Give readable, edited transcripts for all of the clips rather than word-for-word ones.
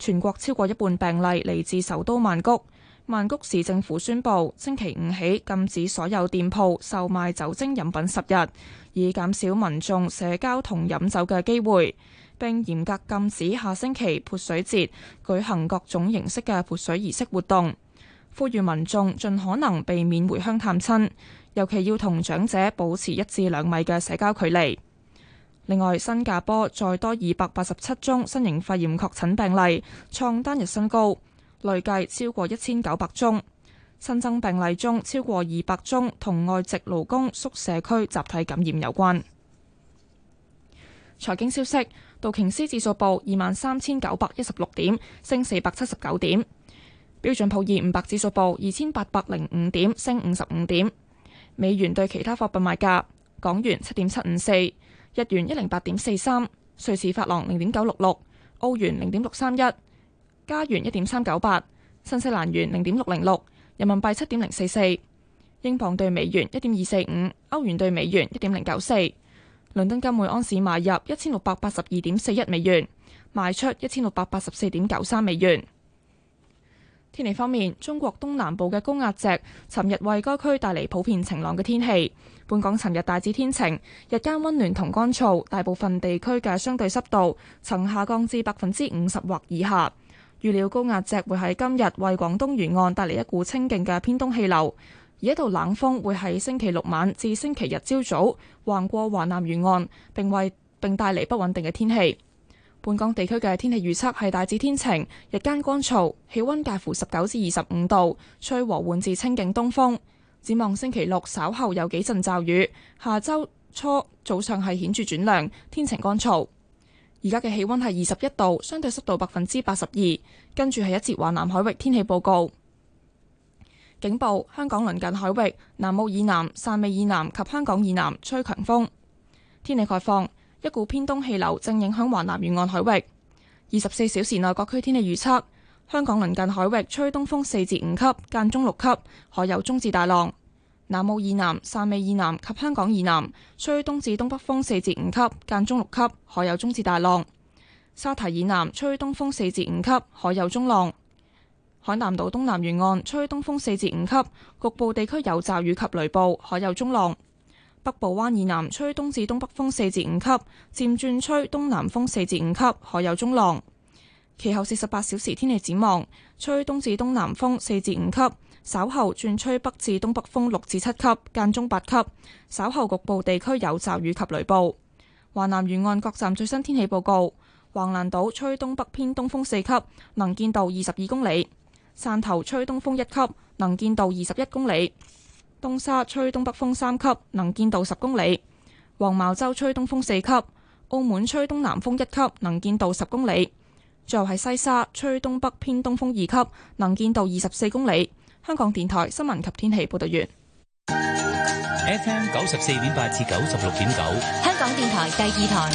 全國超過一半病例嚟自首都曼谷。曼谷市政府宣布，星期五起禁止所有店鋪售賣酒精飲品10日，以減少民眾社交同飲酒嘅機會，並嚴格禁止下星期潑水節舉行各種形式嘅潑水儀式活動。呼籲民眾盡可能避免回鄉探親，尤其要同長者保持1至2米嘅社交距離。另外，新加坡再多287宗新型肺炎確診病例，創單日新高。累計超過1900宗，新增病例中超過200宗同外籍勞工宿舍區集體感染有關。財經消息，道瓊斯指數報23,916點，升479點；標準普爾500指數報2805點，升55點。美元對其他貨幣賣價：港元7.754，日元108.43，瑞士法郎0.966，澳元0.631。加元1.398，新西蘭元0.606，人民幣7.044，英鎊對美元1.245，歐元對美元1.094。倫敦金每安士買入1682.41美元，賣出1684.93美元。天氣方面，中國東南部嘅高壓脊尋日為該區帶嚟普遍晴朗嘅天氣。本港尋日大致天晴，日間溫暖同乾燥，大部分地區嘅相對濕度曾下降至50%或以下。預料高壓脊會喺今日為廣東沿岸帶嚟一股清勁嘅偏東氣流，而一道冷鋒會喺星期六晚至星期日朝早橫過華南沿岸，並帶嚟不穩定嘅天氣。本港地區嘅天氣預測係大致天晴，日間乾燥，氣溫介乎19至25度，吹和緩至清勁東風。展望星期六稍後有幾陣驟雨，下周初早上係顯著轉涼，天晴乾燥。而家嘅氣溫係21度，相對濕度82%。跟住係一節華南海域天氣報告。警報：香港鄰近海域、南澳以南、汕尾以南及香港以南吹強風。天氣概況：一股偏東氣流正影響華南沿岸海域。24小時內各區天氣預測：香港鄰近海域吹東風4至5級，間中6級，海有中至大浪。南澳以南、汕尾以南及香港以南吹東至東北風4至5級，間中6級，海有中至大浪。沙堤以南吹東風4至5級，海有中浪。海南島東南沿岸吹東風4至5級，局部地區有驟雨及雷暴，海有中浪。北部灣以南吹東至東北風4至5級，漸轉吹東南風4至5級，海有中浪。其後48小時天氣展望，吹東至東南風4至5級，稍後轉吹北至東北風6至7級，間中8級，稍後局部地區有驟雨及雷暴。華南沿岸各站最新天氣報告：橫瀾島吹東北偏東風4級，能見度22公里；汕頭吹東風1級，能見度21公里；東沙吹東北風3級，能見度10公里；黃茅洲吹東風4級；澳門吹東南風1級，能見度10公里；最後係西沙吹東北偏東風2級，能見度24公里。香港電台新聞及天氣報道完。 FM 94.8至96.9， 香港電台第2台。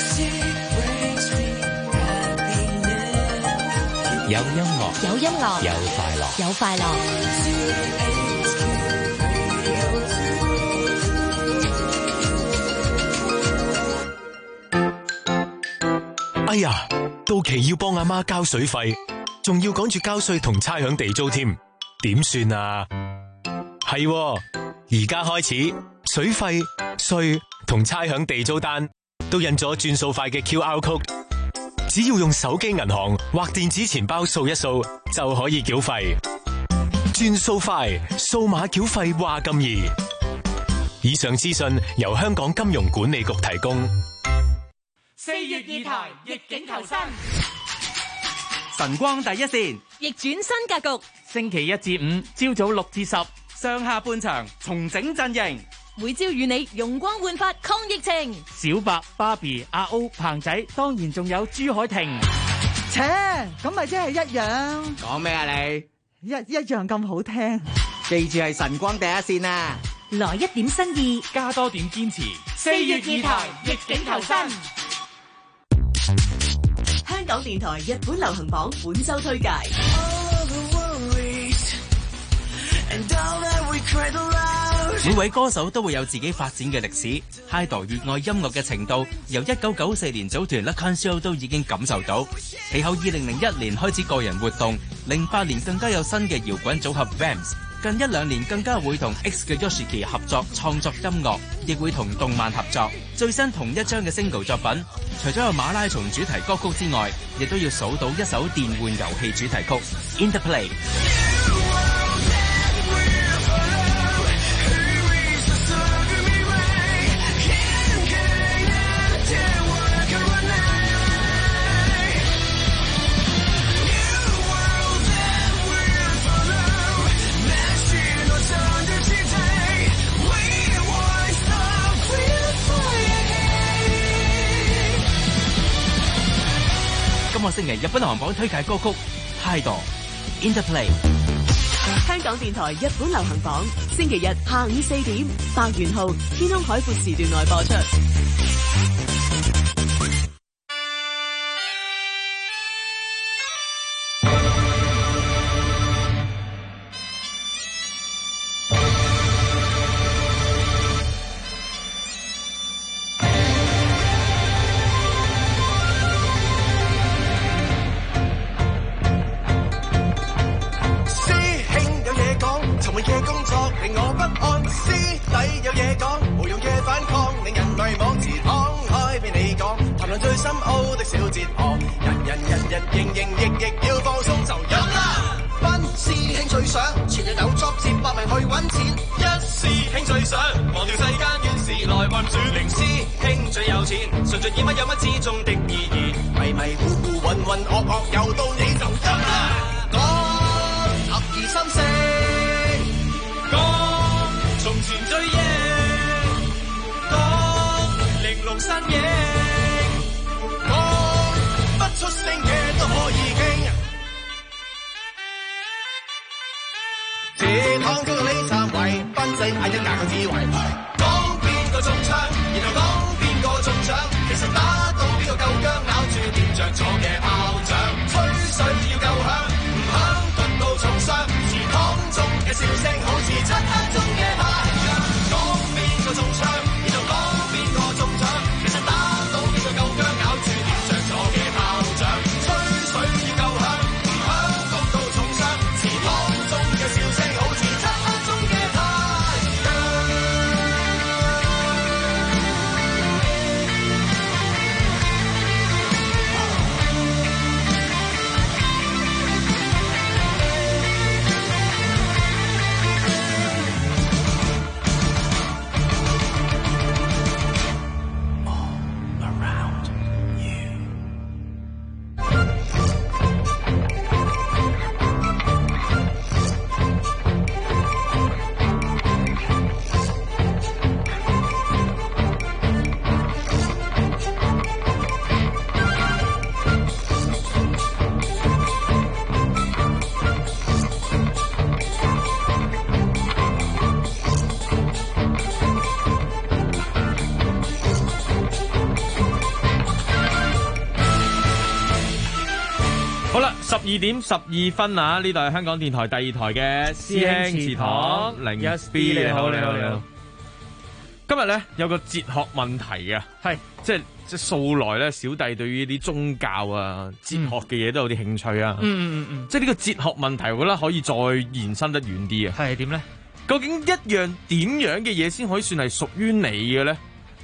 有音樂， 有音樂， 有快樂， 有快樂。 哎呀，到期要幫阿媽交水費，仲要趕住交稅同差餉地租添，點算啊？係喎，而家開始，水費、稅同差餉地租單都印咗轉數快嘅 QR code， 只要用手機銀行或電子錢包掃一掃就可以繳費。轉數快，數碼繳費話咁易。以上資訊由香港金融管理局提供。 4月2台逆境求生，晨光第一線， 逆轉新格局。 星期一至五朝早6至10，上下半場重整陣營， 每朝與你容光煥發抗疫情。 小白、芭比、阿歐、彭仔，當然仲有朱海婷。 切，咁咪即係一樣。 講咩啊你？ 一樣咁好聽。 記住係晨光第一線啊！ 來一點新意， 加多點堅持。4月2台逆境求生。 香港電台日本流行榜本周推介。 每位歌手都會有自己發展嘅歷史。Hyde 熱愛音樂嘅程度，由1994年組團 Le Cancio 都已經感受到。其後2001年開始個人活動，08年更加有新嘅搖滾組合 Vamps。近1-2年更加會同 X 嘅 Yoshiki 合作創作音樂，亦會同動漫合作。最新同一張嘅 single 作品，除咗有馬拉松主題歌曲之外，亦都要數到一首電玩遊戲主題曲 Interplay。今個星期日本行榜推介歌曲 Hyde Interplay。 香港電台日本流行榜，星期日下午4點，白元浩天空海闊時段內播出。 12點12分啊！呢度係香港電台第2台嘅師兄祠堂，0B 你好，你好，你好。今日咧有個哲學問題嘅，係即係素來咧，小弟對於啲宗教啊、哲學嘅嘢都有啲興趣啊。即係呢個哲學問題，我覺得可以再延伸得遠啲啊。係點咧？究竟一樣點樣嘅嘢先可以算係屬於你嘅咧？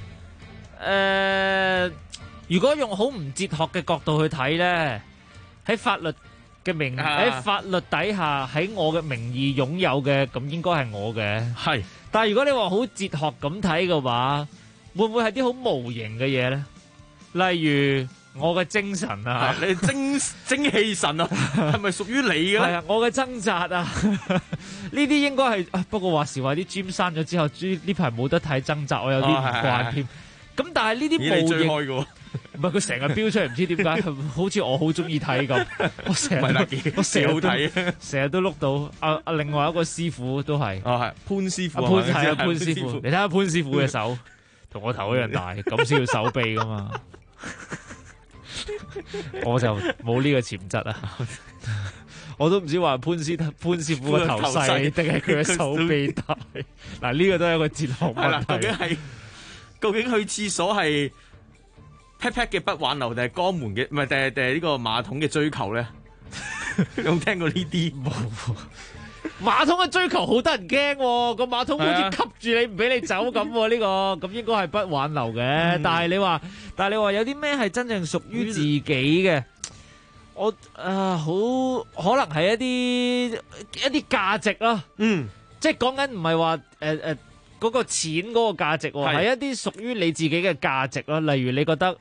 如果用好唔哲學嘅角度去睇咧，喺法律嘅名喺法律底下，喺我嘅名義擁有嘅，咁應該係我嘅。係，但係如果你話好哲學咁睇嘅話，會唔會係啲好無形嘅嘢咧？例如我嘅精神啊， 你精氣神啊，係咪屬於你嘅？ 係啊，我嘅掙扎啊，呢啲應該係。不過話時話啲 gym 刪咗之後，呢排冇得睇掙扎，我有啲唔慣添。咁但係呢啲無形。唔係佢成日標出嚟，唔知點解，好似我好中意睇咁。我成日好睇，成日都碌到。另外一個師傅都係，係潘師傅。 潘師傅，你睇下潘師傅嘅手，同我頭一樣大，咁先要手臂噶嘛。我就冇呢個潛質啊。 我都唔知話潘師傅個頭細定係佢嘅手臂大。嗱，呢個都係一個哲學問題。 究竟去廁所係 pat pat 嘅不挽留，定係肛門嘅唔係定係呢個馬桶嘅追求咧？有冇聽過呢啲？ 冇。馬桶嘅追求好得人驚喎，個馬桶好似吸住你唔俾你走咁喎，呢個咁應該係不挽留嘅。但係你話有啲咩係真正屬於自己嘅？我好可能係一啲價值咯。即係講緊唔係話嗰個錢嗰個價值喎，係一啲屬於你自己嘅價值咯。例如你覺得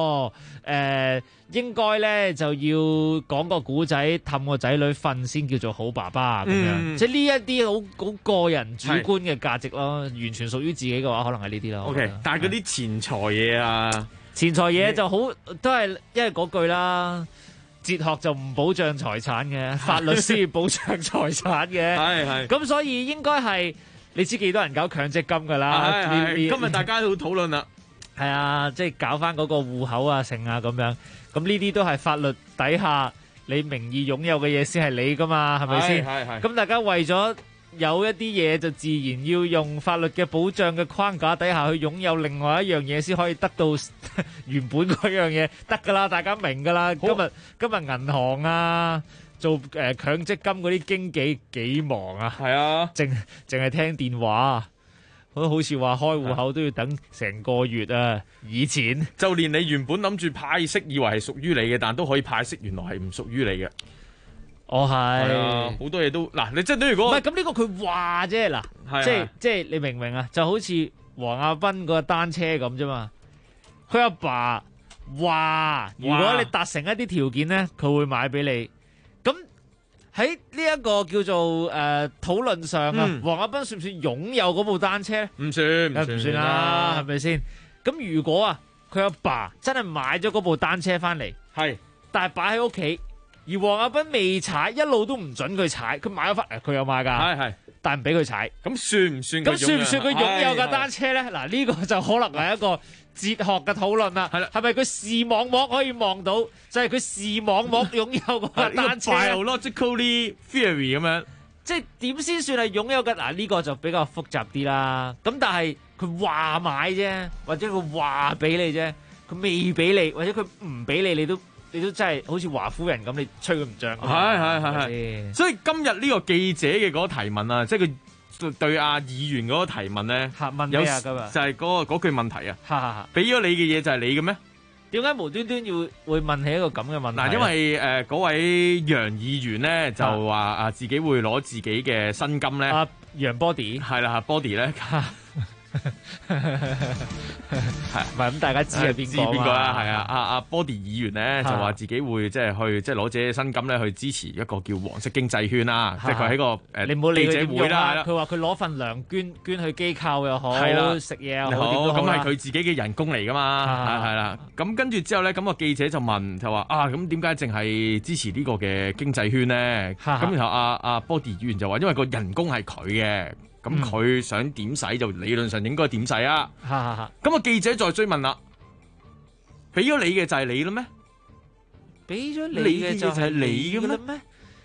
應該咧就要講個古仔氹個仔女瞓先叫做好爸爸咁樣，即係呢一啲好個人主觀嘅價值咯，完全屬於自己嘅話，可能係呢啲咯。 OK， 但係嗰啲錢財嘢啊， 錢財嘢就好都係因為嗰句啦，哲學就唔保障財產嘅，法律先保障財產嘅。係咁，所以應該係你知幾多人搞強積金㗎啦？ 今日大家都討論啦， 係啊，即係搞翻嗰個戶口啊、剩啊咁樣。咁呢啲都係法律底下你名義擁有嘅嘢先係你噶嘛，係咪先？咁大家為咗有一啲嘢就自然要用法律嘅保障嘅框架底下去擁有另外一樣嘢先可以得到原本嗰樣嘢得噶啦，大家明噶啦。今日銀行啊做強積金嗰啲經紀幾忙啊，係啊，淨係聽電話。好似話開戶口都要等成個月啊！以前就連你原本諗住派息，以為係屬於你嘅，但都可以派息，原來係唔屬於你嘅。 係好多嘢都嗱，你即係如果唔係咁呢個佢話啫嗱，即係你明唔明啊？就好似黃亞斌個單車咁啫嘛。佢阿爸話，如果你達成一啲條件咧，佢會買俾你。咁喺呢一個叫做討論上啊，黃亞斌算唔算擁有嗰部單車？唔算啦，係咪先？咁如果啊，佢阿爸真係買咗嗰部單車翻嚟，但係擺喺屋企，而黃亞斌未踩，一路都唔准佢踩，佢買咗翻，佢有買㗎，但係唔俾佢踩，咁算唔算？咁算唔算佢擁有架單車咧？嗱，呢個就可能係一個哲學嘅討論啦，係咪佢視網膜可以望到，就係佢視網膜擁有嗰架單車 ？Biologically theory 咁樣， 即係點先算係擁有嘅？嗱，呢個就比較複雜啲啦。咁但係佢話買啫，或者佢話俾你啫，佢未俾你，或者佢唔俾你，你都真係好似華夫人咁，你吹佢唔脹。 係。所以今日呢個記者嘅嗰個提問啊，即係佢對阿議員嗰個提問咧， 問咩啊？今日就係嗰句問題啊，俾咗你嘅嘢就係你嘅咩？ 點解無端端要會問起一個咁嘅問題？ 嗱，因為嗰位楊議員咧就話自己會攞自己嘅薪金咧， 楊 body 係啦，body 咧。 係唔係咁？大家知係邊個啦？係啊，阿 Body 議員咧就話自己會即係去攞自己薪金咧去支持一個叫黃色經濟圈啦，即係佢喺個你唔好理記者會啦。 佢話佢攞份糧捐去機構又好，食嘢又好， 咁係佢自己嘅人工嚟噶嘛？係啦。咁跟住之後咧，咁個記者就問就話咁點解淨係支持呢個嘅經濟圈咧？咁然後阿 Body 議員就話因為個人工係佢嘅。咁佢想點使就理論上應該點使啊！咁個記者再追問啦，俾咗你嘅就係你啦咩？ 俾咗你嘅就係你嘅啦咩？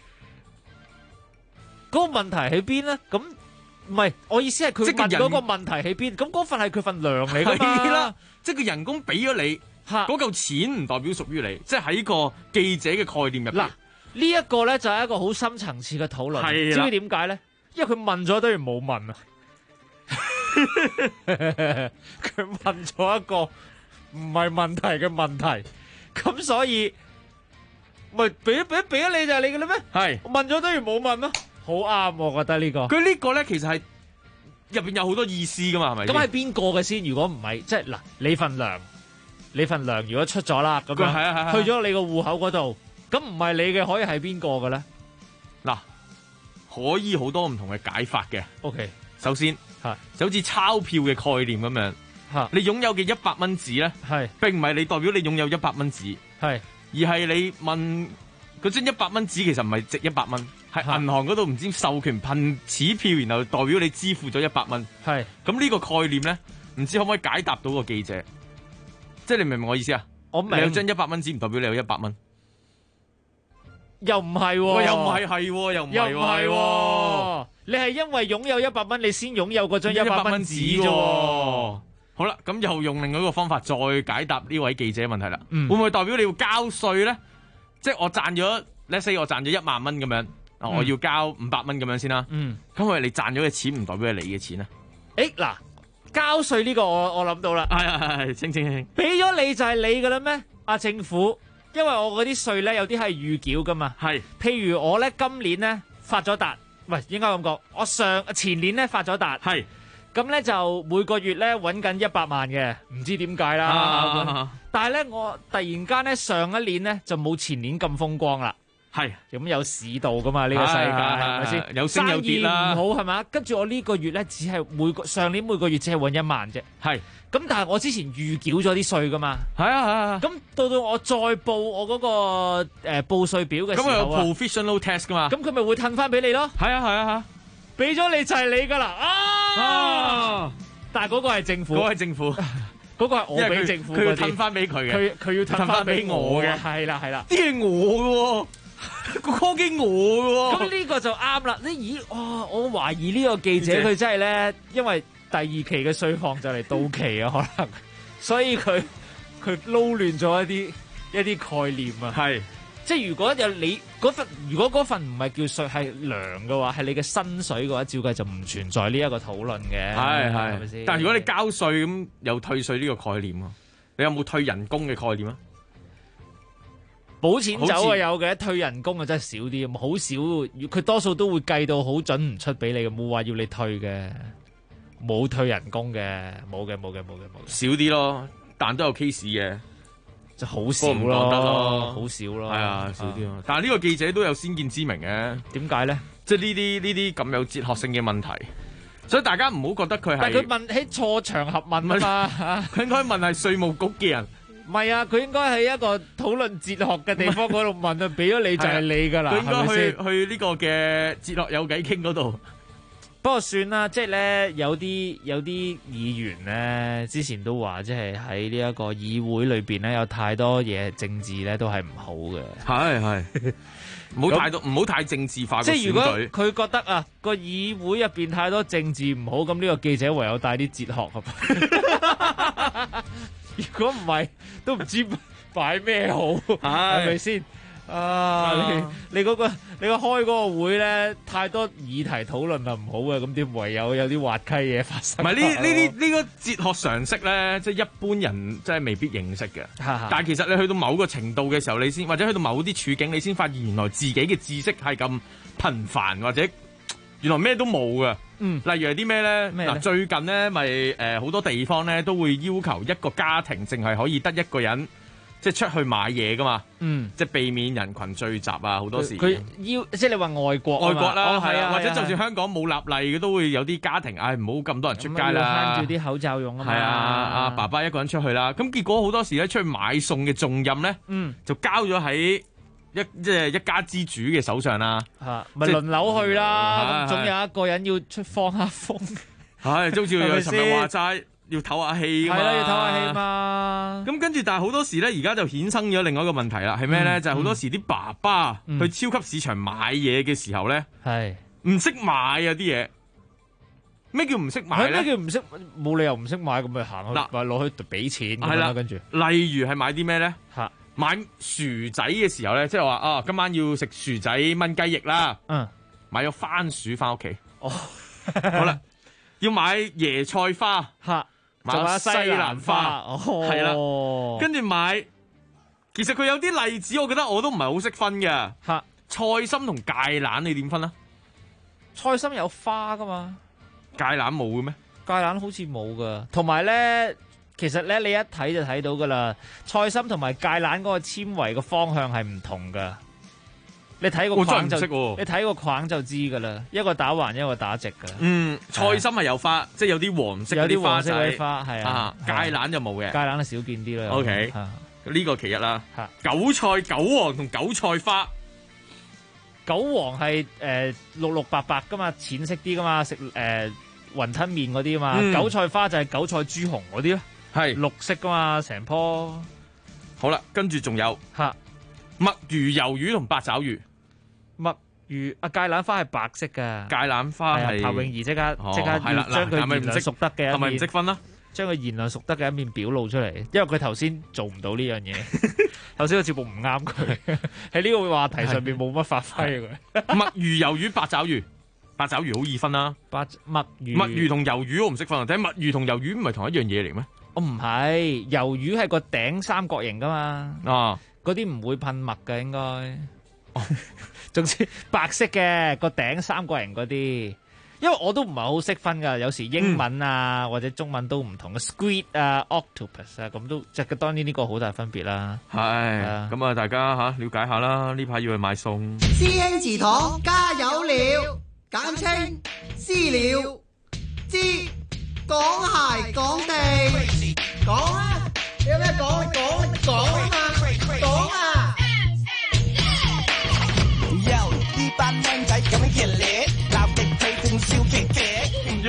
嗰個問題喺邊咧？咁唔係我意思係佢問嗰個問題喺邊？咁嗰份係佢份糧嚟㗎嘛？ 係啦，即係個人工俾咗你，嗰嚿錢唔代表屬於你，即係喺個記者嘅概念入邊。嗱， 呢一個咧就係一個好深層次嘅討論。知唔知點解咧？因為佢問咗等於冇問啊！佢問咗一個唔係問題嘅問題，咁所以咪俾咗你就係你嘅啦咩？係問咗等於冇問咯，好啱我覺得呢個。 佢呢個咧其實係入邊有好多意思噶嘛，係咪？ 咁係邊個嘅先？如果唔係，即係嗱，你份糧如果出咗啦，咁樣去咗你個戶口嗰度，咁唔係你嘅可以係邊個嘅咧？嗱。 可以好多唔同嘅解法嘅。 OK， 首先就好似鈔票嘅概念咁樣，你擁有嘅100蚊紙咧，並唔係你代表你擁有100蚊紙，而係你問嗰張100蚊紙其實唔係值100蚊，係銀行嗰度唔知授權噴紙票，然後代表你支付咗100蚊。咁呢個概念咧，唔知可唔可以解答到個記者？即係你明唔明我意思啊？ 我明。 你有張100蚊紙唔代表你有100蚊。 又唔係喎， 又唔係係喎，又唔係喎。 你係因為擁有100蚊，你先擁有嗰張100蚊紙啫喎。 好啦，咁又用另外一個方法再解答呢位記者問題啦。 嗯會唔會代表你要交稅咧？即係我賺咗 ，let's say 我賺咗1萬蚊咁樣，我要交500蚊咁樣先啦。咁係你賺咗嘅錢唔代表係你嘅錢啊？ 嗱，交稅呢個我諗到啦。 係，清， 俾咗你就係你噶啦咩？政府，因為我嗰啲稅咧有啲係預繳噶嘛。 係， 譬如我咧今年咧發咗達，喂，應該咁講，我前年咧發咗達。 係。 咁咧就每個月咧揾緊100萬嘅，唔知點解啦。但係咧我突然間咧上一年咧就冇前年咁風光啦。係，咁有市道噶嘛呢個世界係咪先？ 有升有跌啦。 生意唔好係嘛？跟住我呢個月咧只係上年每個月只係揾1萬啫。係。咁但係我之前預繳咗啲稅噶嘛。係啊。咁到我再報我嗰個報稅表嘅時候，咁有 professional test 噶嘛？ 咁佢咪會褪翻俾你咯？係啊。俾咗你就係你噶啦，但係嗰個係政府，嗰個係我俾政府， 佢要褪翻俾佢嘅， 佢要褪翻俾我嘅，係啦，啲係我嘅，個 call 機我嘅，咁呢個就啱啦。我懷疑呢個記者佢真係咧，因為第2期嘅稅項就嚟到期啊，可能，所以佢撈亂咗一啲概念啊，係。即係如果有你如果嗰份唔係叫稅係糧嘅話，係你嘅薪水嘅話，照計就唔存在呢一個討論嘅。係咪先？ 但係如果你交稅咁有退稅呢個概念啊，你有冇退人工嘅概念啊？ 補錢走啊有嘅，退人工啊真係少啲，好少。佢多數都會計到好準唔出俾你嘅，冇話要你退嘅，冇退人工嘅，冇嘅。 少啲咯，但都有 case 嘅。 就好少咯，好少咯， 係啊，少啲咯。但係呢個記者都有先見之明嘅。 點解咧？ 即係呢啲咁有哲學性嘅問題，所以大家唔好覺得佢係。 但係佢問喺錯場合問啊嘛， 佢應該問係稅務局嘅人。 唔係啊，佢應該喺一個討論哲學嘅地方嗰度問啊，俾咗你就係你㗎啦。 佢應該去呢個嘅哲學有偈傾嗰度。 不過算啦，即係咧有啲議員咧，之前都話，即係喺呢一個議會裏邊咧，有太多嘢政治咧都係唔好嘅。係，唔好太政治化。即係如果佢覺得啊個議會入邊太多政治唔好，咁呢個記者唯有帶啲哲學。如果唔係，都唔知擺咩好，係咪先？你個開嗰個會咧，太多議題討論啊，唔好嘅，咁點唯有啲滑稽嘢發生？唔係呢個哲學常識咧，即係一般人真係未必認識嘅。但係其實你去到某個程度嘅時候，你先或者去到某啲處境，你先發現原來自己嘅知識係咁貧乏，或者原來咩都冇嘅。例如係啲咩咧？嗱，最近咧咪好多地方咧都會要求一個家庭淨係可以得一個人。即係出去買嘢噶嘛，即係避免人群聚集啊！好多時佢要即係你話外國啦，係啊，或者就算香港冇立例嘅，都會有啲家庭，唔好咁多人出街啦，慳住啲口罩用啊嘛。係啊，爸爸一個人出去啦，咁結果好多時咧出去買餸嘅重任咧，就交咗喺即係一家之主嘅手上啦。咪輪流去啦，總有一個人要出放下風。係，即好似尋日話齋。要唞下氣嘛，係啦，要唞下氣嘛。咁跟住，但係好多時咧，而家就衍生咗另外一個問題啦，係咩咧？就係好多時啲爸爸去超級市場買嘢嘅時候咧，係唔識買啊啲嘢。咩叫唔識買咧？咩叫唔識？冇理由唔識買咁咪行去攞去俾錢咁啦。跟住，例如係買啲咩咧？嚇，買薯仔嘅時候咧，即係話今晚要食薯仔炆雞翼啦。買咗番薯翻屋企。哦，好啦，要買椰菜花嚇。買西蘭花，係啦，跟住買，其實佢有啲例子，我覺得我都唔係好識分嘅。吓，菜心同芥蘭你點分啊？菜心有花噶嘛？芥蘭冇嘅咩？芥蘭好似冇噶。同埋咧，其實咧你一睇就睇到噶啦，菜心同埋芥蘭嗰個纖維嘅方向係唔同噶。你睇個框就，你睇個框就知噶啦，一個打橫，一個打直噶。菜心係有花，即係有啲黃色，有啲黃色嗰啲花，係啊。芥蘭就冇嘅，芥蘭就少見啲啦。OK，呢個其一啦。韭菜、韭黃同韭菜花，韭黃係綠綠白白噶嘛，淺色啲噶嘛，食雲吞麵嗰啲啊嘛。韭菜花就係韭菜朱紅嗰啲咯，係綠色噶嘛，成棵。好啦，跟住仲有墨魚、魷魚同八爪魚。 墨魚啊，芥蘭花係白色嘅。 芥蘭花係譚詠儀即刻係啦， 將佢係咪唔識賢良淑德嘅一面， 係咪唔識分啦？ 將佢賢良淑德嘅一面表露出嚟，因為佢頭先做唔到呢樣嘢，頭先個節目唔啱佢，喺呢個話題上面冇乜發揮佢。 墨魚、魷魚、八爪魚，八爪魚好易分啦。 墨魚同魷魚我唔識分啊，睇墨魚同魷魚唔係同一樣嘢嚟咩？ 我唔係，魷魚係個頂三角形噶嘛，嗰啲唔會噴墨嘅應該。總之白色嘅個頂三角形嗰啲。因為我都唔係好識分㗎，有時英文啊、或者中文都唔同嘅 squid 啊、octopus 啊，咁都即係當然呢個好大分別啦。 係咁啊，大家了解下啦。呢排要去買餸。 師兄祠堂加油了，簡稱私了，知講鞋講地講啊！有咩講啊嘛，講啊！呢班僆仔咁樣熱烈，鬧極氣正笑騎騎。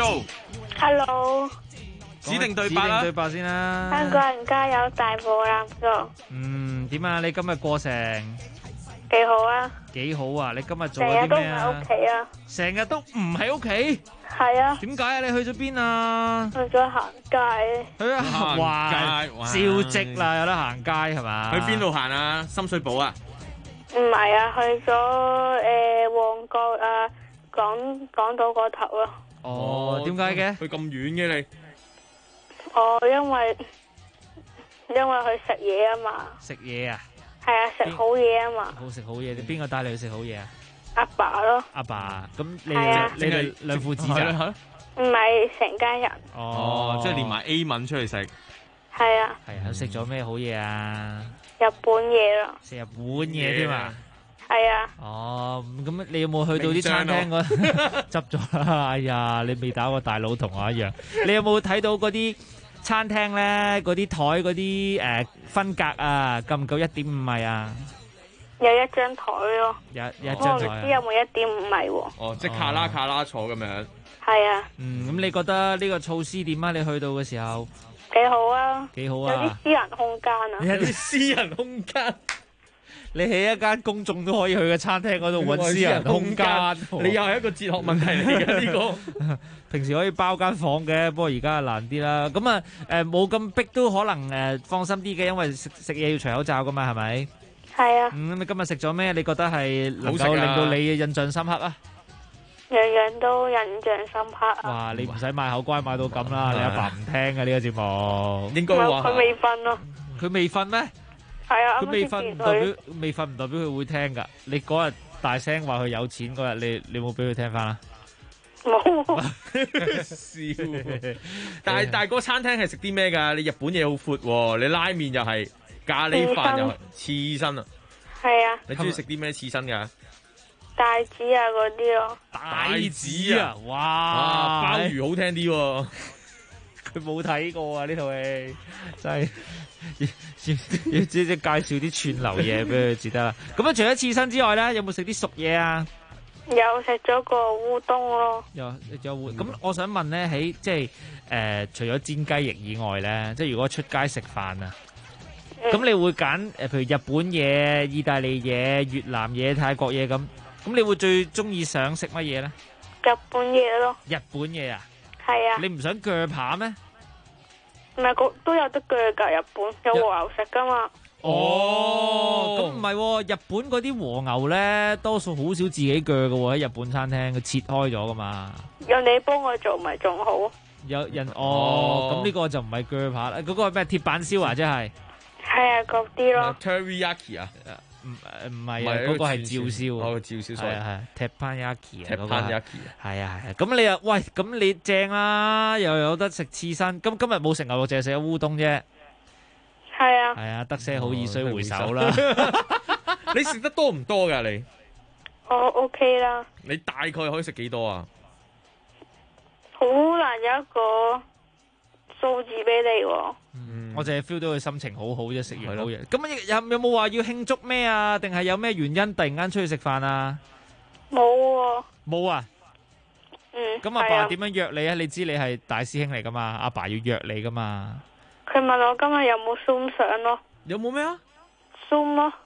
Hello， 指定對白啦， 對白先啦。 香港人加油，大步攬過。 點啊？你今日過成幾好啊？ 幾好啊！你今日做成咗啲咩啊？ 日都唔喺屋企啊！ 成日都唔喺屋企。 係啊。 點解啊？你去咗邊啊？ 去咗行街。 去咗行街，招積啦，有得行街係嘛？ 去邊度行啊？深水埗啊？ 唔係啊，去咗旺角啊，港島嗰頭咯。 哦，點解嘅？ 去咁遠嘅你？ 哦，因為去食嘢啊嘛。 食嘢啊？ 係啊，食好嘢啊嘛。 好食好嘢，你邊個帶你去食好嘢啊？ 阿爸咯。 阿爸，咁你係啊你哋兩父子咋？ 唔係成家人。 哦，即係連埋 A 文出去食。 係啊。 係啊，食咗咩好嘢啊？ 日本嘢咯。 食日本嘢添啊？ 係啊。 哦，咁你有冇去到啲餐廳嗰執咗啦？哎呀，你未打過大佬同我一樣。你有冇睇到嗰啲餐廳咧？嗰啲台嗰啲分隔啊，夠唔夠1.5米啊？ 有一張台咯。 有一張台。 我唔知有冇1.5米喎。 哦，即係卡拉坐咁樣。 係啊。 咁你覺得呢個措施點啊？你去到嘅時候。 幾好啊！ 幾好啊！ 有啲私人空間啊！ 有啲私人空間，你喺一間公眾都可以去嘅餐廳嗰度揾私人空間， 你又係一個哲學問題嚟嘅呢個。 平時可以包間房嘅，不過而家難啲啦。咁啊冇咁逼都可能放心啲嘅，因為食嘢要除口罩噶嘛，係咪？ 係啊。 咁你今日食咗咩？你覺得係能夠令到你印象深刻啊？ 樣樣都印象深刻啊！ 哇！你唔使買口乖買到咁啦，你阿爸唔聽嘅呢個節目， 應該話佢未瞓咯。 佢未瞓咩？ 係啊， 佢未瞓唔代表未瞓唔代表佢會聽噶。你嗰日大聲話佢有錢嗰日，你冇俾佢聽翻啦？ 冇笑。但係嗰個餐廳係食啲咩㗎？你日本嘢好闊喎，你拉麵又係，咖喱飯又係，刺身啊！ 係啊。 你中意食啲咩刺身㗎？ 帶子啊嗰啲咯， 帶子啊，哇，鮑魚好聽啲喎， 佢冇睇過啊呢套戲，真係要即係介紹啲串流嘢俾佢至得啦。咁啊，除咗刺身之外咧，有冇食啲熟嘢啊？ 有食咗個烏冬咯。 有烏，咁我想問咧，喺即係除咗煎雞翼以外咧，即係如果出街食飯啊，咁你會揀譬如日本嘢、意大利嘢、越南嘢、泰國嘢咁。咁你會最中意想食乜嘢咧？ 日本嘢咯。 日本嘢啊？ 係啊。 你唔想鋸扒咩？ 唔係，都有得鋸噶，日本有和牛食噶嘛。 哦，咁唔係，日本嗰啲和牛咧，多數好少自己鋸噶喎，喺日本餐廳佢切開咗噶嘛。 有你幫我做咪仲好？ 有人咁呢個就唔係鋸扒啦，嗰個係咩鐵板燒啊？即係。係啊，嗰啲咯。 Teriyaki 啊。 唔係啊，嗰個係照燒。 哦，照燒係啊係。Teppanyaki 啊，嗰個。 Teppanyaki 係啊係。咁你又喂，咁你正啦，又有得食刺身。咁今日冇食牛肉，淨係食咗烏冬啫。 係啊。 係啊，得些好易須回首啦。 你食得多唔多㗎你？ 我 OK 啦。 你大概可以食幾多啊？ 好難有一個數字俾你喎。 我淨係 feel 到佢心情好好啫，食完好嘢。咁有冇話要慶祝咩啊？定係有咩原因突然間出去食飯啊？ 冇喎。 冇啊？咁阿爸點樣約你啊？你知你係大師兄嚟噶嘛？阿爸要約你噶嘛？ 佢問我今日有冇 Zoom 相咯。 有冇咩啊？ Zoom 咯。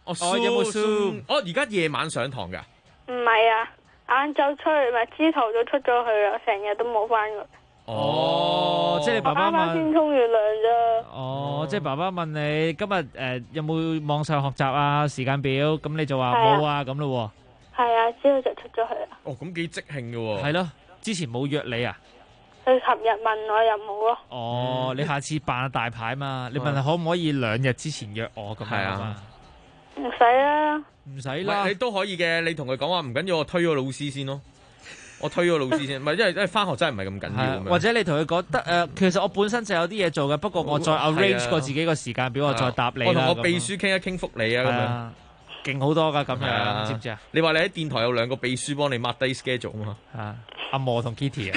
有冇 Zoom？ 而家夜晚上堂㗎？ 唔係啊，晏晝出去咪朝頭早出咗去啦，成日都冇翻過。 即係你爸爸問， 啱啱先沖完涼咋。 即係爸爸問你今日有冇網上學習啊？時間表，咁你就話冇啊咁咯喎。 係啊，之後就出咗去啦。 咁幾即興嘅喎。 係咯，之前冇約你啊？ 佢琴日問我又冇咯。 你下次扮大牌嘛？你問下可唔可以2日之前約我咁樣啊嘛？ 唔使啦， 唔使啦， 你都可以嘅。你同佢講話唔緊要，我推咗老師先咯。我推咗老師先，唔係因為翻學真係唔係咁緊要。 或者你同佢講得其實我本身就有啲嘢做嘅，不過我再 arrange 過自己個時間表，我再答你啦。 我同我秘書傾一傾福利啊， 咁樣勁好多㗎咁樣，知唔知啊？ 你話你喺電台有2個秘書幫你 mark 低 schedule 啊嘛？ 阿莫同 Kitty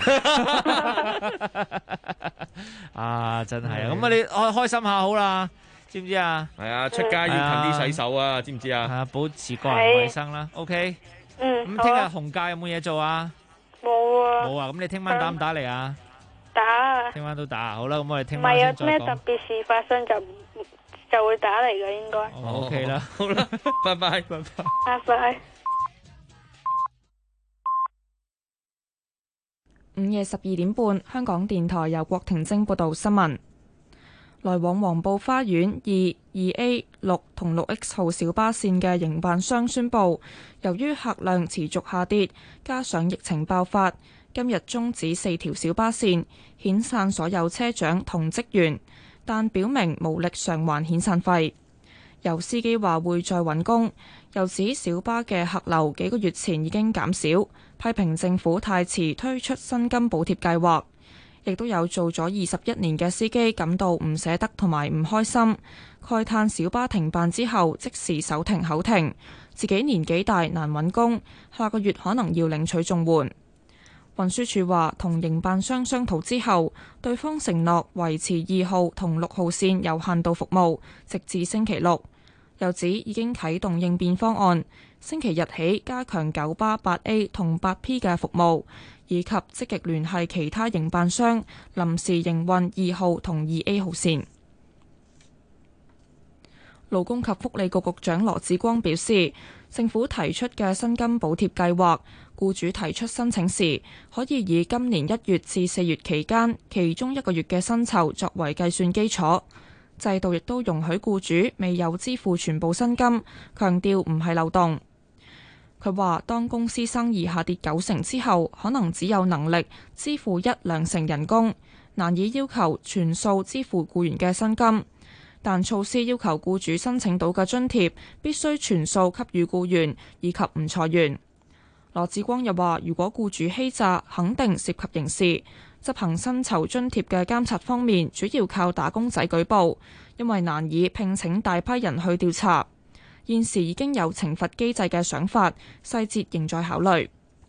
啊，真係啊！咁你開心下好啦，知唔知啊？ 係啊，出街要勤啲洗手啊，知唔知啊？ 保持個人衛生啦。OK。咁聽日紅假有冇嘢做啊？ 冇啊。 冇啊！咁你聽晚打唔打嚟啊？ 打啊！ 聽晚都打。好啦，咁我哋聽晚先再講。 唔係有咩特別事發生就會打嚟嘅，應該。 OK 啦， 好啦，拜拜，拜拜。 拜拜。 午夜12點半，香港電台由郭婷晶報道新聞。來往黃埔花園2A、6同6X 號小巴線嘅營辦商宣布，由於客量持續下跌，加上疫情爆發，今日終止4條小巴線，遣散所有車長同職員，但表明無力償還遣散費。有司機話會再揾工，又指小巴嘅客流幾個月前已經減少，批評政府太遲推出薪金補貼計劃。亦都有做咗21年嘅司機感到唔捨得同埋唔開心，慨嘆小巴停辦之後即時手停口停，自己年紀大難揾工，下個月可能要領取綜援。運輸署話同營辦商商討之後，對方承諾維持2號同6號線有限度服務，直至星期六。又指已經啟動應變方案，星期日起加強九巴8A 同8P 嘅服務，以及積極聯繫其他營辦商，臨時營運2號同2A 號線。勞工及福利局局長羅致光表示，政府提出嘅薪金補貼計劃，僱主提出申請時，可以以今年1月至4月期間其中1個月嘅薪酬作為計算基礎。制度亦都容許僱主未有支付全部薪金，強調唔係漏洞。佢話：當公司生意下跌90%之後，可能只有能力支付1-2成人工，難以要求全數支付僱員嘅薪金。但措施要求僱主申請到嘅津貼必須全數給予僱員，以及唔裁員。羅致光又話：如果僱主欺詐，肯定涉及刑事。執行薪酬津貼嘅監察方面，主要靠打工仔舉報，因為難以聘請大批人去調查。現時已經有懲罰機制嘅想法，細節仍在考慮。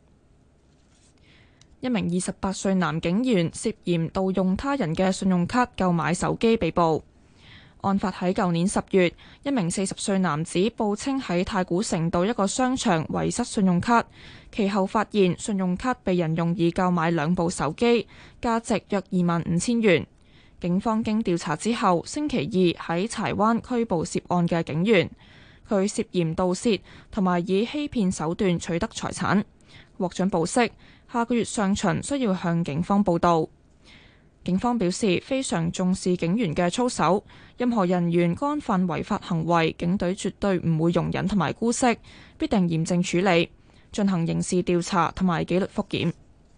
一名28歲男警員涉嫌盜用他人嘅信用卡購買手機被捕。案發喺舊年10月，一名40歲男子報稱喺太古城道一個商場遺失信用卡，其後發現信用卡被人用以購買2部手機，價值約25,000元。警方經調查之後，星期二喺柴灣拘捕涉案嘅警員，佢涉嫌盜竊同埋以欺騙手段取得財產，獲准保釋，下個月上旬需要向警方報到。警方表示非常重視警員嘅操守，任何人員干犯違法行為，警隊絕對唔會容忍同埋姑息，必定嚴正處理，進行刑事調查同埋紀律復檢。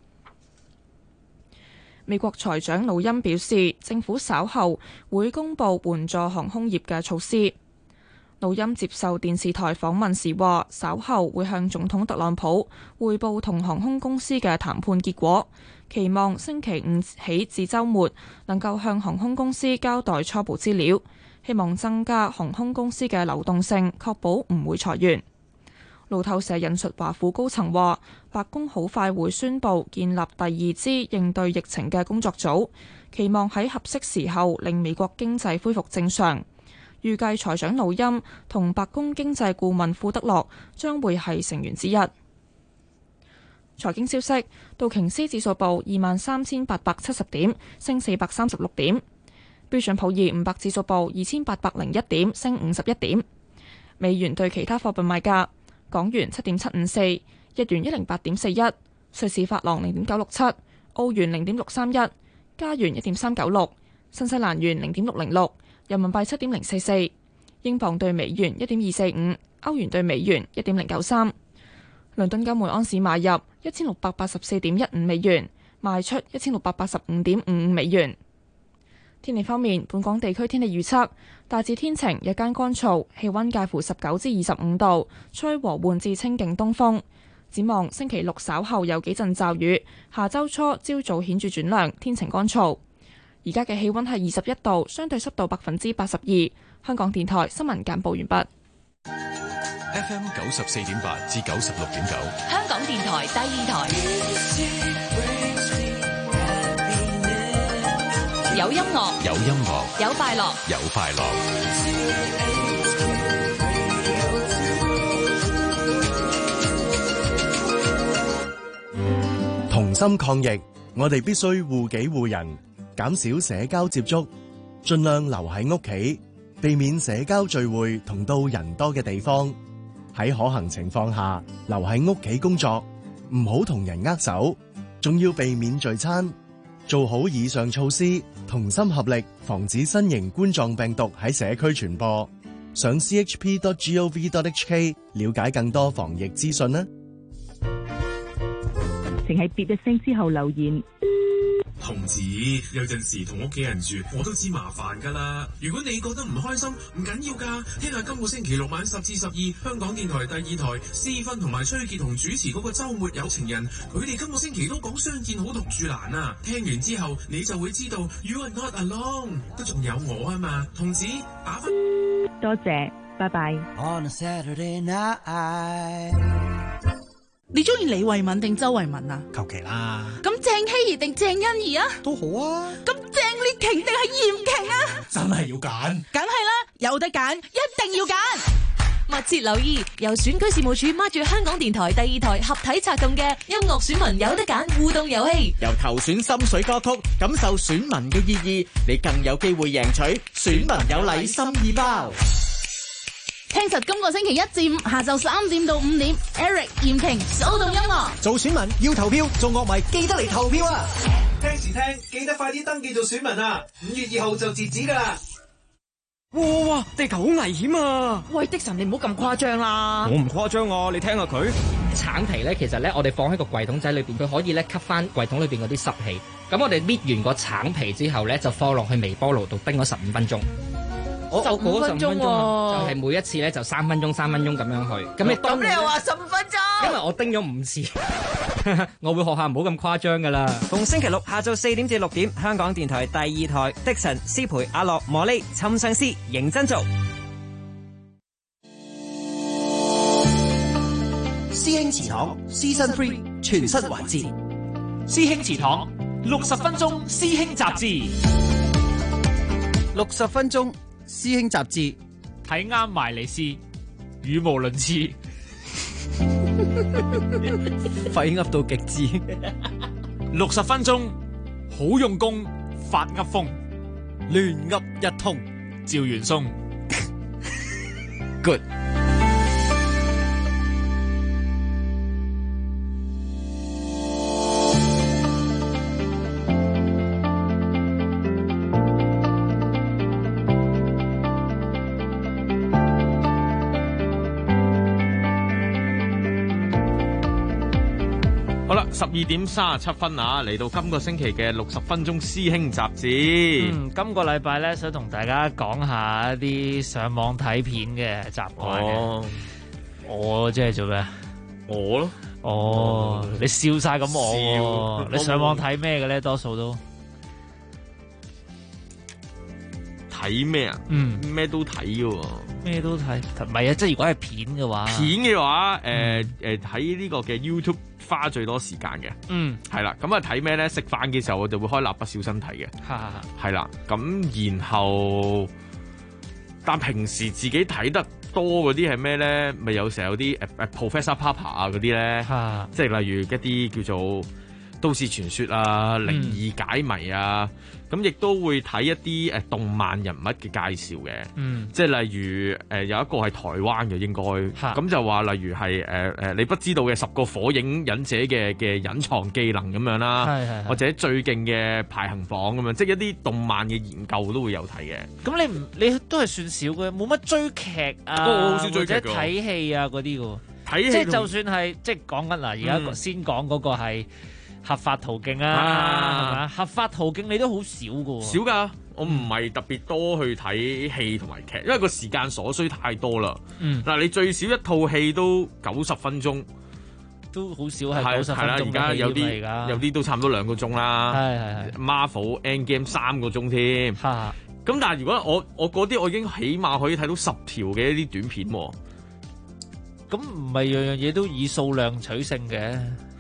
美國財長魯欽表示，政府稍後會公布援助航空業嘅措施。魯欽接受電視台訪問時話，稍後會向總統特朗普匯報同航空公司嘅談判結果，期望星期五起至週末能夠向航空公司交代初步資料，希望增加航空公司嘅流動性，確保唔會裁員。路透社引述華府高層話，白宮好快會宣布建立第2支應對疫情嘅工作組，期望喺合適時候令美國經濟恢復正常。預計財長魯欽同白宮經濟顧問庫德洛將會係成員之一。財經消息，道瓊斯指數報23,870點，升436點；標準普爾500指數報2,801點，升51點。 美元對其他貨幣賣價：港元7.754，日元108.41，瑞士法郎0.967，澳元0.631，加元1.396，新西蘭元0.606，人民幣7.044，英鎊對美元1.245，歐元對美元1.093。倫敦金每盎司買入1684.15美元，賣出1685.55美元。天氣方面，本港地區天氣預測大致天晴，日間乾燥，氣溫介乎19至25度，吹和緩至清勁東風。展望星期六稍後有幾陣驟雨，下周初朝早顯著轉涼，天晴乾燥。而家嘅氣溫係21度，相對濕度82%。香港電台新聞簡報完畢。 FM 94.8至96.9， 香港電台第二台，有音樂， 有音樂， 有快樂， 有快樂。 同心抗疫，我哋必須護己護人，減少社交接觸，盡量留喺屋企，避免社交聚會同到人多嘅地方。喺可行情況下，留喺屋企工作，唔好同人握手，仲要避免聚餐。做好以上措施，同心合力，防止新型冠狀病毒喺社區傳播。上 chp.gov.hk 了解更多防疫資訊啦。 請喺嗶一聲之後留言。 同志，有陣時同屋企人住，我都知麻煩噶啦。如果你覺得唔開心，唔緊要噶，聽下今個星期六晚10至12，香港電台第二台，思芬同埋崔潔同主持嗰個週末有情人，佢哋今個星期都講相見好同住難啊。聽完之後，你就會知道 You are not alone， 都仲有我啊嘛。同志，打分。 多謝，拜拜。 On a Saturday night。 你中意李慧敏定周慧敏啊？ 求其啦。 咁鄭希怡定鄭欣宜啊？ 都好啊。 咁鄭烈瓊定係嚴瓊啊？ 真係要揀。 梗係啦，有得揀，一定要揀。 密切留意由選舉事務處孖住香港電台第二台合體策動嘅音樂選民有得揀互動遊戲， 由投選心水歌曲，感受選民嘅意義，你更有機會贏取選民有禮心意包。 聽實今個星期1至5下晝3點到5點 ，Eric 嚴瓊手動音樂。 做選民要投票，做樂迷記得嚟投票啊！ 聽時聽，記得快啲登記做選民啊！5月2號就截止噶啦。 哇！地球好危險啊！ 喂，的神你唔好咁誇張啦！ 我唔誇張啊，你聽下佢。 橙皮咧，其實咧我哋放喺個櫃桶仔裏邊，佢可以咧吸翻櫃桶裏邊嗰啲濕氣。咁我哋搣完個橙皮之後咧，就放落去微波爐度叮咗15分鐘。15分鐘喎，就係每一次咧就3分鐘3分鐘咁樣去。咁你咁你又話15分鐘？ 因為我叮咗5次，我會學下唔好咁誇張噶啦。 逢星期六下晝4點至6點，香港電台第二台，的神、思培、阿樂、莫莉、侵上司，認真做。 師兄祠堂 Season 3全新環節， 師兄祠堂60分鐘師兄雜誌 ，60分鐘。師兄雜誌睇啱埋嚟試，語無倫次， 廢噏到極致。 60分鐘好用功，發噏風， 亂噏一通， 趙元松。 Good。 12點37分啊，嚟到今個星期嘅60分鐘師兄雜誌。 今個禮拜咧想同大家講下一啲上網睇片嘅習慣嘅。我即係做咩？ 我咯。 哦，你笑晒咁我。你上網睇咩嘅咧？多數都睇咩啊？咩都睇嘅。 咩都睇，唔係啊！即係如果係片嘅話，睇呢個嘅 YouTube 花最多時間嘅，係啦。咁啊睇咩咧？食飯嘅時候我就會開蠟筆小新睇嘅，係啦。咁然後，但平時自己睇得多嗰啲係咩咧？咪有時候有啲Professor Papa 啊嗰啲咧，即係例如一啲叫做都市傳說啊、靈異解謎啊，咁亦都會睇一啲動漫人物嘅介紹嘅，即係例如有一個係台灣嘅應該，咁就話例如係你不知道嘅10個火影忍者嘅隱藏技能咁樣啦，或者最勁嘅排行榜咁樣，即係一啲動漫嘅研究都會有睇嘅。 咁你都係算少嘅，冇乜追劇啊， 好少追劇或者睇戲啊嗰啲嘅。 睇戲即係就算係即係講緊嗱，而家先講嗰個係合法途徑啊，係咪？合法途徑你都好少㗎喎。 少㗎，我唔係特別多去睇戲同埋劇，因為個時間所需太多啦。嗱，你最少一套戲都90分鐘， 都好少係90分鐘。 而家有啲都差唔多2個鐘啦。係 Marvel Endgame 3個鐘添。咁但係如果我嗰啲我已經起碼可以睇到10條嘅一啲短片喎。 咁唔係樣樣嘢都以數量取勝嘅。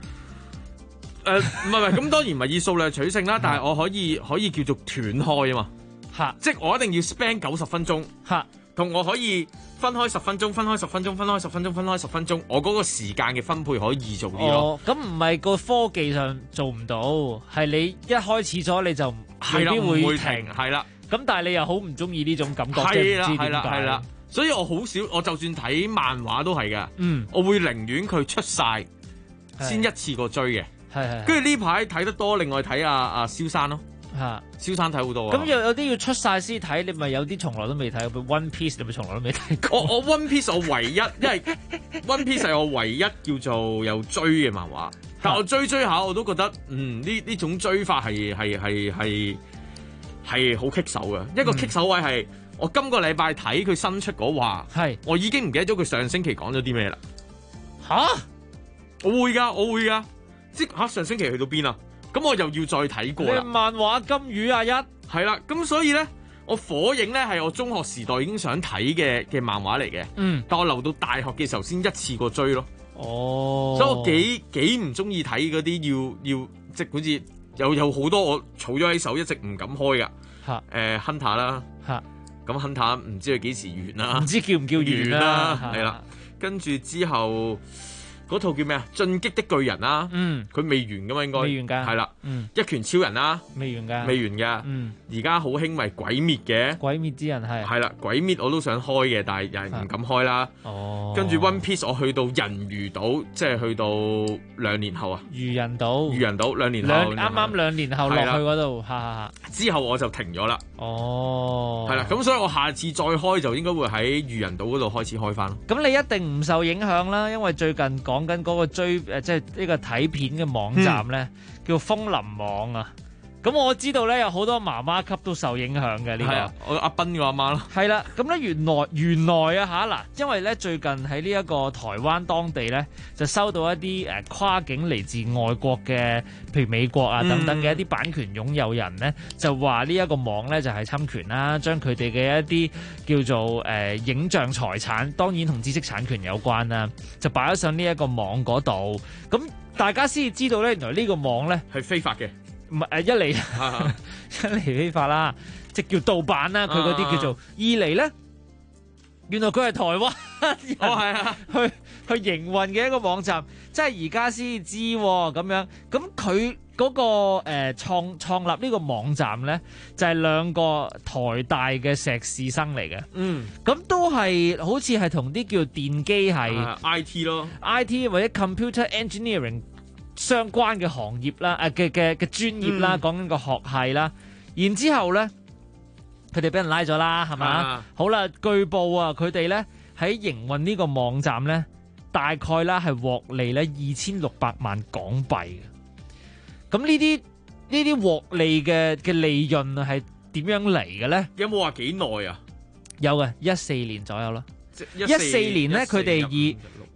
唔係，咁當然唔係以數量取勝啦，但係我可以叫做斷開啊嘛，即係我一定要 span 90分鐘，同我可以分開10分鐘，分開10分鐘，分開10分鐘，分開10分鐘，我嗰個時間嘅分配可以易做啲咯。 咁唔係個科技上做唔到，係你一開始咗你就未必會停， 係啦。 咁但係你又好唔中意呢種感覺， 係啦。所以我好少，我就算睇漫畫都係嘅，我會寧願佢出晒先一次過追嘅。跟住呢排睇得多，另外睇阿蕭山咯，蕭山睇好多。 咁有啲要出晒先睇，你咪有啲從來都未睇過。One Piece 你咪從來都未睇過。 我 One Piece 我唯一，因為 One Piece 係我唯一叫做有追嘅漫畫，但我追下我都覺得，呢種追法係好棘手嘅。一個棘手位係我今個禮拜睇佢新出嗰話，我已經唔記得咗佢上星期講咗啲咩啦。我會㗎。即上星期去到邊啊？咁我又要再睇過啦。 你漫畫金魚啊一係啦，咁所以咧，我火影咧係我中學時代已經想睇嘅漫畫嚟嘅。但我留到大學嘅時候先一次過追咯。所以我幾唔中意睇嗰啲要即好似有好多我儲咗喺手一直唔敢開噶。Hunter 啦，咁 Hunter 唔知佢幾時完啦， 唔知叫唔叫完啦， 係啦，跟住之後。嗰套叫咩啊？進擊的巨人啦，佢未完噶嘛，應該未完㗎， 係啦，一拳超人啦， 未完㗎，而家好興咪鬼滅嘅， 鬼滅之刃係啦，鬼滅我都想開嘅，但係又係唔敢開啦。跟住 One Piece 我去到人魚島，即係去到2年後啊， 魚人島 2年後， 啱啱2年後落去嗰度， 之後我就停咗啦。係啦，咁所以我下次再開就應該會喺魚人島嗰度開始開翻。 咁你一定唔受影響啦，因為最近講緊嗰個即係呢個睇片嘅網站咧，叫楓林網啊。咁我知道咧有好多媽媽級都受影響嘅呢個。 我阿斌個阿媽咯。係啦，咁咧原來啊嗱，因為咧最近喺呢一個台灣當地咧就收到一啲跨境嚟自外國嘅，譬如美國啊等等嘅一啲版權擁有人咧，就話呢一個網咧就係侵權啦，將佢哋嘅一啲叫做影像財產，當然同知識產權有關啦，就擺咗上呢一個網嗰度。咁大家先至知道咧，原來呢個網咧係非法嘅。 唔係一嚟非法啦，即叫盜版啦，佢嗰啲叫做。二嚟咧，原來佢係台灣去營運嘅一個網站，即係而家先知咁樣。咁佢嗰個創立呢個網站咧，就係2個台大嘅碩士生嚟嘅。咁都係好似係同啲叫電機係 IT 咯 ，IT 或者 computer engineering。相關嘅行業啦，嘅專業啦，講緊個學系啦，然之後咧，佢哋俾人拉咗啦，係嘛？好啦，據報啊，佢哋咧喺營運呢個網站咧，大概啦係獲利咧2600萬港幣嘅。咁呢啲獲利嘅利潤係點樣嚟嘅咧？ 有冇話幾耐啊？ 有嘅14年左右啦。14年咧，佢哋以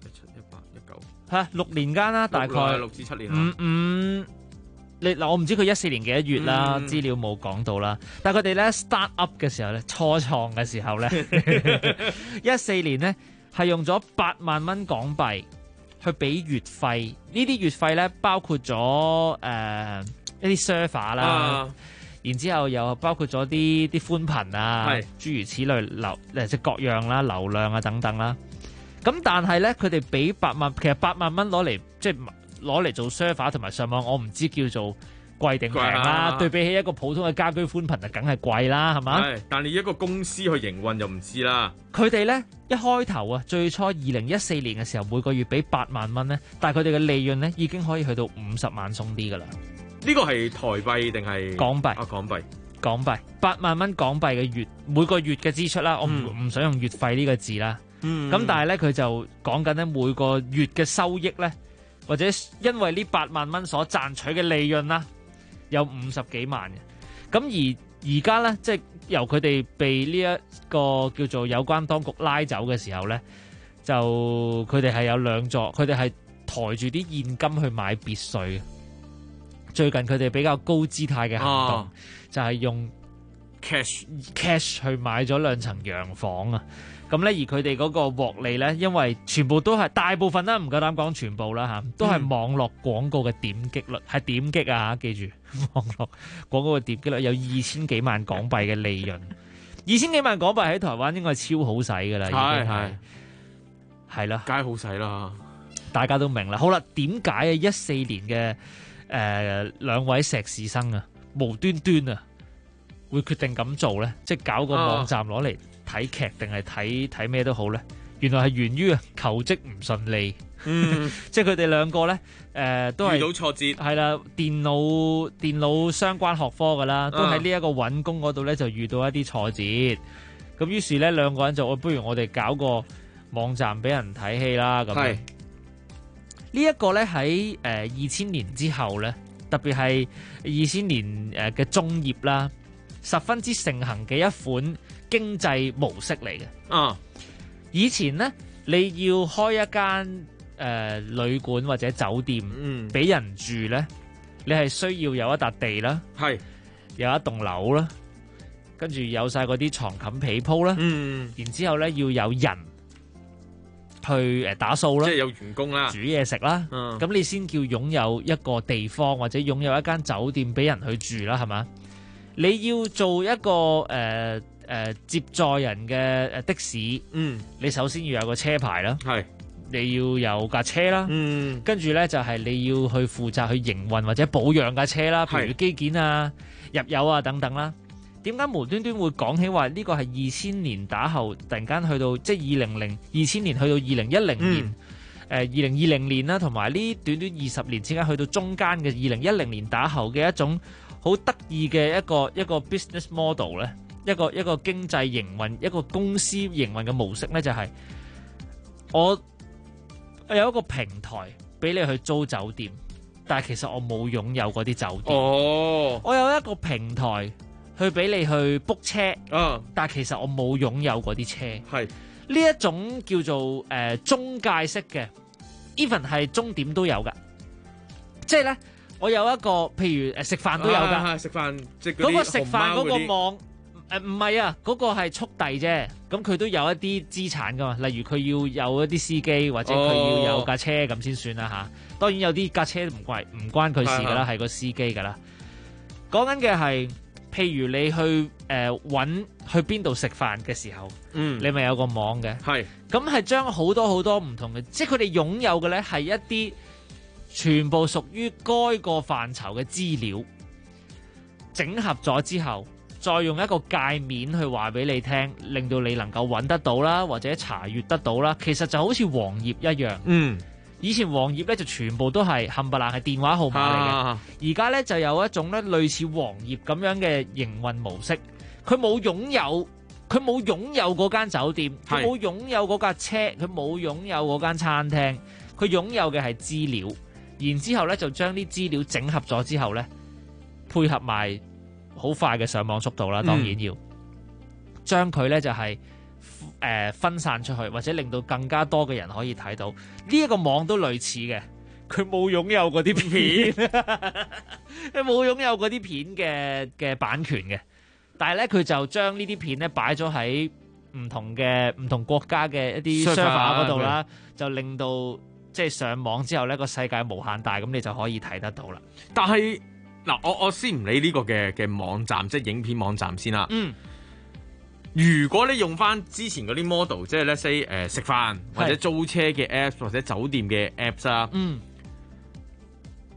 6年間啦，大概 6至7年。 我唔知佢14年幾多月啦，資料冇講到啦。但係佢哋咧 start up 嘅時候咧，初創嘅時候咧，14年咧係用咗8萬蚊港幣去俾月費。呢啲月費咧包括咗一啲 server 啦，然之後又包括咗啲寬頻啊，諸如此類即各樣啦，流量啊等等啦。咁但係咧，佢哋俾8萬，其實8萬蚊攞嚟即係攞嚟做 server 同埋上網，我唔知叫做貴定平啦。對比起一個普通嘅家居寬頻就梗係貴啦，係嘛？ 係，但你一個公司去營運就唔知啦。 佢哋咧一開頭啊，最初2014年嘅時候每個月俾8萬蚊咧，但係佢哋嘅利潤咧已經可以去到50萬鬆啲噶啦。 呢個係台幣定係港幣？港幣8萬蚊港幣嘅月每個月嘅支出啦，我唔想用月費呢個字啦。咁但係咧佢就講緊咧每個月嘅收益咧，或者因為呢8萬蚊所賺取嘅利潤啦，有50幾萬嘅。咁而家咧，即係由佢哋被呢一個叫做有關當局拉走嘅時候咧，就佢哋係有兩座，佢哋係抬住啲現金去買別墅嘅。最近佢哋比較高姿態嘅行動，就係用 cash 去買咗2層洋房啊！咁咧，而佢哋嗰個獲利咧，因為全部都係大部分啦，唔夠膽講全部啦嚇，都係網絡廣告嘅點擊率，係點擊啊！記住，網絡廣告嘅點擊率有2000幾萬港幣嘅利潤，2000幾萬港幣喺台灣應該係超好使㗎啦，係啦， 梗係好使啦， 大家都明啦。好啦，點解啊14年嘅兩位碩士生啊，無端端啊會決定咁做咧？即係搞個網站攞嚟睇劇定係睇咩都好咧，原來係源於求職唔順利，即係佢哋兩個咧都係遇到挫折， 係啦，電腦相關學科噶啦，都喺呢一個揾工嗰度咧就遇到一啲挫折，咁於是咧兩個人就不如我哋搞個網站俾人睇戲啦咁。係呢一個咧喺2000年之後咧，特別係2000年嘅中葉啦，十分之盛行嘅一款經濟模式嚟嘅。以前呢，你要開一間旅館或者酒店，俾人住呢，你係需要有一笪地啦，有一棟樓啦，跟住有晒嗰啲床冚被鋪啦，然之後呢要有人去打掃啦， 即係有員工啦， 煮嘢食啦，咁你先叫擁有一個地方或者擁有一間酒店俾人去住啦，係嘛？你要做一個接載人嘅的士，你首先要有個車牌啦，你要有架車啦，跟住咧就係你要去負責去營運或者保養架車啦，譬如機件啊、入油啊等等啦。點解無端端會講起話呢個係2000年打後，突然間去到即係2000年去到2010年，2020年啦，同埋呢短短20年之間去到中間嘅2010年打後嘅一種好得意嘅一個 business model 咧，一個經濟營運一個公司營運嘅模式咧，就係我有一個平台俾你去租酒店，但係其實我冇擁有嗰啲酒店。我有一個平台去俾你去 book 車，但係其實我冇擁有嗰啲車。呢一種叫做中介式嘅 even 係終點都有噶，即係咧。我有一個，譬如食飯都有㗎， 食飯即係嗰個食飯嗰個網，唔係啊，嗰個係速遞啫。咁佢都有一啲資產㗎嘛，例如佢要有一啲司機，或者佢要有架車咁先算啦嚇。當然有啲架車唔關佢事㗎啦，係個司機㗎啦。講緊嘅係，譬如你去揾去邊度食飯嘅時候，你咪有個網嘅，咁係將好多好多唔同嘅，即係佢哋擁有嘅咧係一啲。全部屬於該個範疇嘅資料整合咗之後，再用一個界面去話俾你聽，令到你能夠揾得到啦，或者查閱得到啦。其實就好似黃頁一樣。以前黃頁咧就全部都係冚唪唥係電話號碼嚟嘅，而家咧就有一種咧類似黃頁咁樣嘅營運模式。佢冇擁有嗰間酒店，佢冇擁有嗰架車，佢冇擁有嗰間餐廳，佢擁有嘅係資料。然之後咧，就將啲資料整合咗之後咧，配合埋好快嘅上網速度啦。當然要將佢咧就係分散出去，或者令到更加多嘅人可以睇到。呢一個網都類似嘅，佢冇擁有嗰啲片，佢冇擁有嗰啲片嘅版權嘅。但係咧，佢就將呢啲片咧擺咗喺唔同國家嘅一啲 server 嗰度啦，就令到。即係上網之後咧，個世界無限大，咁你就可以睇得到啦。 但係嗱，我先唔理呢個嘅網站，即係影片網站先啦。如果你用翻之前嗰啲 model， 即係 let's say 食飯或者租車嘅 apps 或者酒店嘅 apps 啊，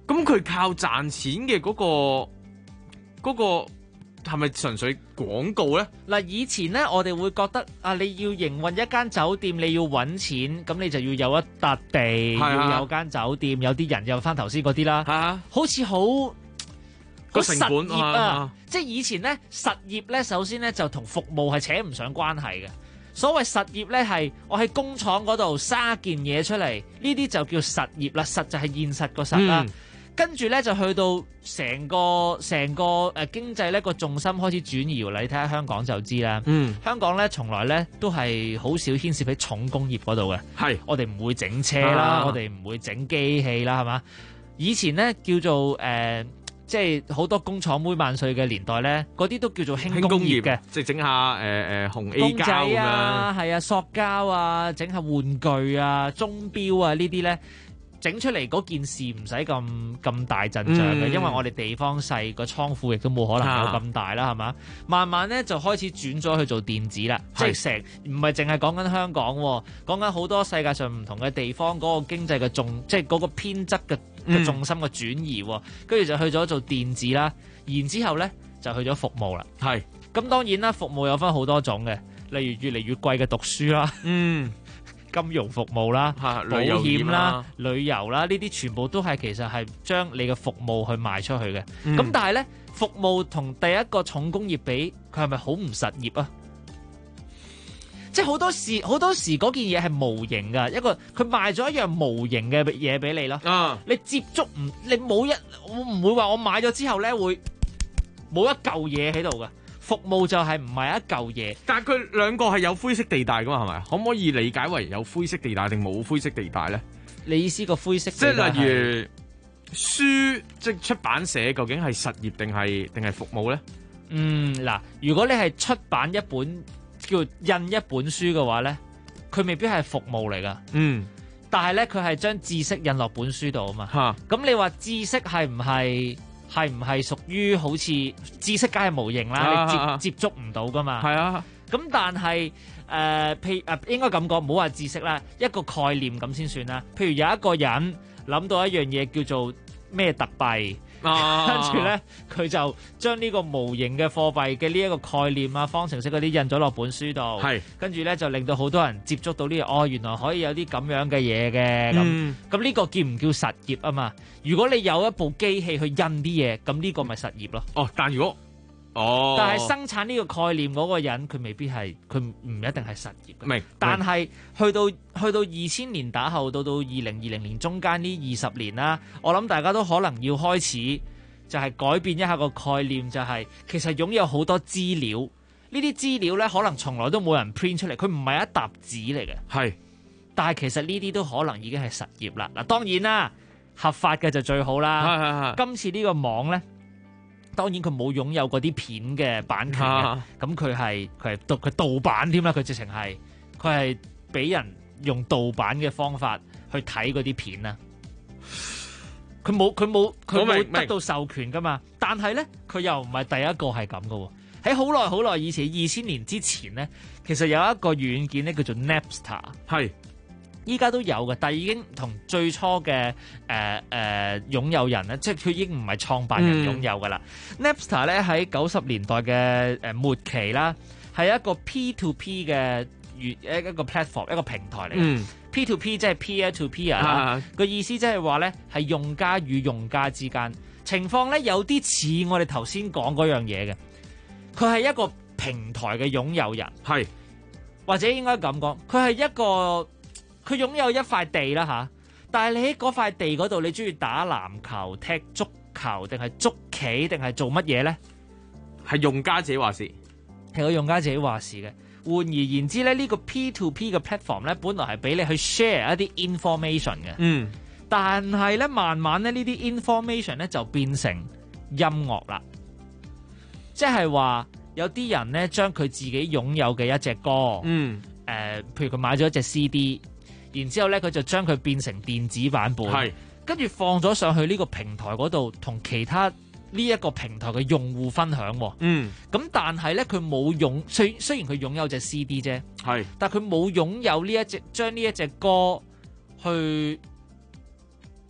咁佢靠賺錢嘅嗰個係咪純粹廣告咧？ 嗱，以前咧我哋會覺得啊，你要營運一間酒店，你要揾錢，咁你就要有一笪地，要有間酒店，有啲人又翻頭先嗰啲啦，好似好實業啊！即係以前咧實業咧，首先咧就同服務係扯唔上關係嘅。所謂實業咧係我喺工廠嗰度生一件嘢出嚟，呢啲就叫實業啦。實就係現實個實啦。跟住咧就去到成個經濟咧個重心開始轉移啦。你睇下香港就知啦。香港咧從來咧都係好少牽涉喺重工業嗰度嘅。係我哋唔會整車啦，我哋唔會整機器啦，係嘛？以前咧叫做即係好多工廠妹萬歲嘅年代咧，嗰啲都叫做輕工業嘅，即係整下紅 A 膠咁樣，係啊，塑膠啊，整下玩具啊、鐘錶啊呢啲咧，整出嚟嗰件事唔使咁大陣仗嘅，因為我哋地方細，個倉庫亦都冇可能有咁大啦，係嘛？慢慢咧就開始轉咗去做電子啦，即係唔係淨係講緊香港，講緊好多世界上唔同嘅地方嗰個經濟嘅即係嗰個偏側嘅重心嘅轉移，跟住就去咗做電子啦，然之後咧就去咗服務啦。係咁當然啦，服務有分好多種嘅，例如越嚟越貴嘅讀書啦，金融服務啦、保險啦、旅遊啦，呢啲全部都係其實係將你嘅服務去賣出去嘅。咁但係咧，服務同第一個重工業比，佢係咪好唔實業啊？即係好多時嗰件嘢係無形㗎，一個佢賣咗一樣無形嘅嘢俾你咯。你接觸你冇我唔會話我買咗之後咧會冇一嚿嘢喺度㗎。服務就係唔係一嚿嘢， 但係佢兩個係有灰色地帶㗎嘛，係咪？可唔可以理解為有灰色地帶定冇灰色地帶咧？ 你意思個灰色地帶即係例如書，即係出版社究竟係實業定係服務咧？ 嗱，如果你係出版一本叫印一本書嘅話咧，佢未必係服務嚟㗎。但係咧佢係將知識印落本書度啊嘛。咁你話知識係唔係屬於好似知識梗係無形啦，你接觸唔到噶嘛？係啊。咁但係應該咁講，唔好話知識啦，一個概念咁先算啦。譬如有一個人諗到一樣嘢叫做咩特幣，跟住咧佢就將呢個無形嘅貨幣嘅呢一個概念啊、方程式嗰啲印咗落本書度，跟住咧就令到好多人接觸到呢個原來可以有啲咁樣嘅嘢嘅。咁呢個叫唔叫實業啊嘛？如果你有一部機器去印啲嘢，咁呢個咪實業咯。但係生產呢個概念嗰個人，佢未必係，佢唔一定係實業。明。但係去到2000年打後，到2020年中間呢20年啦，我諗大家都可能要開始就係改變一下個概念，就係其實擁有好多資料，呢啲資料咧可能從來都冇人 print 出嚟，佢唔係一沓紙嚟嘅。係。但係其實呢啲都可能已經係實業啦。嗱，當然啦。合法嘅就最好啦。今次呢個網咧，當然佢冇擁有嗰啲片嘅版權嘅，咁佢係盜版添啦。佢直情係佢係俾人用盜版嘅方法去睇嗰啲片啦。佢冇得到授權噶嘛。但係咧，佢又唔係第一個係咁噶喎。喺好耐以前，2000年之前咧，其實有一個軟件咧叫做 Napster。係。依家都有嘅，但係已經同最初嘅擁有人咧，即係佢已經唔係創辦人擁有㗎啦。Napster 咧喺90年代嘅末期啦，係一個 P2P 嘅一個 platform 一個平台嚟嘅。P2P 即係 peer to peer 個意思，即係話咧係用家與用家之間情況咧，有啲似我哋頭先講嗰樣嘢嘅。佢係一個平台嘅擁有人，係或者應該咁講，佢係一個。佢擁有一塊地啦嚇，但係你喺嗰塊地嗰度，你中意打籃球、踢足球定係捉棋定係做乜嘢咧？係用家自己話事，係個用家自己話事嘅。換而言之咧，呢個 P2P 嘅 platform 咧，本來係俾你去 share 一啲 information 嘅。但係咧，慢慢咧呢啲 information 咧就變成音樂啦，即係話有啲人咧將佢自己擁有嘅一隻歌，譬如佢買咗一隻 CD。然之後咧，佢就將佢變成電子版本，跟住放咗上去呢個平台嗰度，同其他呢一個平台嘅用戶分享。咁但係咧，佢冇雖然佢擁有隻 CD 啫，但係佢冇擁有呢一隻將呢一隻歌去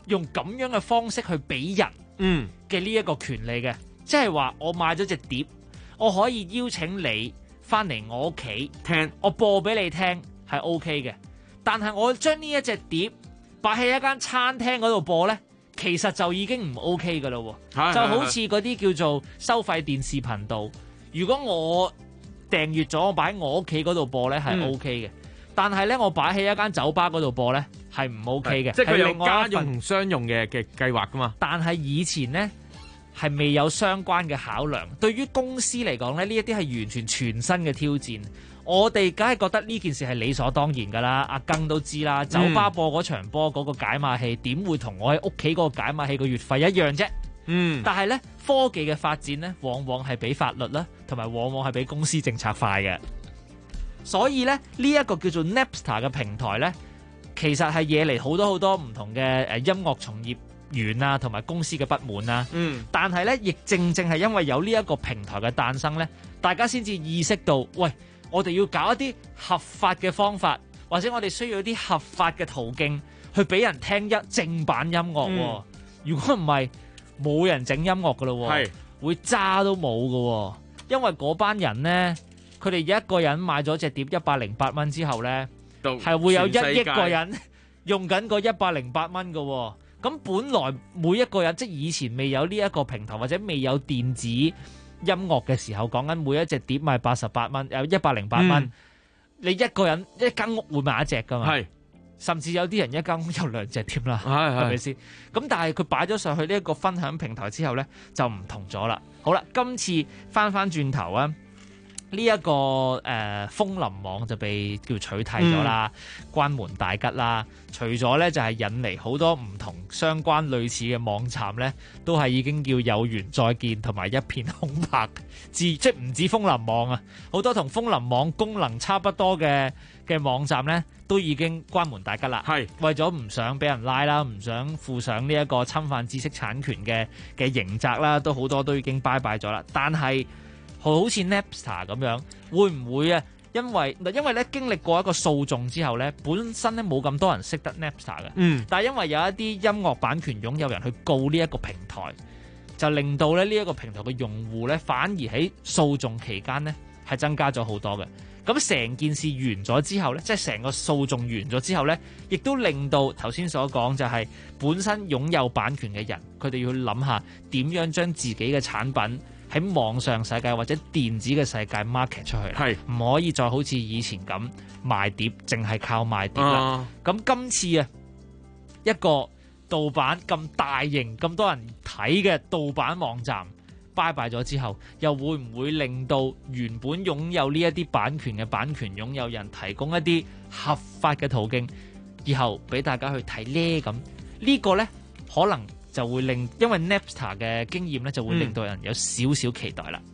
用咁樣嘅方式去俾人嘅呢一個權利嘅，即係話我買咗隻碟，我可以邀請你翻嚟我屋企聽，我播俾你聽係 OK 嘅。但係我將呢一隻碟擺喺一間餐廳嗰度播呢，其實就已經唔 OK 噶啦喎。就好似嗰啲叫做收費電視頻道，如果我訂閱咗，我擺喺我屋企嗰度播呢係 OK 嘅。但係呢，我擺喺一間酒吧嗰度播呢係唔 OK 嘅。 即係佢有家用同商用嘅計劃噶嘛。 但係以前呢，係未有相關嘅考量。對於公司嚟講呢，呢一啲係完全全新嘅挑戰。我哋梗係覺得呢件事係理所當然㗎啦，阿更都知啦。酒吧播嗰場波嗰個解碼器點會同我喺屋企嗰個解碼器個月費一樣啫？但係呢，科技嘅發展呢，往往係比法律啦，同埋往往係比公司政策快嘅。所以呢，呢一個叫做 Napster 嘅平台呢，其實係惹嚟好多唔同嘅音樂從業員啊，同埋公司嘅不滿啦。但係呢，亦正係因為有呢一個平台嘅誕生呢，大家先至意識到，喂，我哋要搞一啲合法嘅方法，或者我哋需要一啲合法嘅途徑去俾人聽正版音樂。如果唔係，冇人整音樂噶咯，會渣都冇噶。因為嗰班人呢，佢哋一個人買咗隻碟108蚊之後呢，係會有1億個人用緊個108蚊噶。咁本來每一個人，即係以前未有呢一個平台或者未有電子音樂嘅時候，講緊每一隻碟賣88蚊，有108蚊。你一個人一間屋會買一隻噶嘛？甚至有啲人一間屋有2隻添啦，係咪先？咁但係佢擺咗上去呢一個分享平台之後呢，就唔同咗啦。好啦，今次翻轉頭啊！呢一個風林網就被叫取締咗啦，關門大吉啦。除咗咧就係引嚟好多唔同相關類似嘅網站咧，都係已經叫有緣再見同埋一片空白。即唔止風林網啊，好多同風林網功能差不多嘅網站咧，都已經關門大吉啦。係為咗唔想俾人拉啦，唔想負上呢一個侵犯知識產權嘅刑責啦，都好多都已經拜拜咗啦。但係好似 Napster 咁樣，會唔會啊？因為咧經歷過一個訴訟之後咧，本身咧冇咁多人識得 Napster 嘅，但係因為有一啲音樂版權擁有人去告呢一個平台，就令到咧呢一個平台嘅用戶咧反而喺訴訟期間咧係增加咗好多嘅。咁成件事完咗之後咧，即係成個訴訟完咗之後咧，亦都令到頭先所講就係本身擁有版權嘅人，佢哋要諗下點樣將自己嘅產品喺網上世界或者電子嘅世界 market 出去，係唔可以再好似以前咁賣碟，淨係靠賣碟啦。咁今次啊，一個盜版咁大型、咁多人睇嘅盜版網站拜拜咗之後，又會唔會令到原本擁有呢一啲版權嘅版權擁有人提供一啲合法嘅途徑，以後俾大家去睇呢？咁呢個呢，可能就會令，因為 Napster 嘅經驗咧，就會令到人有少少期待啦。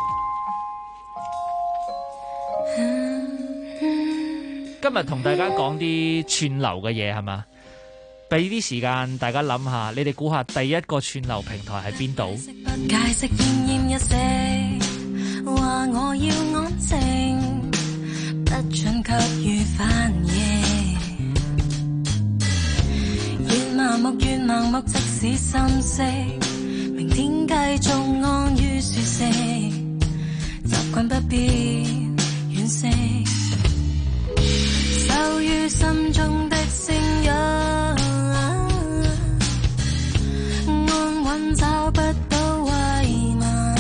今日同大家講啲串流嘅嘢係嘛？俾啲時間大家諗下，你哋估下第一個串流平台係邊度？解釋厭厭一些，話我要安靜，不准給予反應。越麻木越盲目，即使心息，明天繼續安於舒適，習慣不必惋惜，受於心中的聲音，安穩找不到慰問，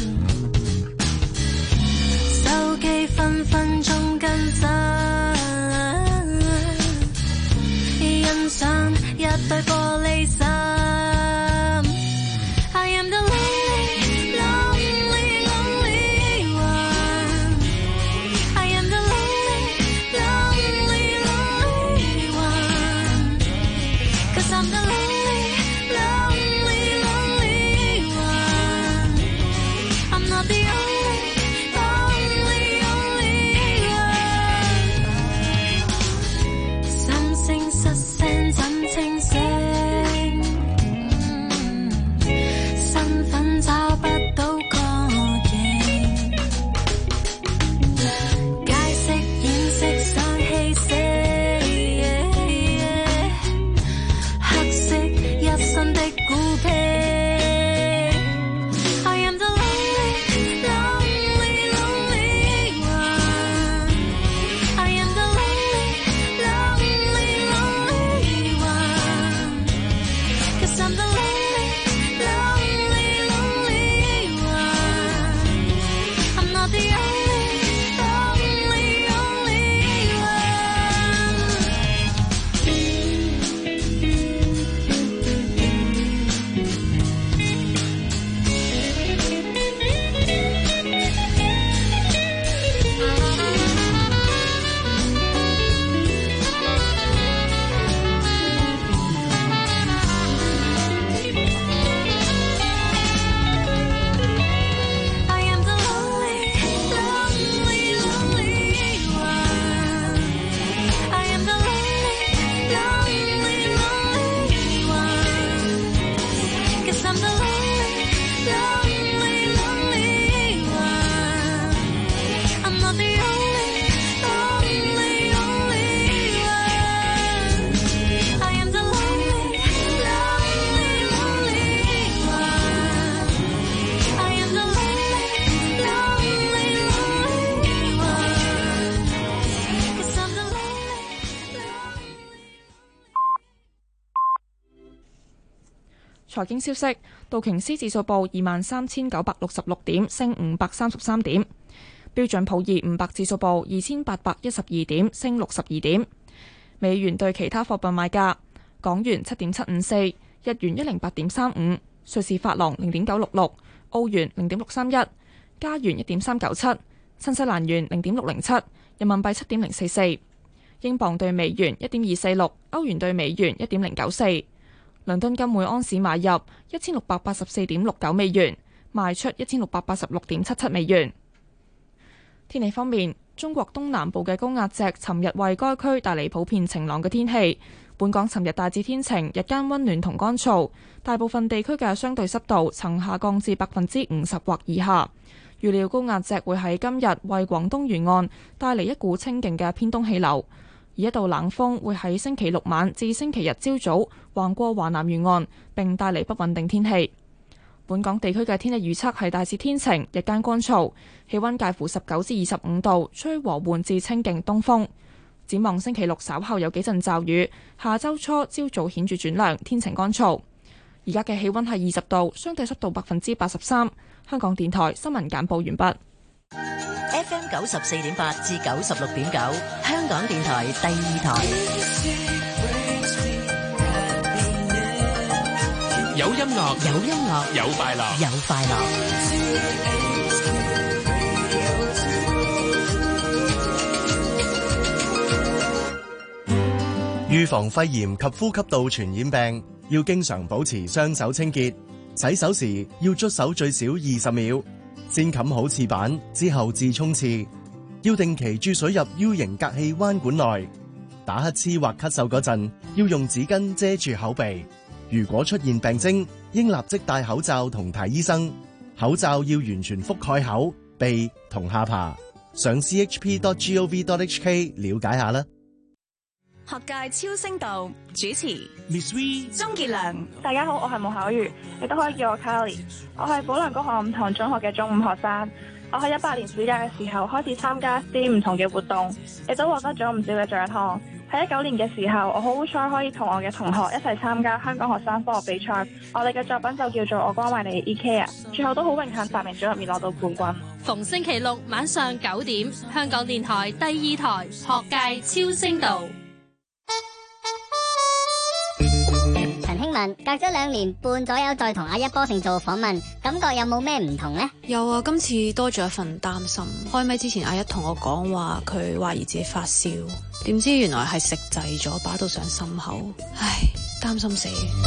手機分分鐘跟進。上一對玻璃心 I am the lonely, lonely, lonely one I am the lonely, lonely, lonely one 財經消息，道瓊斯指數報23,966點，升533點；標準普爾500指數報2,812點，升62點。美元對其他貨幣賣價：港元7.754，日元108.35，瑞士法郎0.966，澳元0.631，加元1.397，新西蘭元0.607，人民幣7.044，英鎊對美元1.246，歐元對美元1.094。倫敦金每安士買入1684.69美元，賣出1686.77美元。天氣方面，中國東南部嘅高壓脊尋日為該區帶嚟普遍晴朗嘅天氣。本港尋日大致天晴，日間溫暖同乾燥，大部分地區嘅相對濕度曾下降至50%或以下。預料高壓脊會喺今日為廣東沿岸帶嚟一股清勁嘅偏東氣流，而一道冷風會喺星期六晚至星期日朝早橫過華南沿岸，並帶嚟不穩定天氣。本港地區嘅天氣預測係大致天晴，日間乾燥，氣溫介乎19至25度，吹和緩至清勁東風。展望星期六稍後有幾陣驟雨，下周初朝早顯著轉涼，天晴乾燥。而家嘅氣溫係20度，相對濕度83%。香港電台新聞簡報完畢。 FM 94.8至96.9，香港電台第二台。 有音樂， 有音樂， 有快樂， 有快樂。 預防肺炎及呼吸道傳染病，要經常保持雙手清潔。洗手時要捽手最少20秒，先冚好廁板之後至沖廁。要定期注水入 U 型隔氣彎管內。打乞嗤或咳嗽嗰陣，要用紙巾遮住口鼻。如果出現病徵，應立即戴口罩同睇醫生。口罩要完全覆蓋口、鼻同下巴。上 chp.gov.hk 了解下啦。 學界超聲道主持 Miss V、 鍾傑良。 大家好，我係毛巧如，你都可以叫我 Carly。我係保良局學五堂中學嘅中五學生。我喺18年暑假嘅時候開始參加啲唔同嘅活動，亦都獲得咗唔少嘅獎項。喺19年嘅時候，我好彩可以同我嘅同學一齊參加香港學生科學比賽。我哋嘅作品就叫做我關懷你 E.K.A， 最後都好榮幸達名組入面攞到冠軍。 逢星期六晚上9點，香港電台第二台學界超聲道。 陳興文隔咗2年半左右再同阿一波成做訪問，感覺有冇咩唔同呢？ 有啊，今次多咗一份擔心。開咪之前阿一同我講話佢懷疑自己發燒，點知原來係食滯咗，把到上心口，唉，擔心死。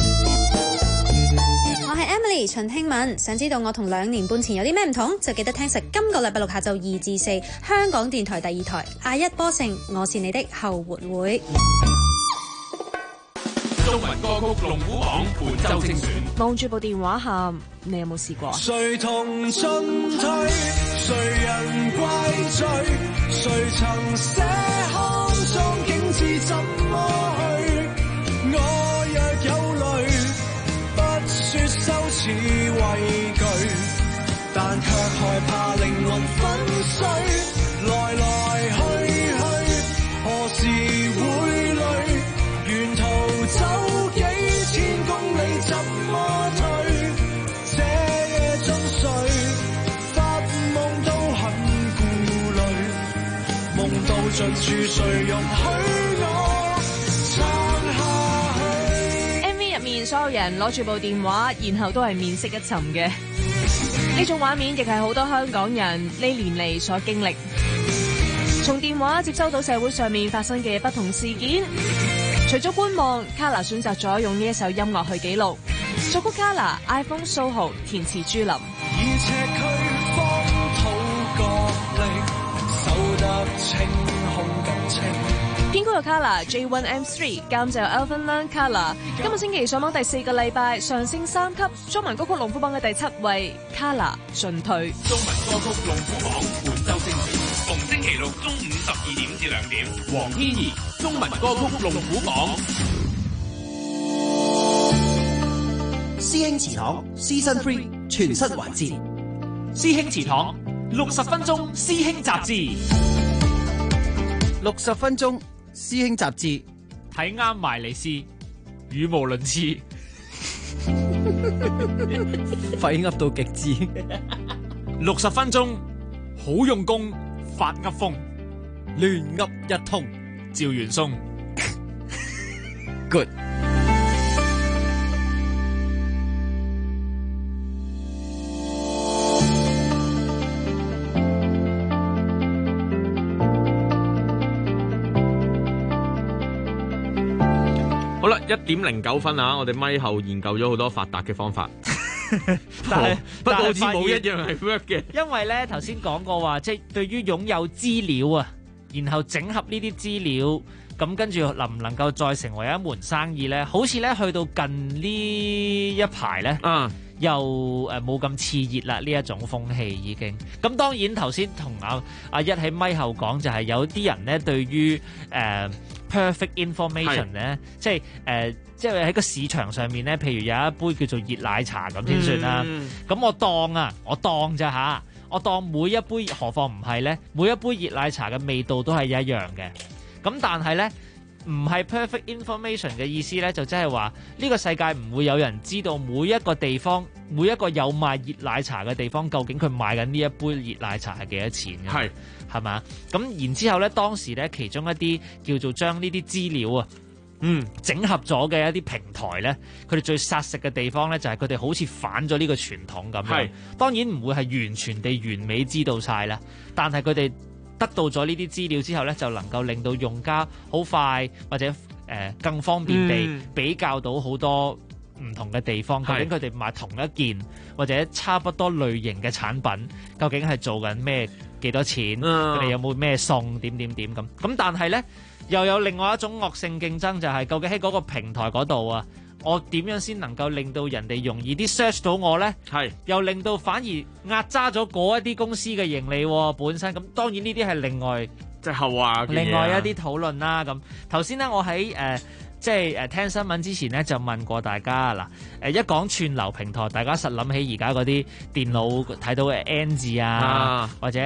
我係 Emily 陳興文，想知道我同2年半前有啲咩唔同，就記得聽實今個禮拜六下晝2至4，香港電台第二台阿一波成我是你的後活會。 中文歌曲龍虎榜本周精選。 望住部電話喊，你有冇試過？ 誰同進退，誰人怪罪？誰曾寫康莊景致怎麼去？我若有淚，不說羞恥畏懼，但卻害怕靈魂粉碎。來來去去，何時會累？沿途走幾千公里怎麼退？這夜中睡，發夢都很顧慮，夢到盡處誰容許我撐下去。 MV 入面所有人攞住部電話，然後都係面色一沉嘅，呢種畫面亦係好多香港人呢年嚟所經歷。從電話接收到社會上面發生嘅不同事件。除咗觀望，卡拿選擇咗用呢一首音樂去記錄。作曲卡拿 ，iPhone SoHo 填詞朱琳。 以赤區荒土角力，守得清空更清。 編曲嘅卡拿 J1M3，監製 Alvin Lang 卡拿。今個星期上榜第4個禮拜，上升3級，中文歌曲龍虎榜嘅第7位，卡拿進退。 中文歌曲龍虎榜本周精選，逢星期六中午12點至2點，黃天怡中文歌曲龍虎榜。 師兄祠堂 Season 3全新環節，師兄祠堂60分鐘師兄雜誌 ，60分鐘師兄雜誌， 睇啱埋嚟試，語無倫次。 廢噏到極致。 60分鐘，好用功，發噏風，亂噏一通，趙元松。 Good。 好啦，1:09啊！我哋咪後研究咗好多發達嘅方法，不過好似冇一樣係 work 嘅。 因為咧頭先講過話，即係對於擁有資料啊，然後整合呢啲資料，咁跟住能唔能夠再成為一門生意咧？好似咧去到近呢一排咧，又冇咁熾熱啦，呢一種風氣已經。咁當然頭先同阿一喺咪後講，就係有啲人咧對於perfect information 咧，即係即係喺個市場上面咧，譬如有一杯叫做熱奶茶咁先算啦。咁我當咋嚇？我當每一杯，何況唔係咧？每一杯熱奶茶嘅味道都係一樣嘅。咁但係咧，唔係 perfect information 嘅意思咧，就即係話呢個世界唔會有人知道每一個地方，每一個有賣熱奶茶嘅地方，究竟佢賣緊呢一杯熱奶茶係幾多錢嘅？係嘛？咁然之後咧，當時咧其中一啲叫做將呢啲資料啊，整合咗嘅一啲平台咧，佢哋最殺食嘅地方咧，就係佢哋好似反咗呢個傳統咁樣。當然唔會係完全地完美知道晒啦，但係佢哋得到咗呢啲資料之後咧，就能夠令到用家好快或者更方便地比較到好多唔同嘅地方，究竟佢哋買同一件或者差不多類型嘅產品，究竟係做緊咩？幾多錢？佢哋有冇咩送？點咁？咁但係呢，又有另外一種惡性競爭，就係究竟喺嗰個平台嗰度啊，我點樣先能夠令到人哋容易啲 search 到我呢？又令到反而壓榨咗嗰一啲公司嘅盈利本身。咁當然呢啲係另外即係後話嘅嘢， 另外一啲討論啦。咁頭先呢，我喺即係聽新聞之前咧，就問過大家嗱，一講串流平台，大家實諗起而家嗰啲電腦睇到嘅 N 字啊，或者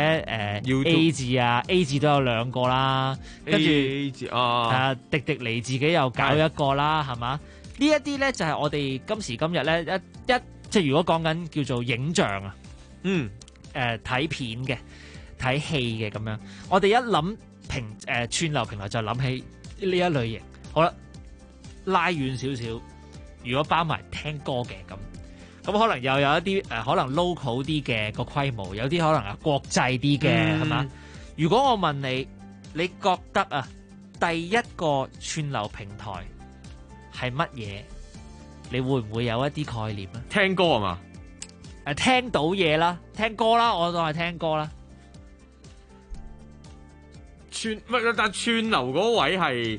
A 字啊 ，A 字都有兩個啦，跟住迪迪尼自己又搞一個啦，係嘛？呢一啲咧就係我哋今時今日咧即係如果講緊叫做影像啊，睇片嘅睇戲嘅咁樣，我哋一諗串流平台就諗起呢一類型。好啦。拉遠少少，如果包埋聽歌嘅咁可能又有一啲可能 local 啲嘅個規模，有啲可能係國際啲嘅係嘛？如果我問你，你覺得啊第一個串流平台係乜嘢？你會唔會有一啲概念咧？ 聽歌係嘛？ 聽到嘢啦，聽歌啦，我當係聽歌啦。 但串流嗰位係。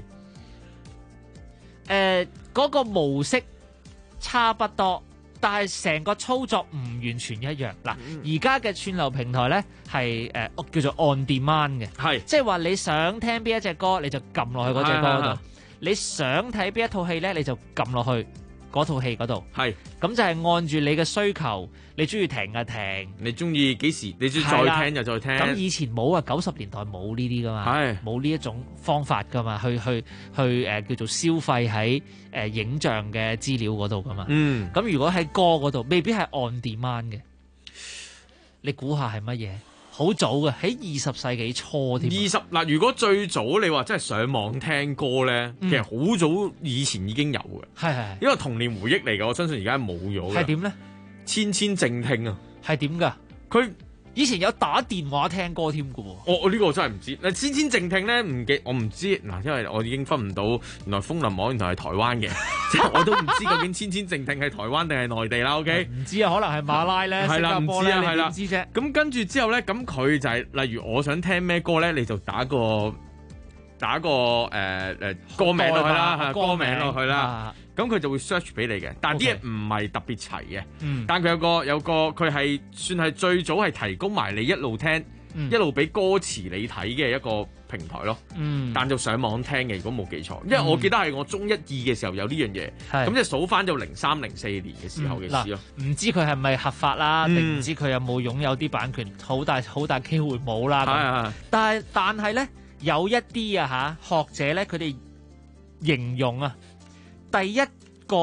嗰個模式差不多，但係成個操作唔完全一樣。嗱，而家嘅串流平台咧係叫做 on demand 嘅，即係話你想聽邊一隻歌，你就撳落去嗰隻歌嗰度；你想睇邊一套戲咧，你就撳落去嗰套戲嗰度。咁就係按住你嘅需求，你中意停就停， 你中意幾時，你中意再聽就再聽。 咁以前冇啊，90年代冇呢啲噶嘛，冇呢一種方法噶嘛，去叫做消費喺影像嘅資料嗰度噶嘛。咁如果喺歌嗰度，未必係 on demand 嘅。你估下係乜嘢？好早嘅，喺20世紀初添。 嗱，如果最早你話真係上網聽歌咧，其實好早以前已經有嘅。 係， 因為童年回憶嚟嘅，我相信而家冇咗嘅。 係點咧？ 千千靜聽啊， 係點噶？佢以前有打電話聽歌添㗎喎。 我呢個真係唔知。嗱，千千靜聽咧我唔知嗱，因為我已經分唔到原來楓林網原來係台灣嘅，即係我都唔知究竟千千靜聽係台灣定係內地啦。OK，唔知啊，可能係馬拉咧，新加坡咧，你點知啫？ 咁跟住之後咧，咁佢就係例如我想聽咩歌咧，你就打個歌名落去啦，歌名落去啦。咁佢就會 search 俾你嘅，但係啲嘢唔係特別齊嘅。但佢有個佢係算係最早係提供埋你一路聽，一路俾歌詞你睇嘅一個平台咯。但就上網聽嘅，如果冇記錯，因為我記得係我中1、2嘅時候有呢樣嘢，咁即係數翻就03、04年嘅時候嘅事咯。 唔知佢係咪合法啦，定唔知佢有冇擁有啲版權？好大機會冇啦。但係咧有一啲學者咧，佢哋形容啊。第一個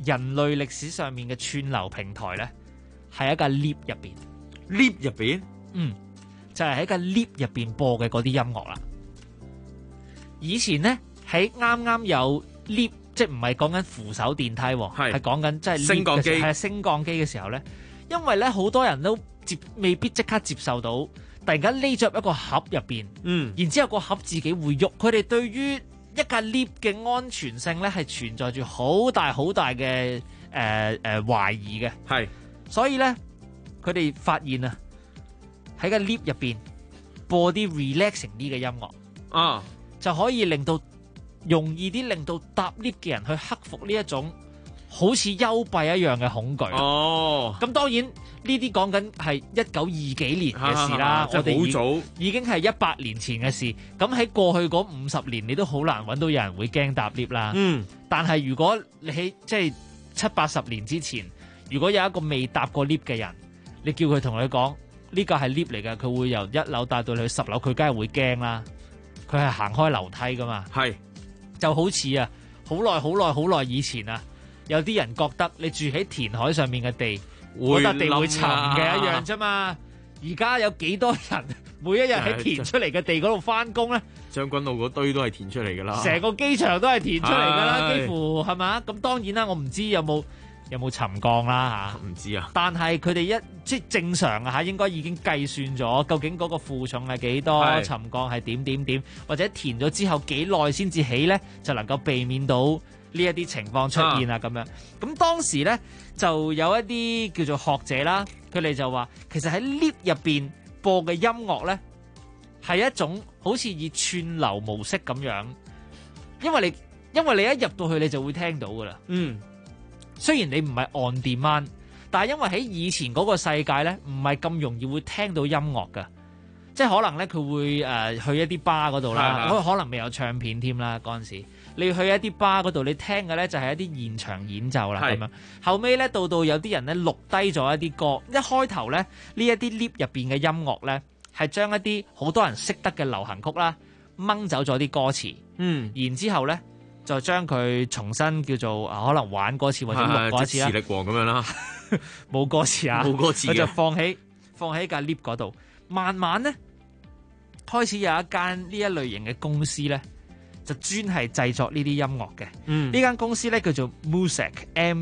人類歷史上面嘅串流平台咧，係一架 lift 入邊。 lift 入邊？ 就係喺架 lift 入邊播嘅嗰啲音樂啦。以前咧喺啱啱有 lift， 即係唔係講緊扶手電梯，係講緊即係升降機， 係升降機嘅時候咧，因為咧好多人都未必即刻接受到，突然間匿咗入一個盒入邊，然之後個盒自己會喐，佢哋對於一架 lift 嘅安全性咧係存在住好大好大嘅懷疑嘅， 係， 所以咧佢哋發現啊，喺個 lift 入邊播啲 relaxing 啲嘅音樂啊， 就可以令到容易啲令到搭 lift 嘅人去克服呢一種好似幽閉一樣嘅恐懼。 哦， 咁當然呢啲講緊係1920幾年嘅事啦，我哋好早已經係100年前嘅事。咁喺過去嗰50年，你都好難揾到有人會驚搭 lift 啦。但係如果你喺即係70-80年之前，如果有一個未搭過 lift 嘅人，你叫佢同佢講呢個係 lift 嚟嘅，佢會由1樓帶到你去10樓，佢梗係會驚啦。佢係行開樓梯噶嘛， 係就好似啊，好耐以前啊，有啲人覺得你住喺填海上面嘅地，嗰笪地會沉嘅一樣啫嘛。而家有幾多人每一日喺填出嚟嘅地嗰度翻工咧？ 將軍澳嗰堆都係填出嚟噶啦， 成個機場都係填出嚟噶啦，幾乎係嘛？咁當然啦，我唔知有冇沉降啦嚇， 唔知啊。 但係佢哋即係正常啊嚇，應該已經計算咗究竟嗰個負重係幾多，沉降係點，或者填咗之後幾耐先至起咧，就能夠避免到呢一啲情況出現啊咁樣。咁當時咧就有一啲叫做學者啦，佢哋就話其實喺 lift 入邊播嘅音樂咧係一種好似以串流模式咁樣，因為你一入到去你就會聽到噶啦。雖然你唔係 on demand，但係因為喺以前嗰個世界咧，唔係咁容易會聽到音樂噶，即係可能咧佢會去一啲巴嗰度啦，可能未有唱片添啦嗰陣時，你去一啲巴嗰度，你聽嘅咧就係一啲現場演奏啦咁樣。後尾咧到有啲人咧錄低咗一啲歌，一開頭咧呢一啲 lift 入邊嘅音樂咧係將一啲好多人識得嘅流行曲啦掹走咗啲歌詞，然之後咧就將佢重新叫做可能玩歌詞或者錄過一次啦， 磁力王咁樣啦， 冇歌詞啊， 冇歌詞，佢就放喺架 lift 嗰度，慢慢咧開始有一間呢一類型嘅公司咧，就專係製作呢啲音樂嘅。呢間公司咧叫做 Muzak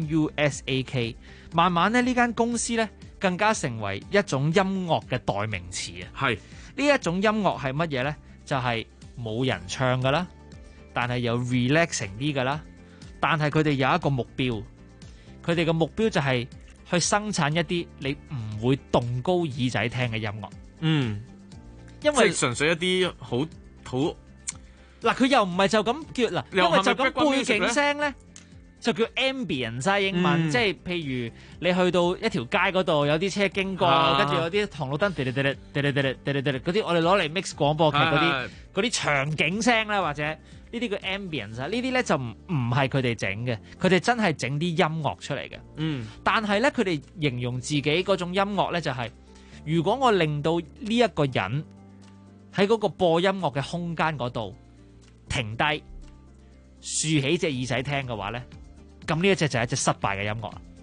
M-U-S-A-K。慢慢咧呢間公司咧更加成為一種音樂嘅代名詞啊。係呢一種音樂係乜嘢咧？就係冇人唱噶啦。但係有 relaxing 啲㗎啦，但係佢哋有一個目標，佢哋嘅目標就係去生產一啲你唔會動高耳仔聽嘅音樂。因為即係純粹一啲好嗱，佢又唔係就咁叫嗱，因為就咁背景聲咧就叫 ambience 英文，即係譬如你去到一條街嗰度有啲車經過，跟住有啲紅綠燈嗰啲，我哋攞嚟 mix 廣播劇嗰啲場景聲啦，或者呢啲叫 ambience，呢啲咧就唔係佢哋整嘅，佢哋真係整啲音樂出嚟嘅。但係咧佢哋形容自己嗰種音樂咧就係，如果我令到呢一個人喺嗰個播音樂嘅空間嗰度停低，豎起隻耳仔聽嘅話咧，咁呢一隻就係一隻失敗嘅音樂啦。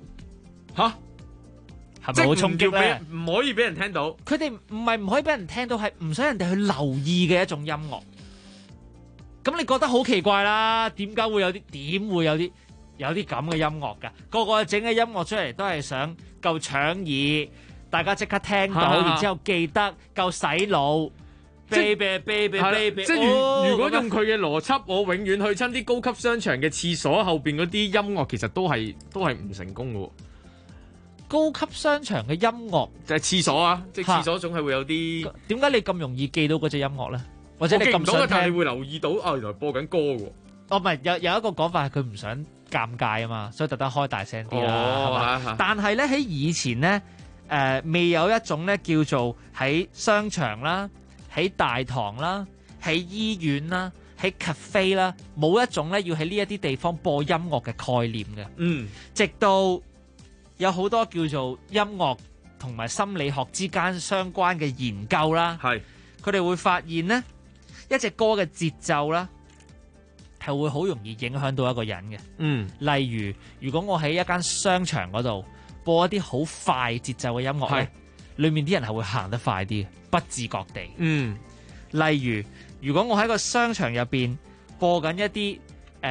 係咪好衝擊咧？ 唔可以俾人聽到。 佢哋唔係唔可以俾人聽到，係唔想人哋去留意嘅一種音樂。咁你覺得好奇怪啦？點解會有啲？點會有啲咁嘅音樂㗎？個個整嘅音樂出嚟都係想夠搶耳，大家即刻聽到，然之後記得夠洗腦。baby， 即係如果用佢嘅邏輯，我永遠去親啲高級商場嘅廁所後邊嗰啲音樂，其實都係唔成功嘅。 高級商場嘅音樂就係廁所啊，即係廁所總係會有啲。 點解你咁容易記到嗰隻音樂咧？或者你咁想聽？ 我記唔到，但係你會留意到啊，原來播緊歌嘅。 唔係有一個講法係佢唔想尷尬啊嘛，所以特登開大聲啲啦。但係咧喺以前咧，未有一種咧叫做喺商場啦，喺大堂啦，喺醫院啦，喺 cafe 啦，冇一種咧要喺呢一啲地方播音樂嘅概念嘅。直到有好多叫做音樂同埋心理學之間相關嘅研究啦，佢哋會發現咧，一隻歌嘅節奏啦， 係會好容易影響到一個人嘅。例如如果我喺一間商場嗰度播一啲好快節奏嘅音樂咧，裏面啲人係會行得快啲，不自覺地。例如如果我喺個商場入邊播緊一啲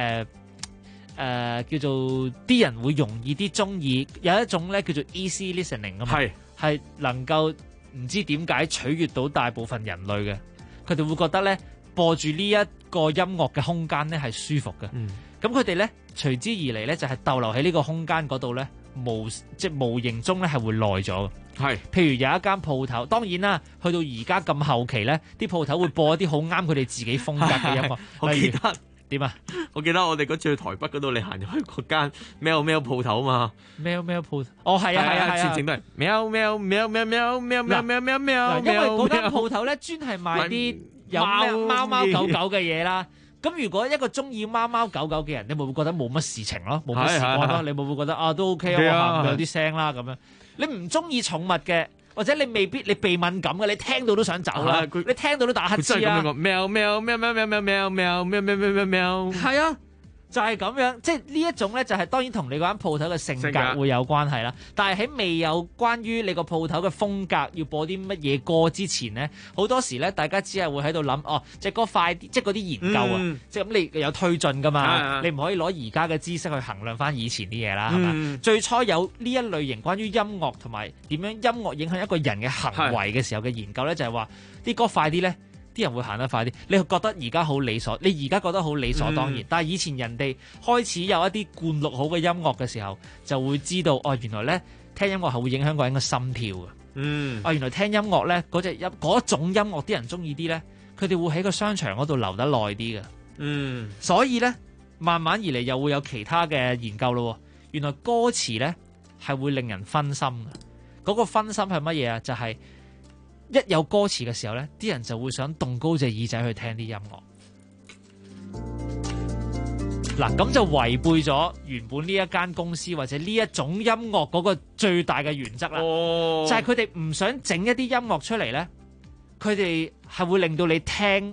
叫做啲人會容易啲中意，有一種咧叫做 easy listening 啊嘛，係能夠唔知點解取悅到大部分人類嘅，佢哋會覺得咧播住呢一個音樂嘅空間咧係舒服嘅。咁佢哋咧隨之而嚟咧就係逗留喺呢個空間嗰度咧，無形中咧係會耐咗嘅。譬如有一間鋪頭，當然啦，去到而家咁後期咧，啲鋪頭會播一啲好啱佢哋自己風格嘅音樂。 我記得點啊？ 我記得我哋嗰次去台北嗰度，你行入去嗰間喵喵鋪頭嘛？ 喵喵鋪頭，哦係啊， 全程都係喵喵喵喵喵喵喵喵喵喵。 因為嗰間鋪頭咧專係賣啲有貓貓狗狗嘅嘢啦。咁如果一個中意貓貓狗狗嘅人，你咪會覺得冇乜事情咯，冇乜事幹咯，你咪會覺得都 OK 啊，我行有啲聲啦咁樣。你唔中意寵物嘅，或者你未必你鼻敏感嘅，你聽到都想走啦，你聽到都打乞嗤啊！ 喵喵喵喵喵喵喵喵喵喵喵喵喵， 係啊，就係咁樣，即係呢一種咧，就係當然同你嗰間鋪頭嘅性格會有關係啦。但係喺未有關於你個鋪頭嘅風格要播啲乜嘢歌之前咧，好多時咧大家只係會喺度諗，隻歌快啲，即係嗰啲研究啊，即係咁你有推進噶嘛，你唔可以攞而家嘅知識去衡量翻以前啲嘢啦，係嘛？最初有呢一類型關於音樂同埋點樣音樂影響一個人嘅行為嘅時候嘅研究咧，就係話啲歌快啲咧，啲人會行得快啲，你覺得而家好理所，你而家覺得好理所當然，但係以前人哋開始有一啲灌錄好嘅音樂嘅時候，就會知道原來咧聽音樂係會影響個人嘅心跳嘅。原來聽音樂咧嗰種音樂啲人中意啲咧，佢哋會喺個商場嗰度留得耐啲嘅。所以咧慢慢而嚟又會有其他嘅研究咯。原來歌詞咧係會令人分心嘅。嗰個分心係乜嘢啊？就係一有歌詞嘅時候咧，啲人就會想動高隻耳仔去聽啲音樂。嗱，咁就違背咗原本呢一間公司或者呢一種音樂嗰個最大嘅原則啦。就係佢哋唔想整一啲音樂出嚟咧，佢哋係會令到你聽，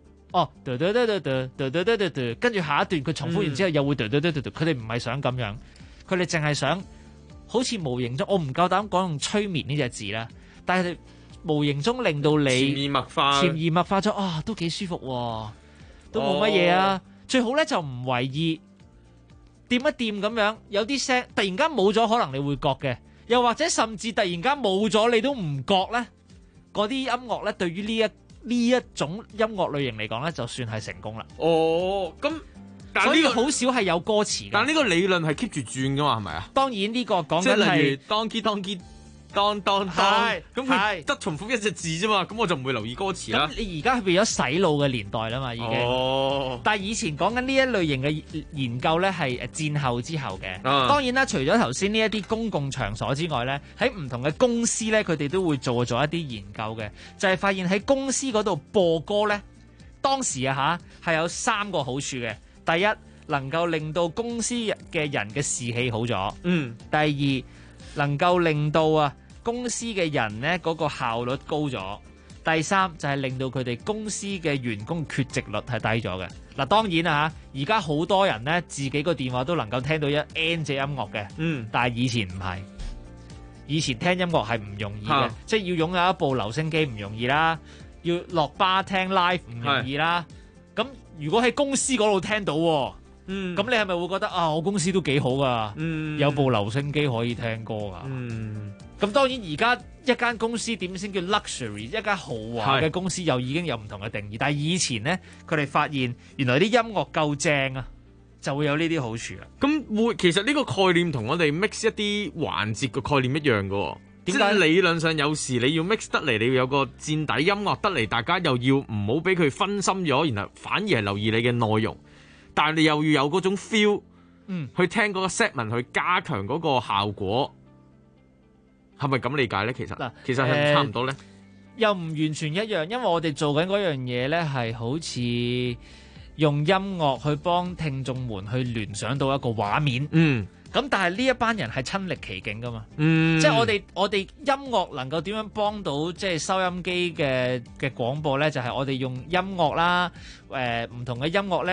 跟住下一段佢重複完之後又會，佢哋唔係想咁樣，佢哋淨係想好似無形中，我唔夠膽講用催眠呢隻字啦，但係佢哋無形中令到你潛移默化咗，都幾舒服喎，都冇乜嘢啊。最好咧就唔為意掂一掂咁樣，有啲聲突然間冇咗，可能你會覺嘅，又或者甚至突然間冇咗，你都唔覺咧。嗰啲音樂咧，對於呢一種音樂類型嚟講咧，就算係成功啦。 咁但係呢個好少係有歌詞嘅。 但係呢個理論係 keep 住轉噶嘛，係咪啊？ 當然呢個講緊係， 即係例如 donkey 當咁佢得重複一隻字啫嘛，咁我就唔會留意歌詞啦。 咁你而家係變咗洗腦嘅年代啦嘛，已經。但係以前講緊呢一類型嘅研究咧，係戰後之後嘅。當然啦，除咗頭先呢一啲公共場所之外咧，喺唔同嘅公司咧，佢哋都會做咗一啲研究嘅，就係發現喺公司嗰度播歌咧，當時係有3個好處嘅。第一，能夠令到公司嘅人嘅士氣好咗。第二，能夠令到公司嘅人咧嗰個效率高咗。第三就係令到佢哋公司嘅員工缺席率係低咗嘅。嗱，當然而家好多人咧自己個電話都能夠聽到一 N 隻音樂嘅。但係以前唔係，以前聽音樂係唔容易嘅，即係要擁有一部留聲機唔容易啦，要落巴聽 live 唔容易啦。咁如果喺公司嗰度聽到，咁你係咪會覺得我公司都幾好噶？有部留聲機可以聽歌噶。咁當然而家一間公司點先叫 luxury， 一間豪華嘅公司又已經有唔同嘅定義。但係以前呢，佢哋發現原來啲音樂夠正啊，就會有呢啲好處啊。 咁其實呢個概念同我哋 mix 一啲環節嘅概念一樣嘅。點解理論上有時你要 mix 得嚟，你要有個墊底音樂得嚟，大家又要唔好俾佢分心咗，然後反而係留意你嘅內容，但係你又要有嗰種 feel，去聽嗰個 segment 去加強嗰個效果。係咪咁理解咧？其實係咪差唔多咧？ 又唔完全一樣，因為我哋做緊嗰樣嘢咧，係好似用音樂去幫聽眾們去聯想到一個畫面。咁但係呢一班人係親歷其境噶嘛。即係我哋音樂能夠點樣幫到即係收音機嘅廣播咧？就係我哋用音樂啦，唔同嘅音樂咧會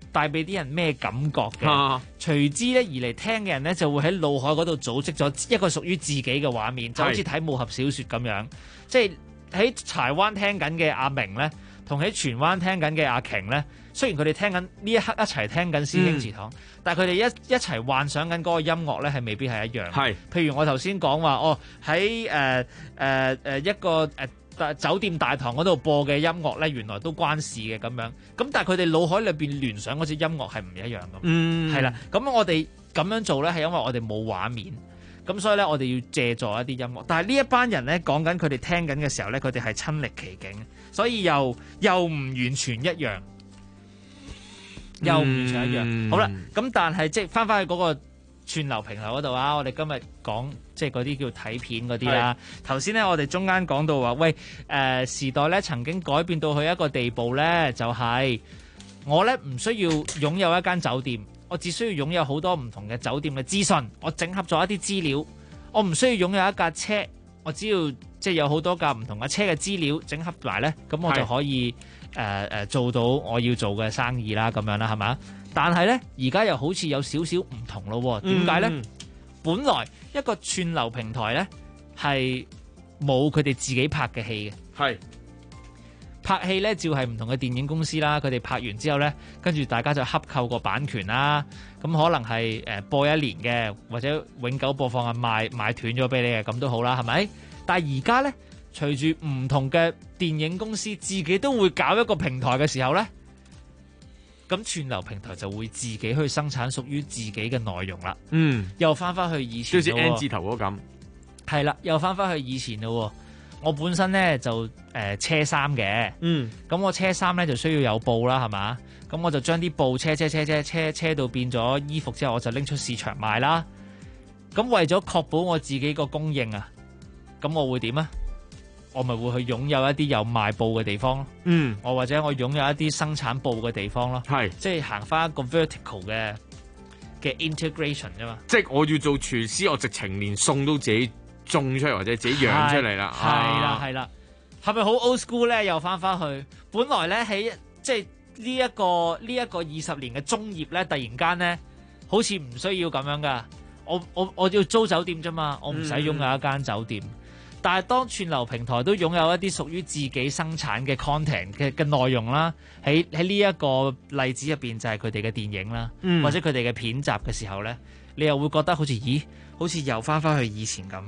帶俾啲人咩感覺嘅。隨之咧而嚟聽嘅人咧就會喺腦海嗰度組織咗一個屬於自己嘅畫面，就好似睇武俠小説咁樣。即係喺柴灣聽緊嘅阿明咧，同喺荃灣聽緊嘅阿瓊咧，雖然佢哋聽緊呢一刻一齊聽緊師兄祠堂，但係佢哋一齊幻想緊嗰個音樂咧係未必係一樣。係，譬如我頭先講話，喺一個酒店大堂嗰度播嘅音樂咧，原來都關事嘅咁樣。咁但係佢哋腦海裏邊聯想嗰隻音樂係唔一樣咁。係啦，咁我哋咁樣做咧係因為我哋冇畫面，咁所以咧我哋要借助一啲音樂。但係呢一班人咧講緊佢哋聽緊嘅時候咧，佢哋係親歷其境，所以又唔完全一樣，又唔完全一樣。好啦，咁但係即係翻去嗰個串流平台嗰度啊，我哋今日講即係嗰啲叫睇片嗰啲啦。頭先咧我哋中間講到話，喂，時代咧曾經改變到去一個地步咧，就係我咧唔需要擁有一間酒店，我只需要擁有好多唔同嘅酒店嘅資訊，我整合咗一啲資料，我唔需要擁有一架車，我只要即係有好多架唔同嘅車嘅資料整合埋咧，咁我就可以做到我要做嘅生意啦，咁樣啦，係咪？但係咧，而家又好似有少少唔同咯。點解咧？本來一個串流平台咧係冇佢哋自己拍嘅戲嘅，係拍戲咧，照係唔同嘅電影公司啦。佢哋拍完之後咧，跟住大家就洽購個版權啦。咁可能係播一年嘅，或者永久播放啊，賣斷咗俾你嘅，咁都好啦，係咪？但係而家咧，隨住唔同嘅電影公司自己都會搞一個平台嘅時候咧，咁串流平台就會自己去生產屬於自己嘅內容啦。又翻去以前，好似 N 字頭嗰咁。係啦，又翻去以前咯。我本身咧就車衫嘅，咁我車衫咧就需要有布啦，係嘛？咁我就將啲布車到變咗衣服之後，我就拎出市場賣啦。咁為咗確保我自己個供應啊，咁我會點啊？我咪會去擁有一啲有賣布嘅地方咯。我或者我擁有一啲生產布嘅地方咯。係，即係行翻一個 vertical 嘅 integration 啫嘛。即係我要做廚師，我直情連餸都自己種出嚟或者自己養出嚟啦。係啦，係咪好 old school 咧？又翻去，本來咧喺即係呢一個20年嘅中葉咧，突然間咧好似唔需要咁樣噶。我要租酒店啫嘛，我唔使擁有一間酒店。但係當串流平台都擁有一啲屬於自己生產嘅 content 嘅內容啦，喺呢一個例子入邊就係佢哋嘅電影啦，或者佢哋嘅片集嘅時候咧，你又會覺得好似又翻去以前咁，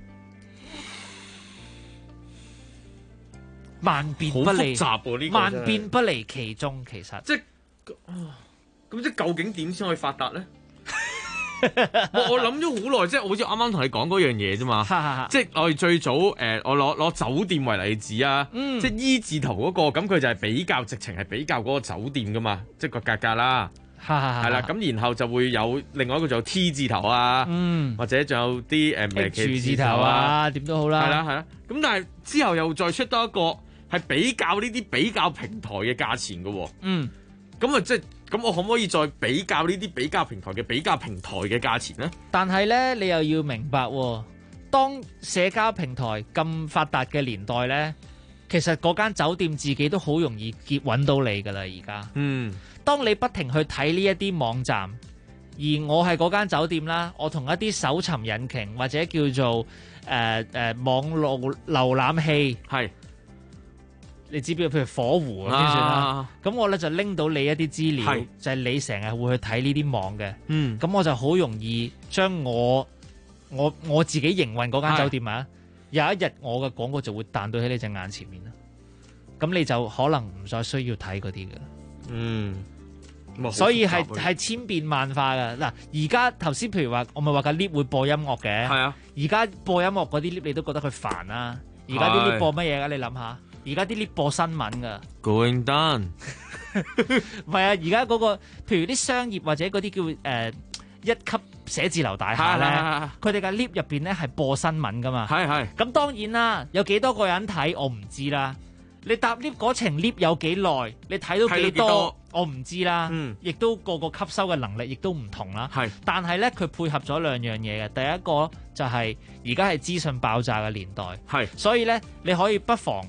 萬變不離，好複雜呢個萬變不離其中。其實即係咁，即係究竟點先可以發達咧？我諗咗好耐，即係好似啱啱同你講嗰樣嘢啫嘛，即係我哋最早我攞酒店為例子啊，即係 E 字頭嗰個，咁佢就係比較直情係比較嗰個酒店噶嘛，即係個價格啦，係啦，咁然後就會有另外一個就 T 字頭啊，或者仲有啲H 字頭啊，點都好啦，係啦，咁但係之後又再出多一個係比較呢啲比較平台嘅價錢噶，咁啊即係。咁我可唔可以再比較呢啲比較平台嘅比較平台嘅價錢呢？但係呢，你又要明白，當社交平台咁發達嘅年代呢，其實嗰間酒店自己都好容易揾到你噶啦。而家，當你不停去睇呢一啲網站，而我係嗰間酒店啦，我同一啲搜尋引擎或者叫做網絡瀏覽器係。你知邊個？譬如火湖咁先算啦。咁我咧就拎到你一啲資料，就係你成日會去睇呢啲網嘅。咁我就好容易將我自己營運嗰間酒店啊，有一日我嘅廣告就會彈到喺你隻眼前面啦。咁你就可能唔再需要睇嗰啲嘅。所以係千變萬化㗎。嗱，而家頭先譬如話，我咪話架 lift 會播音樂嘅。係啊。而家播音樂嗰啲 lift 你都覺得佢煩啦。而家啲 lift 播乜嘢㗎？你諗下。而家啲 lift 播新聞噶 ，Going down， 唔係啊！而家嗰個，譬如啲商業或者嗰啲叫一級寫字樓大廈咧，佢哋嘅 lift 入邊咧係播新聞噶嘛。係。咁當然啦，有幾多個人睇我唔知啦。你搭 lift 嗰程 lift 有幾耐，你睇到幾多我唔知啦。亦都個吸收嘅能力亦都唔同啦。係。但係咧，佢配合咗兩樣嘢嘅。第一個就係而家係資訊爆炸嘅年代。係。所以咧，你可以不妨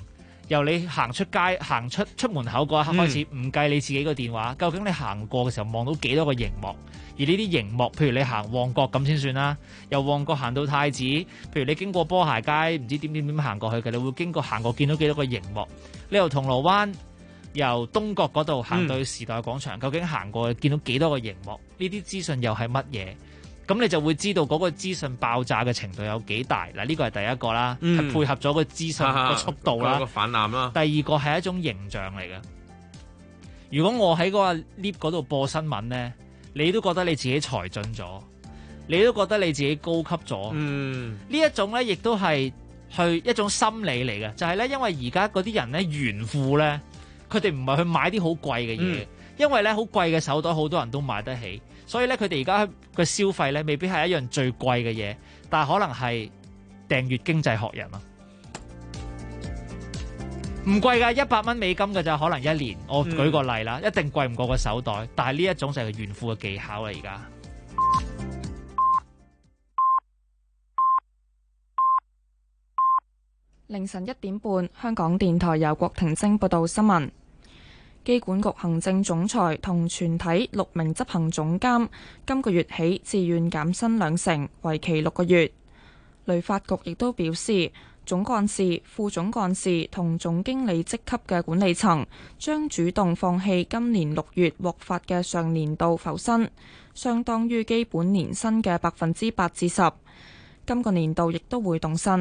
由你行出街、行出門口嗰一刻開始，唔計你自己個電話，究竟你行過嘅時候望到幾多個熒幕？而呢啲熒幕，譬如你行旺角咁先算啦，由旺角行到太子，譬如你經過波鞋街，唔知點行過去嘅，你會行過見到幾多個熒幕？你由銅鑼灣、由東角嗰度行到去時代廣場，究竟行過去見到幾多個熒幕？呢啲資訊又係乜嘢？咁你就會知道嗰個資訊爆炸嘅程度有幾大。嗱，呢個係第一個啦，係配合咗個資訊個速度啦， 個氾濫啦。 第二個係一種形象嚟嘅。如果我喺嗰個 lift 嗰度播新聞咧，你都覺得你自己才進咗，你都覺得你自己高級咗。呢一種咧，亦都係去一種心理嚟嘅，就係咧，因為而家嗰啲人咧，炫富咧，佢哋唔係去買啲好貴嘅嘢，因為咧好貴嘅手袋好多人都買得起。所以咧，佢哋而家嘅消費咧，未必係一樣最貴嘅嘢，但係可能係訂閱經濟學人啊，唔貴㗎，100蚊美金嘅就可能一年。我舉個例啦，一定貴唔過個手袋，但係呢一種就係炫富嘅技巧啦。而家凌晨1點半，香港電台由郭婷晶報道新聞。機管局行政總裁同全體6名執行總監今個月起自願減薪2成，為期6個月。旅發局亦都表示，總幹事、副總幹事同總經理職級嘅管理層將主動放棄今年6月獲發嘅上年度浮薪，相當於基本年薪嘅8%至10%。今個年度亦都會凍薪。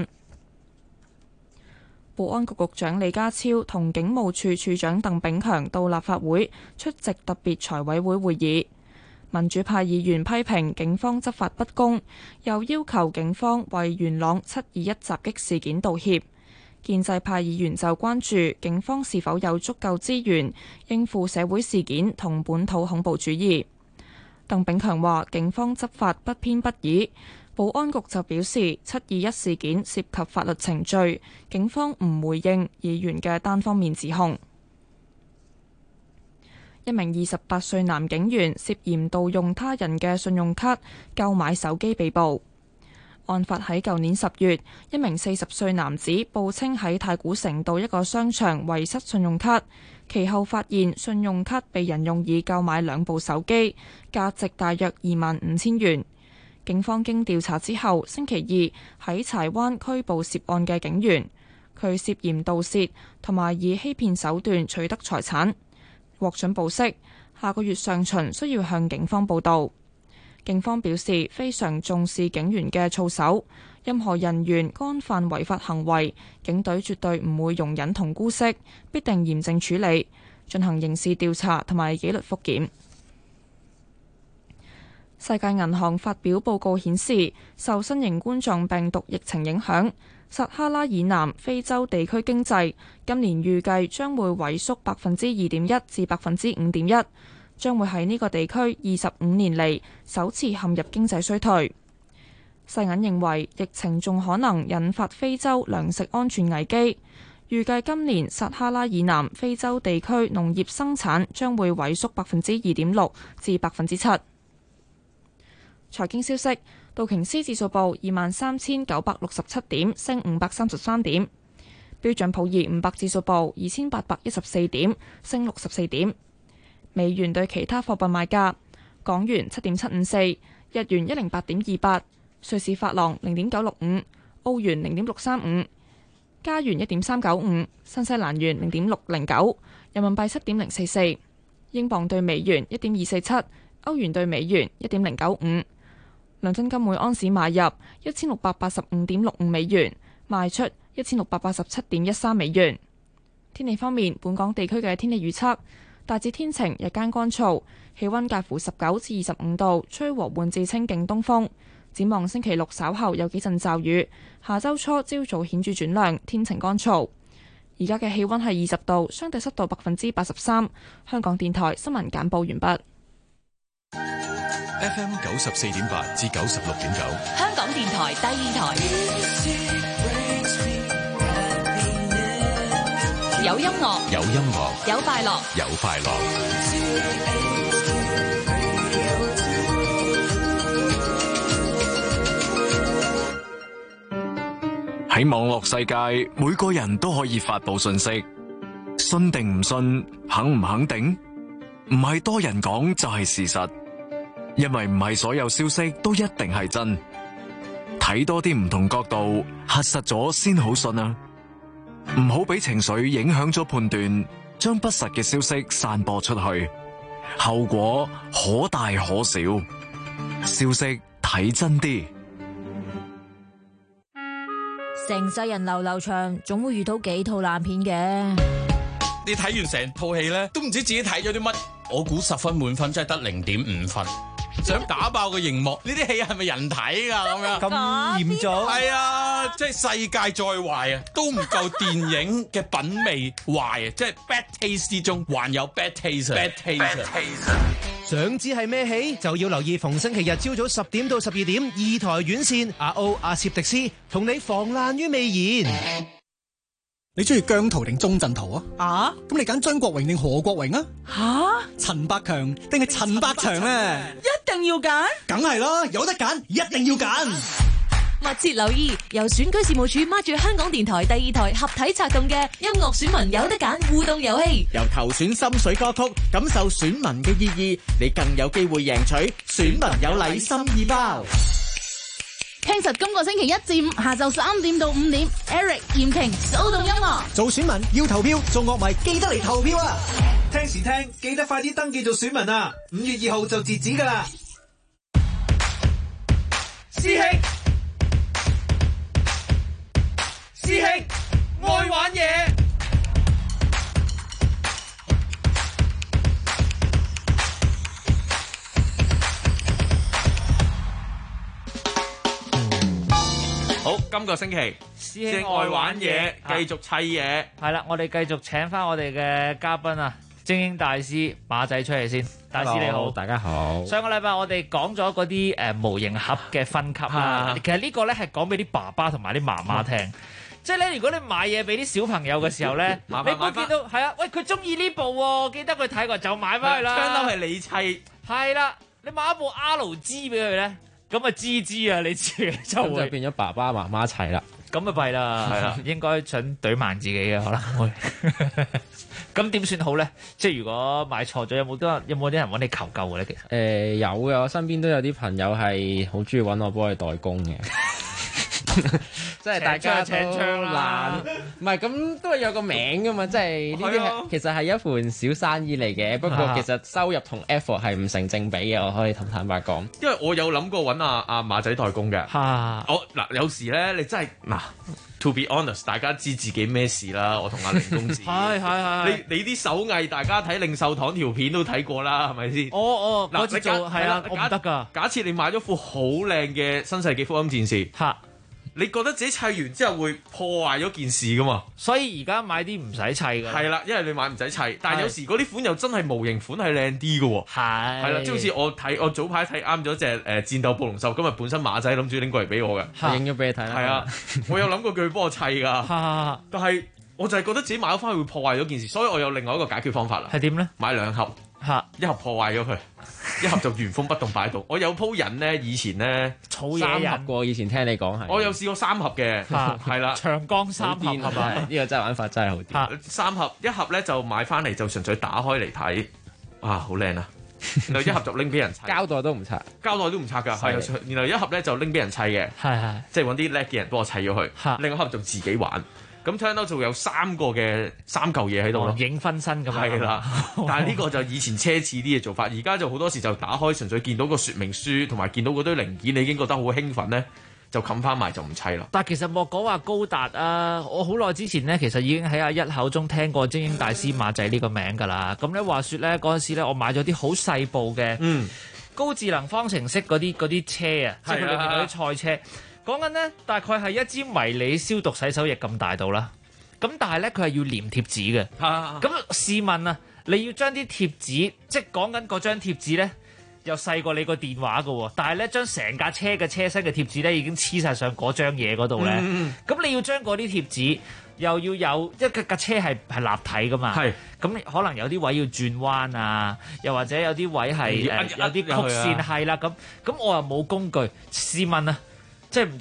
保安局局長李家超同警務處處長鄧炳強到立法會出席特別財委會會議。民主派議員批評警方執法不公，又要求警方為元朗721襲擊事件道歉。建制派議員就關注警方是否有足夠資源應付社會事件同本土恐怖主義。鄧炳強話警方執法不偏不倚。保安局就表示，721事件涉及法律程序，警方唔回應議員嘅單方面指控。一名28歲男警員涉嫌盜用他人嘅信用卡購買手機被捕。案發喺舊年10月，一名40歲男子報稱喺太古城道一個商場遺失信用卡，其後發現信用卡被人用以購買2部手機，價值大約25,000元。警方經調查之後，星期二喺柴灣拘捕涉案嘅警員，佢涉嫌盜竊同埋以欺騙手段取得財產，獲准保釋。下個月上旬需要向警方報到。警方表示非常重視警員嘅操守，任何人員干犯違法行為，警隊絕對唔會容忍同姑息，必定嚴正處理，進行刑事調查同埋紀律復檢。世界銀行發表報告顯示，受新型冠狀病毒疫情影響，撒哈拉以南非洲地區經濟今年預計將會萎縮2.1%至5.1%，將會喺呢個地區25年嚟首次陷入經濟衰退。世銀認為疫情仲可能引發非洲糧食安全危機，預計今年撒哈拉以南非洲地區農業生產將會萎縮2.6%至7%。財經消息，道瓊斯指數報23,967點，升533點；標準普爾500指數報2,814點，升64點。美元對其他貨幣賣價：港元7.754，日元108.28，瑞士法郎0.965，澳元0.635，加元1.395，新西蘭元0.609，人民幣7.044，英鎊對美元1.247，歐元對美元1.095。倫敦金每安士買入1685.65美元，賣出1687.13美元。天氣方面，本港地區嘅天氣預測大致天晴，日間乾燥，氣溫介乎19至25度，吹和緩至清勁東風。展望星期六稍後有幾陣驟雨，下周初朝早顯著轉涼，天晴乾燥。而家嘅氣溫係20度，相對濕度83%。香港電台新聞簡報完畢。 FM 94.8至96.9， 香港電台第二台，有音樂， 有音樂， 有快樂， 有快樂。 喺網絡世界，每個人都可以發佈信息，信定唔信，肯唔肯定，唔係多人講就係事實，因為唔係所有消息都一定係真。睇多啲唔同角度，核實咗先好信啊！唔好俾情緒影響咗判斷，將不實嘅消息散播出去，後果可大可小。消息睇真啲。 成世人流流長，總會遇到幾套爛片嘅。 你睇完成套戲咧，都唔知自己睇咗啲乜。我估10分滿分，真係得0.5分。想打爆個熒幕，呢啲戲係咪人睇㗎？咁樣咁嚴重？ 係啊，即係世界再壞啊，都唔夠電影嘅品味壞啊！即係 bad taste 之中，還有 bad taste。bad taste。 想知係咩戲，就要留意逢星期日朝早10點到12點2台院線阿歐阿攝迪斯同你防爛於未然。 你中意姜濤定鐘鎮濤啊？ 啊？ 咁你揀張國榮定何國榮啊？ 吓？ 陳百強定係陳百祥啊？ 一定要揀？ 梗係啦，有得揀，一定要揀。 密切留意由選舉事務處孖住香港電台第2台合體策動嘅音樂選民有得揀互動遊戲， 由投選心水歌曲，感受選民嘅意義，你更有機會贏取選民有禮心意包。 聽實今個星期1至5下晝3點到5點 ，Eric 嚴瓊騷動音樂。 做選民要投票，做樂迷記得嚟投票啊！ 聽時聽，記得快啲登記做選民啊！5月2號就截止㗎喇。 師兄，師兄，愛玩嘢。 好，今個星期師兄愛玩嘢，繼續砌嘢。 係啦，我哋繼續請翻我哋嘅嘉賓啊，精英大師馬仔出嚟先。大師你好， 大家好。 上個禮拜我哋講咗嗰啲模型盒嘅分級啦，其實呢個咧係講俾啲爸爸同埋啲媽媽聽。即係咧，如果你買嘢俾啲小朋友嘅時候咧，你會見到係啊，喂佢中意呢部喎，記得佢睇過就買翻去啦。 槍都係你砌， 係啦，你買一部 RG 俾佢咧。咁啊，芝啊，你自己就會就變咗爸爸媽媽一齊啦。 咁啊弊啦，係啦，應該想懟慢自己嘅可能會。咁點算好咧？即係如果買錯咗，有冇啲人揾你求救嘅咧？其實有嘅，我身邊都有啲朋友係好中意揾我幫佢代工嘅。即係大家請槍啦，唔係咁都係有個名噶嘛，即係呢啲其實係一盤小生意嚟嘅。不過其實收入同 effort 係唔成正比嘅，我可以坦白講。 因為我有諗過揾阿馬仔代工嘅。我嗱有時咧，你真係嗱 ，to be honest， 大家知自己咩事啦。我同阿凌公子，係你啲手藝，大家睇令壽堂條片都睇過啦，係咪先？ 嗱，你做係啦，我唔得㗎。 假設你買咗副好靚嘅新世紀福音戰士，你覺得自己砌完之後會破壞咗件事噶嘛？ 所以而家買啲唔使砌㗎。係啦，因為你買唔使砌，但係有時嗰啲款又真係模型款係靚啲㗎喎。係啦，即係好似我早排睇啱咗隻戰鬥暴龍獸，今日本身馬仔諗住拎過嚟俾我嘅， 影咗俾你睇啦。 係啊，我有諗過叫佢幫我砌㗎，但係我就係覺得自己買咗翻去會破壞咗件事，所以我有另外一個解決方法啦。 係點咧？ 買2盒。一盒破壞咗佢，一盒就原封不動擺喺度。我有鋪癮咧，以前咧儲嘢3盒過，以前聽你講係。 我有試過3盒嘅，係啦， 長江3盒係咪？ 呢個真係玩法真係好啲。 3盒，一盒咧就買翻嚟就純粹打開嚟睇，啊好靚啊！然後一盒就拎俾人砌， 膠袋都唔拆， 膠袋都唔拆㗎。係，然後一盒咧就拎俾人砌嘅， 係，即係揾啲叻嘅人幫我砌咗佢。另外一盒就自己玩。咁聽到仲有3嚿嘢喺度咯， 影分身咁樣。 係啦，但係呢個就以前奢侈啲嘅做法，而家就好多時就打開，純粹見到個說明書同埋見到嗰堆零件，你已經覺得好興奮咧，就冚翻埋就唔砌啦。 但係其實莫講話高達啊，我好耐之前咧，其實已經喺阿一口中聽過精英大師馬仔呢個名㗎啦。咁咧話說咧，嗰陣時咧，我買咗啲好細部嘅高智能方程式嗰啲車啊，即係佢裏面嗰啲賽車。講緊咧，大概係一支迷你消毒洗手液咁大度啦。咁但係咧，佢係要黏貼紙嘅。咁試問啊，你要將啲貼紙，即係講緊嗰張貼紙咧，又細過你個電話㗎喎。但係咧，將成架車嘅車身嘅貼紙咧，已經黐晒上嗰張嘢嗰度咧。咁你要將嗰啲貼紙又要有一架車係立體㗎嘛？係。咁可能有啲位要轉彎啊，又或者有啲位係有啲曲線係啦。咁我又冇工具。試問啊！即係唔通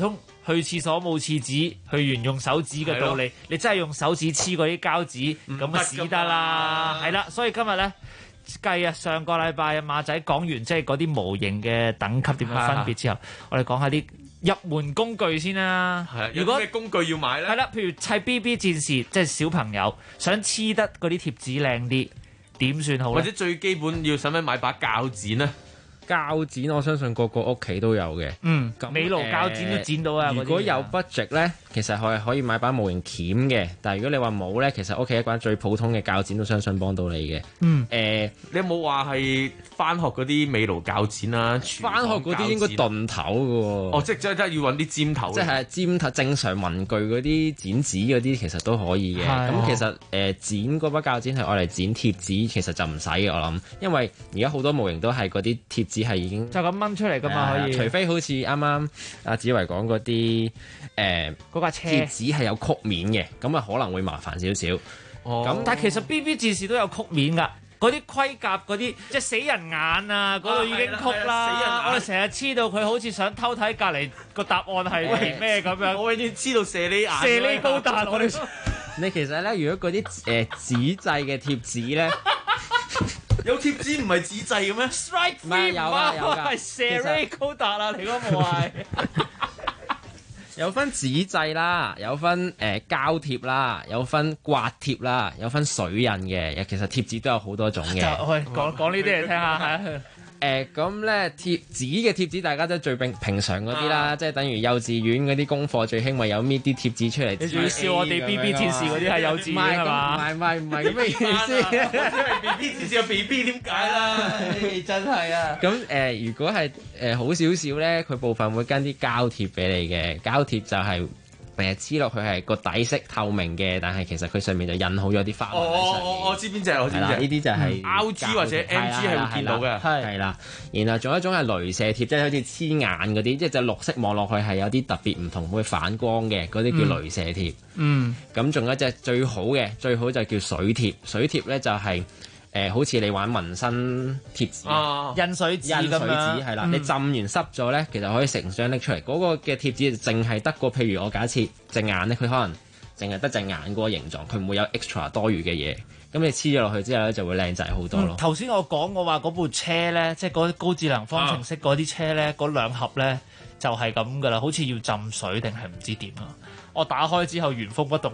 去廁所冇廁紙，去完用手指嘅道理，你真係用手指黐嗰啲膠紙，咁啊屎得啦，係啦，所以今日咧計啊，上個禮拜馬仔講完即係嗰啲模型嘅等級點樣分別之後，我哋講下啲入門工具先啦。 如果咩工具要買咧？ 係啦，譬如砌 BB 戰士，即係小朋友想黐得嗰啲貼紙靚啲，點算好咧？ 或者最基本要使唔使買把鉸剪咧？ 鉸剪我相信個個屋企都有嘅。 咁美勞鉸剪都剪到啊！ 如果有 budget 咧，其實係可以買把模型鉗嘅。但係如果你話冇咧，其實屋企一把最普通嘅鉸剪都相信幫到你嘅。 你有冇話係翻學嗰啲美勞鉸剪啊？ 翻學嗰啲應該鈍頭嘅喎。 即係真係要揾啲尖頭。 即係尖頭，正常文具嗰啲剪紙嗰啲其實都可以嘅。咁其實剪嗰把鉸剪係愛嚟剪貼紙，其實就唔使嘅我諗，因為而家好多模型都係嗰啲貼紙係已經就咁掹出嚟㗎嘛，可以。 除非好似啱啱阿子維講嗰啲嗰架車貼紙係有曲面嘅，咁啊可能會麻煩少少。 咁但係其實 BB 戰士都有曲面㗎。嗰啲盔甲嗰啲即係死人眼啊，嗰度已經曲啦。我哋成日黐到佢好似想偷睇隔離個答案係咩咁樣。 我已經黐到射你眼。 射你高達我哋。 你其實咧，如果嗰啲紙製嘅貼紙咧， 有貼紙唔係紙製嘅咩 ？Strike 唔係有㗎， 係射你高達啊！你嗰個係。 有分紙製啦，有分膠貼啦，有分刮貼啦，有分水印嘅。其實貼紙都有好多種嘅。 講呢啲嚟聽下，係。 咁咧紙嘅貼紙大家都最平常嗰啲啦，即係等於幼稚園嗰啲功課最興咪有搣啲貼紙出嚟。 你仲要笑我哋 BB 戰士嗰啲係幼稚園係嘛？ 唔係咁嘅意思。 因為 BB 戰士有 BB 點解啦？ 真係啊！咁如果係好少少咧，佢部分會跟啲膠貼俾你嘅，膠貼就係黐落去係個底色透明嘅，但係其實佢上面就印好咗啲花紋喺上面。 我知邊隻，我知邊隻。 呢啲就係 RG 或者 MG 係會見到嘅。 係啦，然後仲有一種係鐳射貼，即係好似黐眼嗰啲，即係隻綠色望落去係有啲特別唔同，會反光嘅嗰啲叫鐳射貼。咁仲有一隻最好嘅，最好就叫水貼。水貼咧就係好似你玩紋身貼紙， 印水紙咁樣， 係啦。你浸完濕咗咧，其實可以成張拎出嚟。嗰個嘅貼紙淨係得個，譬如我假設隻眼咧，佢可能淨係得隻眼嗰個形狀，佢唔會有 extra 多餘嘅嘢。咁你黐咗落去之後咧，就會靚仔好多咯。 頭先我講過話嗰部車咧，即係嗰啲高智能方程式嗰啲車咧，嗰兩盒咧就係咁噶啦，好似要浸水定係唔知點啊！我打開之後原封不動。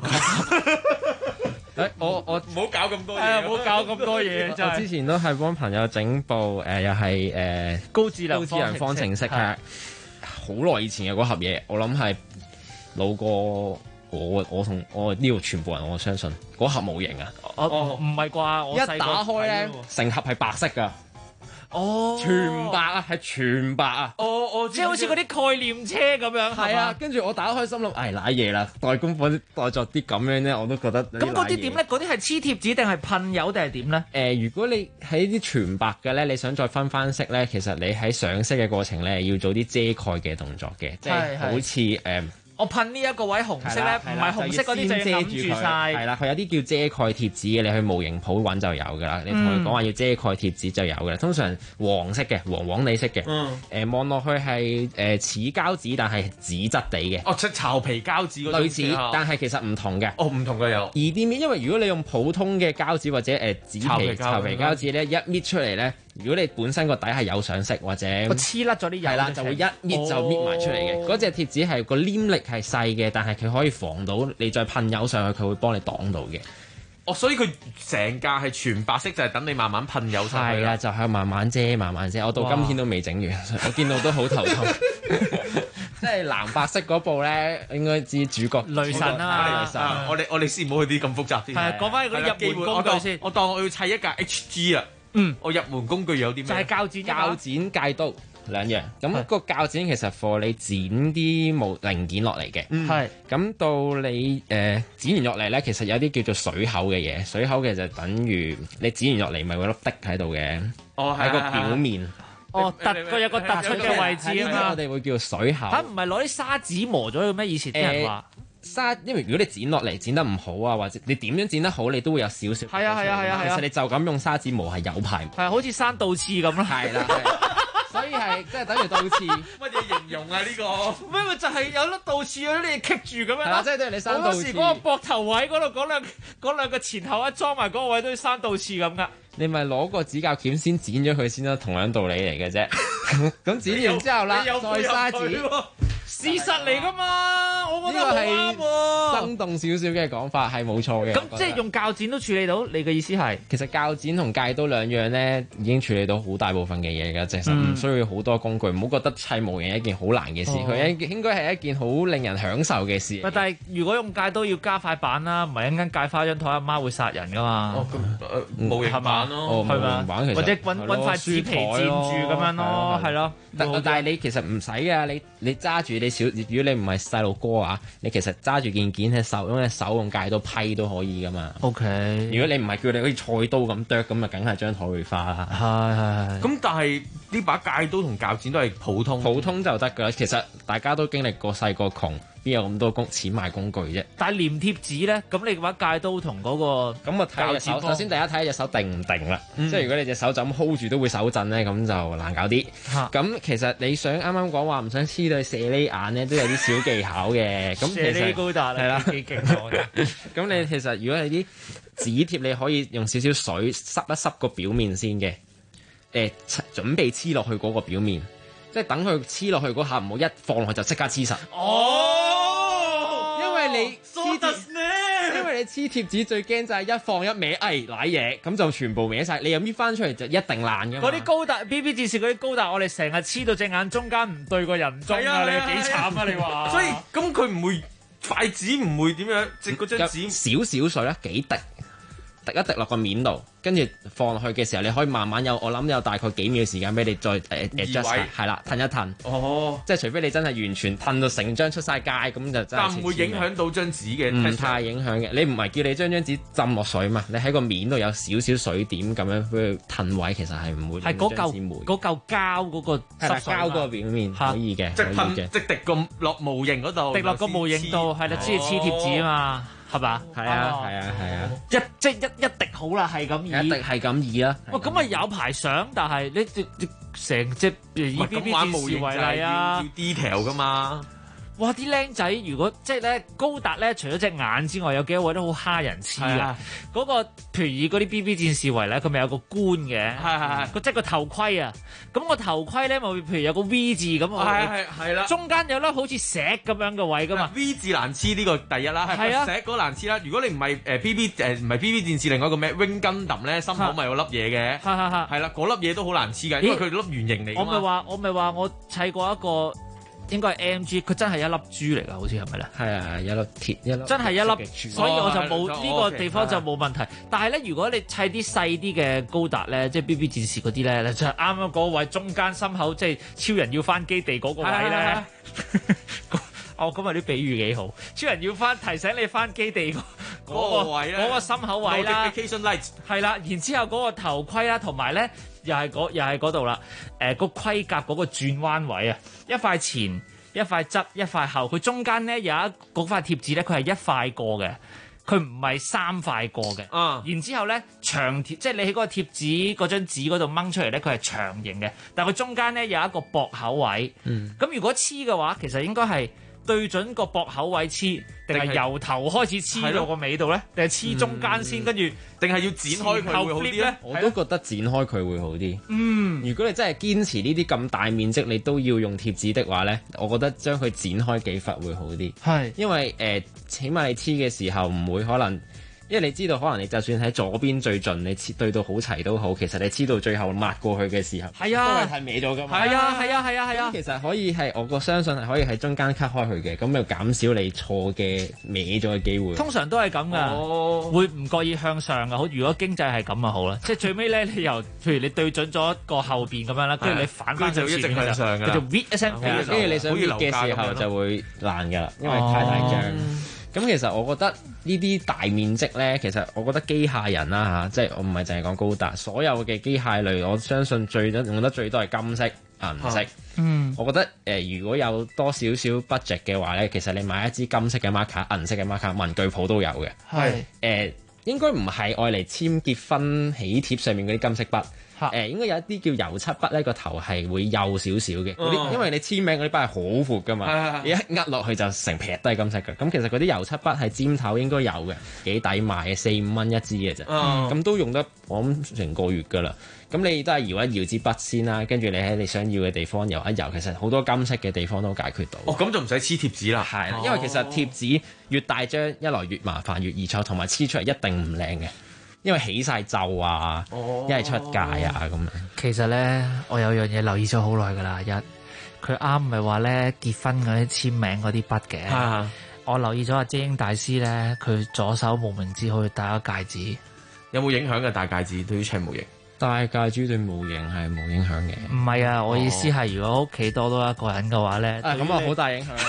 我唔好搞咁多嘢， 唔好搞咁多嘢。 我之前都係幫朋友整部又係高智能方程式，係好耐以前嘅嗰盒嘢，我諗係老過我同我呢度全部人，我相信嗰盒模型啊。 唔係啩？我一打開咧，成盒係白色㗎。全白啊，係全白啊！ 即係好似嗰啲概念車咁樣， 係啊。跟住我打開心諗，瀨嘢啦，代功課代作啲咁樣咧，我都覺得。 咁嗰啲點咧？嗰啲係黐貼紙定係噴油定係點咧？ 如果你喺啲全白嘅咧，你想再分翻色咧，其實你喺上色嘅過程咧，要做啲遮蓋嘅動作嘅，即係好似我噴呢一個位紅色咧，唔係紅色嗰啲就遮住晒。 係啦，佢有啲叫遮蓋貼紙嘅，你去模型鋪揾就有噶啦。你同佢講話要遮蓋貼紙就有噶啦。通常黃色嘅，黃地色嘅。望落去係似膠紙，但係紙質地嘅。 即係巢皮膠紙嗰種。 類似，但係其實唔同嘅。 唔同嘅有。 易啲搣，因為如果你用普通嘅膠紙或者紙巢皮膠紙咧，一搣出嚟咧。如果你本身個底係有上色或者我黐甩咗啲油， 係啦，就會一搣就搣埋出嚟嘅。嗰隻貼紙係個黏力係細嘅，但係佢可以防到你再噴油上去，佢會幫你擋到嘅。 所以佢成架係全白色，就係等你慢慢噴油上去。 係啊，就係慢慢遮，慢慢遮。我到今天都未整完，我見到都好頭痛。即係藍白色嗰部咧，應該知主角雷神啦。 雷神， 我哋先唔好去啲咁複雜啲。 係講翻嗰啲入門工具先。 我當我要砌一架 HG 啊。我入門工具有啲咩？ 就係鉸剪、 戒刀兩樣。咁個鉸剪其實貨你剪啲零件落嚟嘅。 係。 咁到你剪完落嚟咧，其實有啲叫做水口嘅嘢。水口嘅就等於你剪完落嚟咪會有粒滴喺度嘅。喺個表面。 有個突出嘅位置啊嘛。 我哋會叫水口。 唔係攞啲砂紙磨咗嘅咩？以前啲人話。 因為如果你剪落嚟剪得唔好啊，或者你點樣剪得好，你都會有少少。 係啊。 其實你就咁用砂紙磨係有排。 係好似生倒刺咁咯。 係啦。所所以係即係等於倒刺。 乜嘢形容啊？呢個咩咪就係有粒倒刺嗰啲嘢棘住咁樣係啦，即係你生倒刺。 好多時嗰個膊頭位嗰度嗰兩個前後一裝埋嗰個位都要生倒刺咁㗎。 你咪攞個指甲鉗先剪咗佢先啦，同樣道理嚟嘅啫。咁剪完之後啦，再砂紙。 事實嚟㗎嘛，我覺得呢個好啱喎。 生動少少嘅講法係冇錯嘅。 咁即係用鉸剪都處理到，你嘅意思係？ 其實鉸剪同戒刀兩樣咧，已經處理到好大部分嘅嘢㗎，其實唔需要好多工具。唔好覺得砌模型係一件好難嘅事，佢應該係一件好令人享受嘅事。 但係如果用戒刀要加塊板啦，唔係一間戒花張台，阿媽會殺人㗎嘛。 模型板咯， 係嘛？ 或者揾塊紙皮墊住咁樣咯，係咯。 但係你其實唔使㗎，你揸住你小，如果你唔係細路哥啊，你其實揸住件件喺手，用隻手用戒刀批都可以㗎嘛。 OK。 如果你唔係叫你好似菜刀咁剁，咁啊梗係張台會花啦。 係。 咁但係呢把戒刀同鉸剪都係普通就得㗎啦。其實大家都經歷過細個窮，邊有咁多錢買工具啫？ 但係黏貼紙咧，咁你把戒刀同嗰個咁啊睇隻手，首先第一睇隻手定唔定啦。即係如果你隻手就咁 hold 住都會手震咧，咁就難搞啲。咁其實你想啱啱講話唔想黐到佢射呢眼咧，都有啲小技巧嘅。咁其實射呢高達係啦，幾勁喎！ 咁你其實如果你啲紙貼，你可以用少少水濕一濕個表面先嘅。準備黐落去嗰個表面，即係等佢黐落去嗰下，唔好一放落去就即刻黐實。因為你黐貼紙最驚就係一放一歪，瀨嘢，咁就全部歪晒。你又搣翻出嚟就一定爛㗎嘛。 嗰啲高達 BB 戰士嗰啲高達，我哋成日黐到隻眼中間唔對個人中啊！你幾慘啊！你話， 所以咁佢唔會筷子唔會點樣，即嗰張紙少少水啦，幾滴一滴落個面度，跟住放落去嘅時候，你可以慢慢我諗有大概幾秒時間俾你再adjust，係啦，褪一褪。即係除非你真係完全褪到成張出晒街，咁就真係。 但唔會影響到張紙嘅， 唔太影響嘅。你唔係叫你將張紙浸落水嘛？你喺個面度有少少水點咁樣俾佢褪位，其實係唔會。 係嗰嚿膠嗰個濕膠嗰個表面可以嘅， 即係即滴個落模型嗰度， 滴落個模型度，係啦，黐貼紙啊嘛。係嘛？ 係啊！ 一滴好啦，係咁易。 一滴係咁易啦。 哇！咁啊有排相，但係你成隻以 BB 戰士為例啊， 要 detail 噶嘛。 哇！啲僆仔如果即係咧高達咧，除咗隻眼之外，有幾多位都好蝦人黐嘅。嗰個譬如以嗰啲 BB 戰士為例，佢咪有個冠嘅，即係個頭盔啊。咁個頭盔咧，咪譬如有個 V 字咁， 係啦。 中間有粒好似石咁樣嘅位噶嘛。 V 字難黐呢個第一啦，係啊，石嗰個難黐啦。如果你唔係唔係 BB 戰士，另外一個咩 Wing Gundam 咧，心口咪有粒嘢嘅，係啦，嗰粒嘢都好難黐㗎，因為佢粒圓形嚟。 我咪話我砌過一個。應該係 AMG，佢真係一粒珠嚟㗎，好似係咪咧？ 係啊，一粒鐵，一粒真係一粒，所以我就冇呢個地方就冇問題。但係咧，如果你砌啲細啲嘅高達咧，即係 BB 戰士嗰啲咧，就係啱啱嗰位中間心口，即係超人要翻基地嗰個位咧。今日啲比喻幾好，超人要提醒你翻基地嗰個位咧，嗰個心口位啦。係啦，然之後嗰個頭盔啦，同埋咧。又係嗰度啦，個盔甲嗰個轉彎位啊，一塊前、一塊側、一塊後，佢中間咧有嗰塊貼紙咧，佢係一塊過嘅，佢唔係三塊過嘅。然之後咧長貼，即係你喺嗰個貼紙嗰張紙嗰度掹出嚟咧，佢係長形嘅，但係佢中間咧有一個駁口位。咁如果黐嘅話，其實應該係對準個駁口位黐，定係由頭開始黐到個尾度咧？定係黐中間先，跟住定係要剪開佢會好啲咧？ 我都覺得剪開佢會好啲。如果你真係堅持呢啲咁大面積，你都要用貼紙的話咧，我覺得將佢剪開幾忽會好啲。 係，因為起碼你黐嘅時候唔會可能。因為你知道，可能你就算喺左邊最盡，你對到好齊都好，其實你黐到最後抹過去嘅時候，都係太歪咗㗎嘛。 係啊。 其實可以係，我相信係可以喺中間 cut 開佢嘅，咁就減少你錯嘅歪咗嘅機會。 通常都係咁㗎，會唔覺意向上㗎。好，如果經濟係咁啊好啦，即係最尾咧，你由譬如你對準咗個後邊咁樣啦，跟住你反翻就一直向上㗎，佢就 whip 一聲， 跟住你想 whip 嘅時候就會爛㗎啦，因為太大張。咁其實我覺得呢啲大面積咧，其實我覺得機械人啦即係我唔係淨係講高達，所有嘅機械類，我相信用得最多係金色、銀色。我覺得如果有多少少 budget 嘅話咧，其實你買一支金色嘅 marker、銀色嘅 marker，文具鋪都有嘅。應該唔係愛嚟簽結婚喜帖上面嗰啲金色筆， 應該有一啲叫油漆筆咧，個頭係會幼少少嘅。嗰啲因為你簽名嗰啲筆係好闊噶嘛，你一握落去就成撇都係金色嘅。咁其實嗰啲油漆筆係尖頭應該有嘅，幾抵買嘅，4-5蚊一支嘅啫。咁都用得我諗成個月㗎啦。咁你都係搖一搖支筆先啦，跟住你喺你想要嘅地方搖一搖，其實好多金色嘅地方都解決到。 咁就唔使黐貼紙啦。 係，因為其實貼紙越大張，一來越麻煩，越易臭，同埋黐出嚟一定唔靚嘅，因為起晒皺啊，一係出界啊咁樣。 其實咧，我有樣嘢留意咗好耐㗎啦，佢啱唔係話咧結婚嗰啲簽名嗰啲筆嘅。我留意咗阿精英大師咧，佢左手無名指可以戴個戒指， 有冇影響嘅戴戒指對於砌模型？ 戴戒指對模型係冇影響嘅。 唔係啊，我意思係如果屋企多一個人嘅話咧， 咁啊好大影響。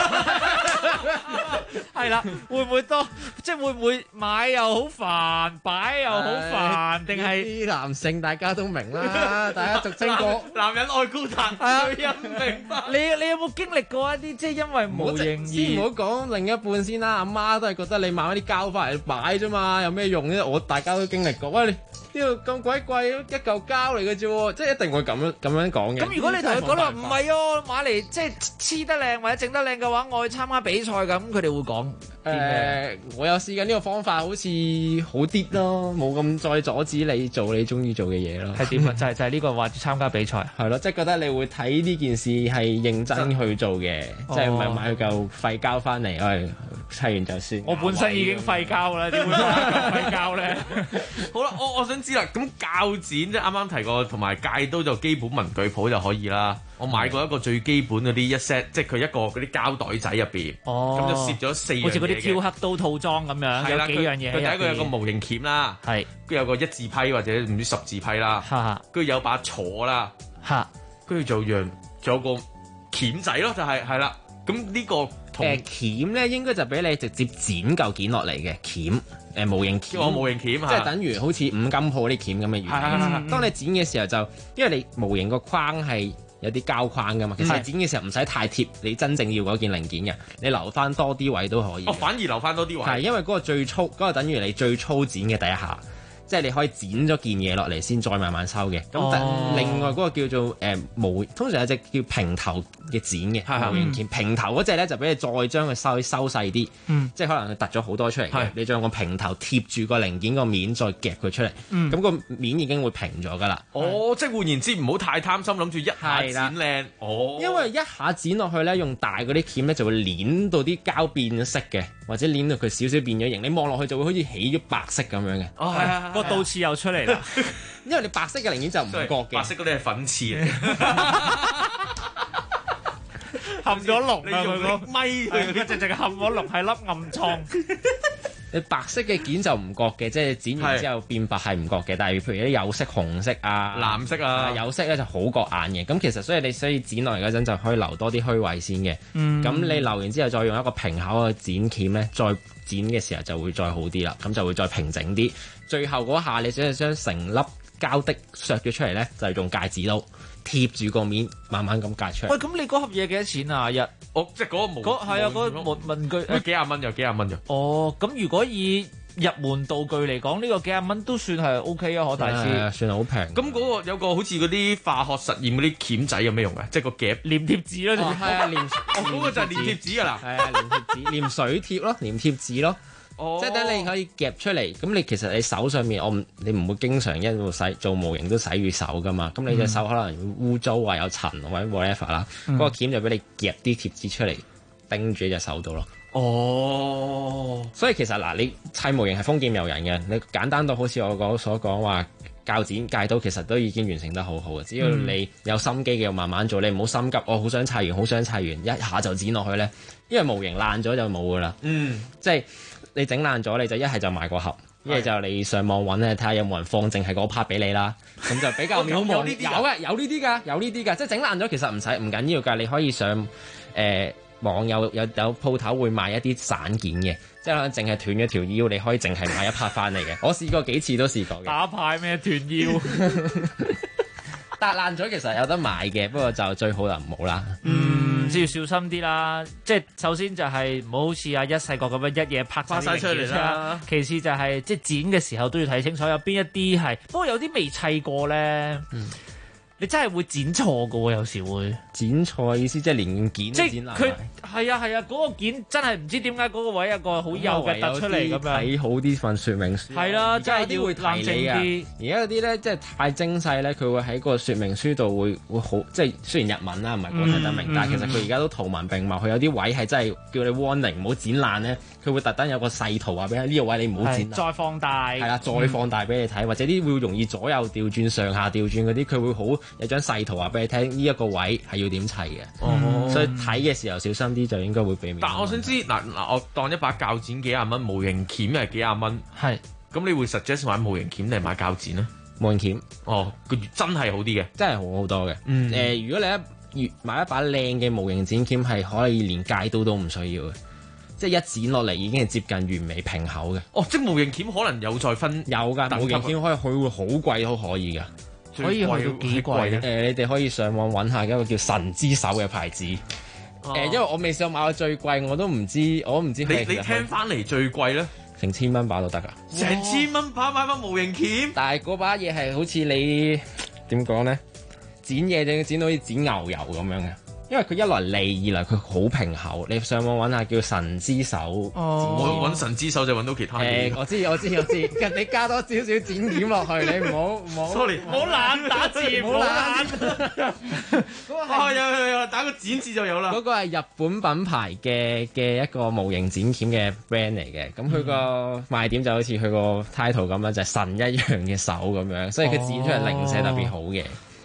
係啦，會唔會多？即係會唔會買又好煩，擺又好煩，定係啲男性大家都明啦，大家俗稱過男人愛高達，女人唔明白。 你有冇經歷過一啲即係因為模型先唔好講另一半先啦，阿媽都係覺得你買啲膠翻嚟擺啫嘛，有咩用啫？大家都經歷過。喂，呢度咁鬼貴，一嚿膠嚟嘅啫，即係一定會咁樣講嘅。 咁如果你同佢講話唔係哦，買嚟即係黐得靚或者整得靚嘅話，我去參加比賽咁，佢哋會講。 我有試緊呢個方法，好似好啲咯，冇咁再阻止你做你中意做嘅嘢咯。 係點啊？就係呢個話參加比賽， 係咯，即係覺得你會睇呢件事係認真去做嘅，即係唔係買嚿廢膠翻嚟，砌完就算。 我本身已經廢膠啦，點會買嚿廢膠咧？ 好啦，我想知啦，咁鉸剪即係啱啱提過，同埋戒刀就基本文具鋪就可以啦。我買過一個最基本嗰啲一 set，即係佢一個嗰啲膠袋仔入邊，咁就攝咗4樣嘢嘅， 好似嗰啲雕刻刀套裝咁樣，有幾樣嘢。 佢第一個有個模型鉗啦，跟住有個一字批或者唔知十字批啦，跟住有把銼啦，跟住仲有個鉗仔咯，就係啦。咁呢個鉗咧應該就俾你直接剪嚿件落嚟嘅鉗。模型鉗， 模型鉗即係等於好似五金鋪啲鉗咁嘅原理。當你剪嘅時候就，因為你模型個框係有啲膠框噶嘛，其實你剪嘅時候唔使太貼你真正要嗰件零件嘅，你留翻多啲位都可以。 反而留翻多啲位。係因為嗰個最粗，嗰個等於你最粗剪嘅第一下。即係你可以剪咗件嘢落嚟先，再慢慢收嘅。咁另外嗰個叫做通常有隻叫平頭嘅剪嘅模型鉗，平頭嗰隻咧就俾你再將佢收細啲，即係可能佢突咗好多出嚟嘅。你再用個平頭貼住個零件個面，再夾佢出嚟，咁個面已經會平咗㗎啦。 即係換言之，唔好太貪心，諗住一下剪靚。 因為一下剪落去咧，用大嗰啲鉗咧就會攣到啲膠變色嘅，或者攣到佢少少變咗形。你望落去就會好似起咗白色咁樣嘅。 個倒刺又出嚟啦， 因為你白色嘅零件就唔覺嘅， 白色嗰啲係粉刺嚟， 冚咗龍啊！ 佢個咪佢直冚咗龍係粒暗瘡。 你白色嘅件就唔覺嘅，即係剪完之後變白係唔覺嘅。但係譬如啲有色、紅色啊、 藍色啊、 有色咧就好覺眼嘅。咁其實所以你剪落嚟嗰陣就可以留多啲虛位先嘅。咁你留完之後再用一個平口嘅剪鉗咧，再剪嘅時候就會再好啲啦。咁就會再平整啲。最後嗰下你想將成粒膠的削咗出嚟咧，就係用戒指刀貼住個面，慢慢咁戒出嚟。 喂，咁你嗰盒嘢幾多錢啊？ 即係嗰個模係啊，嗰個文具幾廿蚊就幾廿蚊啫。 咁如果以入門道具嚟講，呢個幾廿蚊都算係 OK 啊，可大師。 算係好平。 咁嗰個有個好似嗰啲化學實驗嗰啲鉗仔有咩用啊？即係個夾粘貼紙咯， 係啊， 嗰個就係粘貼紙㗎啦。 係啊，粘貼紙、粘水貼咯，粘貼紙咯。即係等你可以夾出嚟，咁你其實你手上面你唔會經常一路做模型都洗住手噶嘛，咁你隻手可能會污糟啊，有塵或者 whatever 啦，嗰個鉗就俾你夾啲貼紙出嚟，釘住隻手度咯。所以其實嗱，你砌模型係豐儉由人嘅，你簡單到好似我所講話鉸剪戒刀，其實都已經完成得好好嘅。只要你有心機嘅，慢慢做，你唔好心急。我好想砌完，好想砌完，一下就剪落去咧，因為模型爛咗就冇噶啦。即係。你整爛咗，你就一係就買個盒，一係就你上網揾咧，睇下有冇人放淨係嗰 part 俾你啦。咁就比較渺茫。有呢啲㗎，即係整爛咗其實唔緊要㗎。你可以上網有鋪頭會賣一啲散件嘅，即係可能淨係斷咗條腰，你可以淨係買一 part 翻嚟嘅。我試過幾次都試過嘅。 打牌咩斷腰？ 搭爛咗其實有得買嘅，不過就最好就唔好啦。 總之要小心啲啦。即係首先就係唔好好似阿一細個咁樣一嘢拍晒出嚟啦。 其次就係即係剪嘅時候都要睇清楚有邊一啲係，不過有啲未砌過咧。你真係會剪錯㗎喎，有時會剪錯意思即係連件都剪爛。 佢係啊，嗰個件真係唔知點解嗰個位有個好幼嘅突出嚟咁樣。 睇好啲份說明書。 係啦，真係啲會提你㗎。而家有啲咧即係太精細咧，佢會喺個說明書度會好，即係雖然日文啦唔係個個睇得明，但係其實佢而家都圖文並茂。佢有啲位係真係叫你 warning 唔好剪爛咧，佢會特登有個細圖話俾你呢個位你唔好剪爛。 再放大。係啦，再放大俾你睇，或者啲會容易左右調轉、上下調轉嗰啲，佢會好有張細圖話俾你聽，呢一個位係要點砌嘅。所以睇嘅時候小心啲就應該會避免。 但我想知嗱，我當一把鉸剪幾廿蚊，模型鉗係幾廿蚊， 係咁你會 suggest 買模型鉗定買鉸剪咧？ 模型鉗佢真係好啲嘅， 真係好好多嘅。如果你買一把靚嘅模型剪鉗，係可以連戒刀都唔需要嘅，即係一剪落嚟已經係接近完美平口嘅。 即係模型鉗可能有再分有㗎，模型鉗佢會好貴都可以㗎。 可以去到幾貴咧？ 你哋可以上網揾下一個叫神之手嘅牌子。因為我未試過買到最貴，我都唔知。你聽翻嚟最貴咧， 成千蚊把都得㗎。 成千蚊把買翻模型鉗， 但係嗰把嘢係好似你點講咧？剪嘢就剪到好似剪牛油咁樣嘅。因為佢一來利，二來佢好平厚。你上網揾下叫神之手， 我揾神之手就揾到其他嘢。 我知，你加多少少剪鉗落去，你唔好 ，sorry， 唔好懶打字，唔好懶。 有打個剪字就有啦。 嗰個係日本品牌嘅一個模型剪鉗嘅 brand 嚟嘅，咁佢個賣點就好似佢個 title 咁樣，就係神一樣嘅手咁樣，所以佢剪出嚟零舍特別好嘅。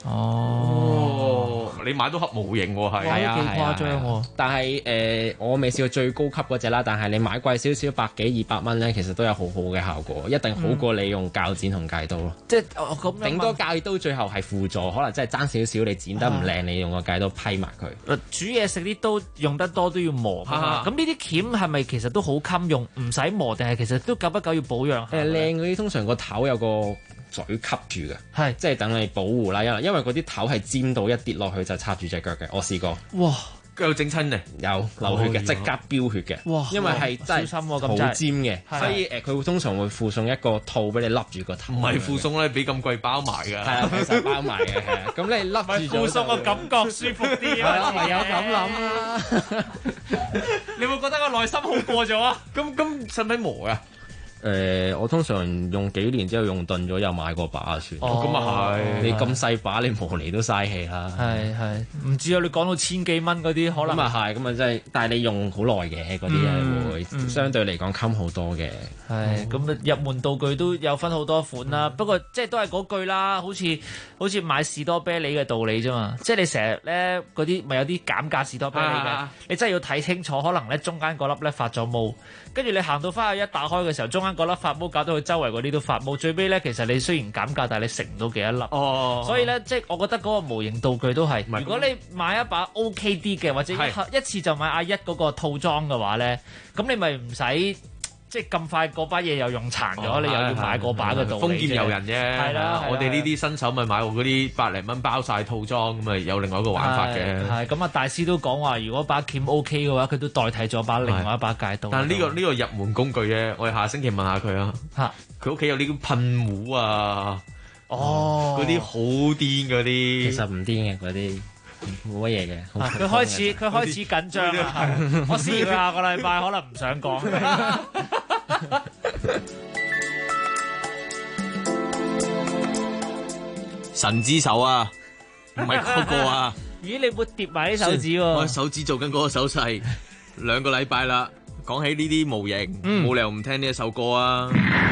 你買到盒模型喎，係啊， 幾誇張喎！ 但係我未試過最高級嗰隻啦，但係你買貴少少100幾200蚊咧，其實都有好好嘅效果，一定好過你用鉸剪同戒刀咯。 即係咁頂多戒刀最後係輔助，可能真係爭少少，你剪得唔靚，你用個戒刀批埋佢。 煮嘢食啲刀用得多都要磨㗎嘛。咁呢啲鉗係咪其實都好襟用，唔使磨定係其實都久不久要保養下？ 靚嗰啲通常個頭有個嘴吸住嘅，即係等你保護啦。因為嗰啲頭係尖到一跌落去就插住隻腳嘅，我試過。 哇！ 佢有整親嘅，有流血嘅，即刻飆血嘅。哇！因為係真係好尖嘅，所以佢會通常會附送一個套俾你笠住個頭。 唔係附送咧，俾咁貴包埋㗎。係啊，其實包埋嘅，係啊。咁你笠住附送個感覺舒服啲啊！ 唯有咁諗啦。 你會覺得個內心好過咗啊？ 咁使唔使磨啊？ 我通常用幾年之後用鈍咗，又買過把算。 咁啊係， 你咁細把你磨嚟都嘥氣啦。 係，唔知啊！你講到千幾蚊嗰啲，可能咁啊係，咁啊真係，但係你用好耐嘅嗰啲係會相對嚟講襟好多嘅。 係，咁入門道具都有分好多款啦。不過即係都係嗰句啦，好似買士多啤梨嘅道理啫嘛。即係你成日咧嗰啲咪有啲減價士多啤梨嘅，你真係要睇清楚，可能咧中間嗰粒咧發咗毛，跟住你行到翻去一打開嘅時候，中間嗰粒發毛搞到佢周圍嗰啲都發毛，最尾咧其實你雖然減價，但係你食唔到幾多粒。所以咧即係我覺得嗰個模型道具都係，如果你買一把 OK 啲嘅，或者一次就買阿一嗰個套裝嘅話咧，咁你咪唔使即係咁快嗰把嘢又用殘咗，你又要買嗰把嘅道理啫。 豐儉由人啫。 係啦， 我哋呢啲新手咪買嗰啲百零蚊包晒套裝，咁咪有另外一個玩法嘅。 係咁啊！大師都講話，如果把鉗 OK 嘅話，佢都代替咗另外一把戒刀。 但係呢個入門工具啫，我哋下星期問下佢啊。佢屋企有呢啲噴壺啊，嗰啲好癲嗰啲。 其實唔癲嘅嗰啲。冇乜嘢嘅， 佢開始緊張啦。我試佢下個禮拜可能唔想講。 神之手啊，唔係嗰個啊。 咦，你會疊埋啲手指喎？ 我手指做緊嗰個手勢，2個禮拜啦。講起呢啲模型，冇理由唔聽呢一首歌啊！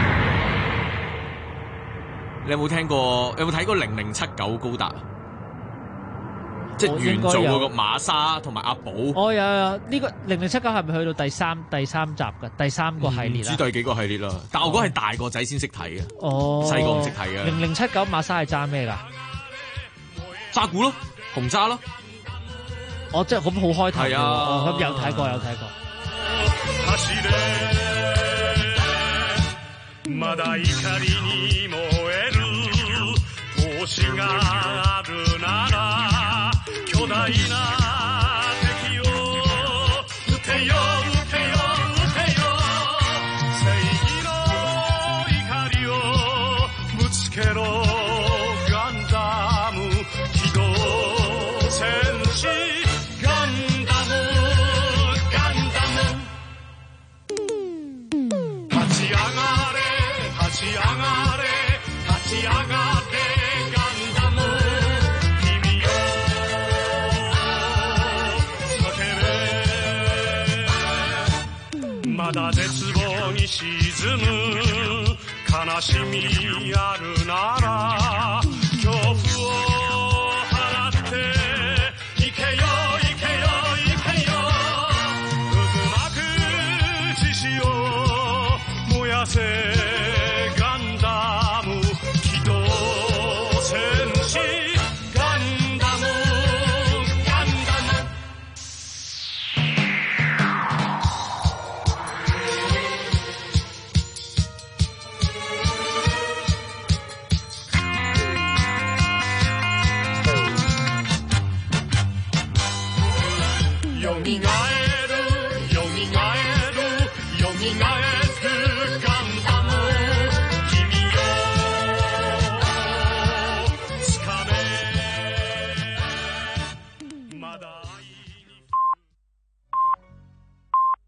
你有冇聽過？有冇睇過0079高達？即係原造嗰個馬莎同埋阿寶。 有呢個0079係咪去到第三集㗎？第3個系列啦。 唔知第幾個系列啦？但我覺得係大個仔先識睇嘅。細個唔識睇嘅。 0079馬莎係揸咩㗎？ 揸鼓咯，紅揸咯。 即係咁好開頭。係啊。咁有睇過。 未だ絶望に沈む悲しみあるなら恐怖を払っていけよ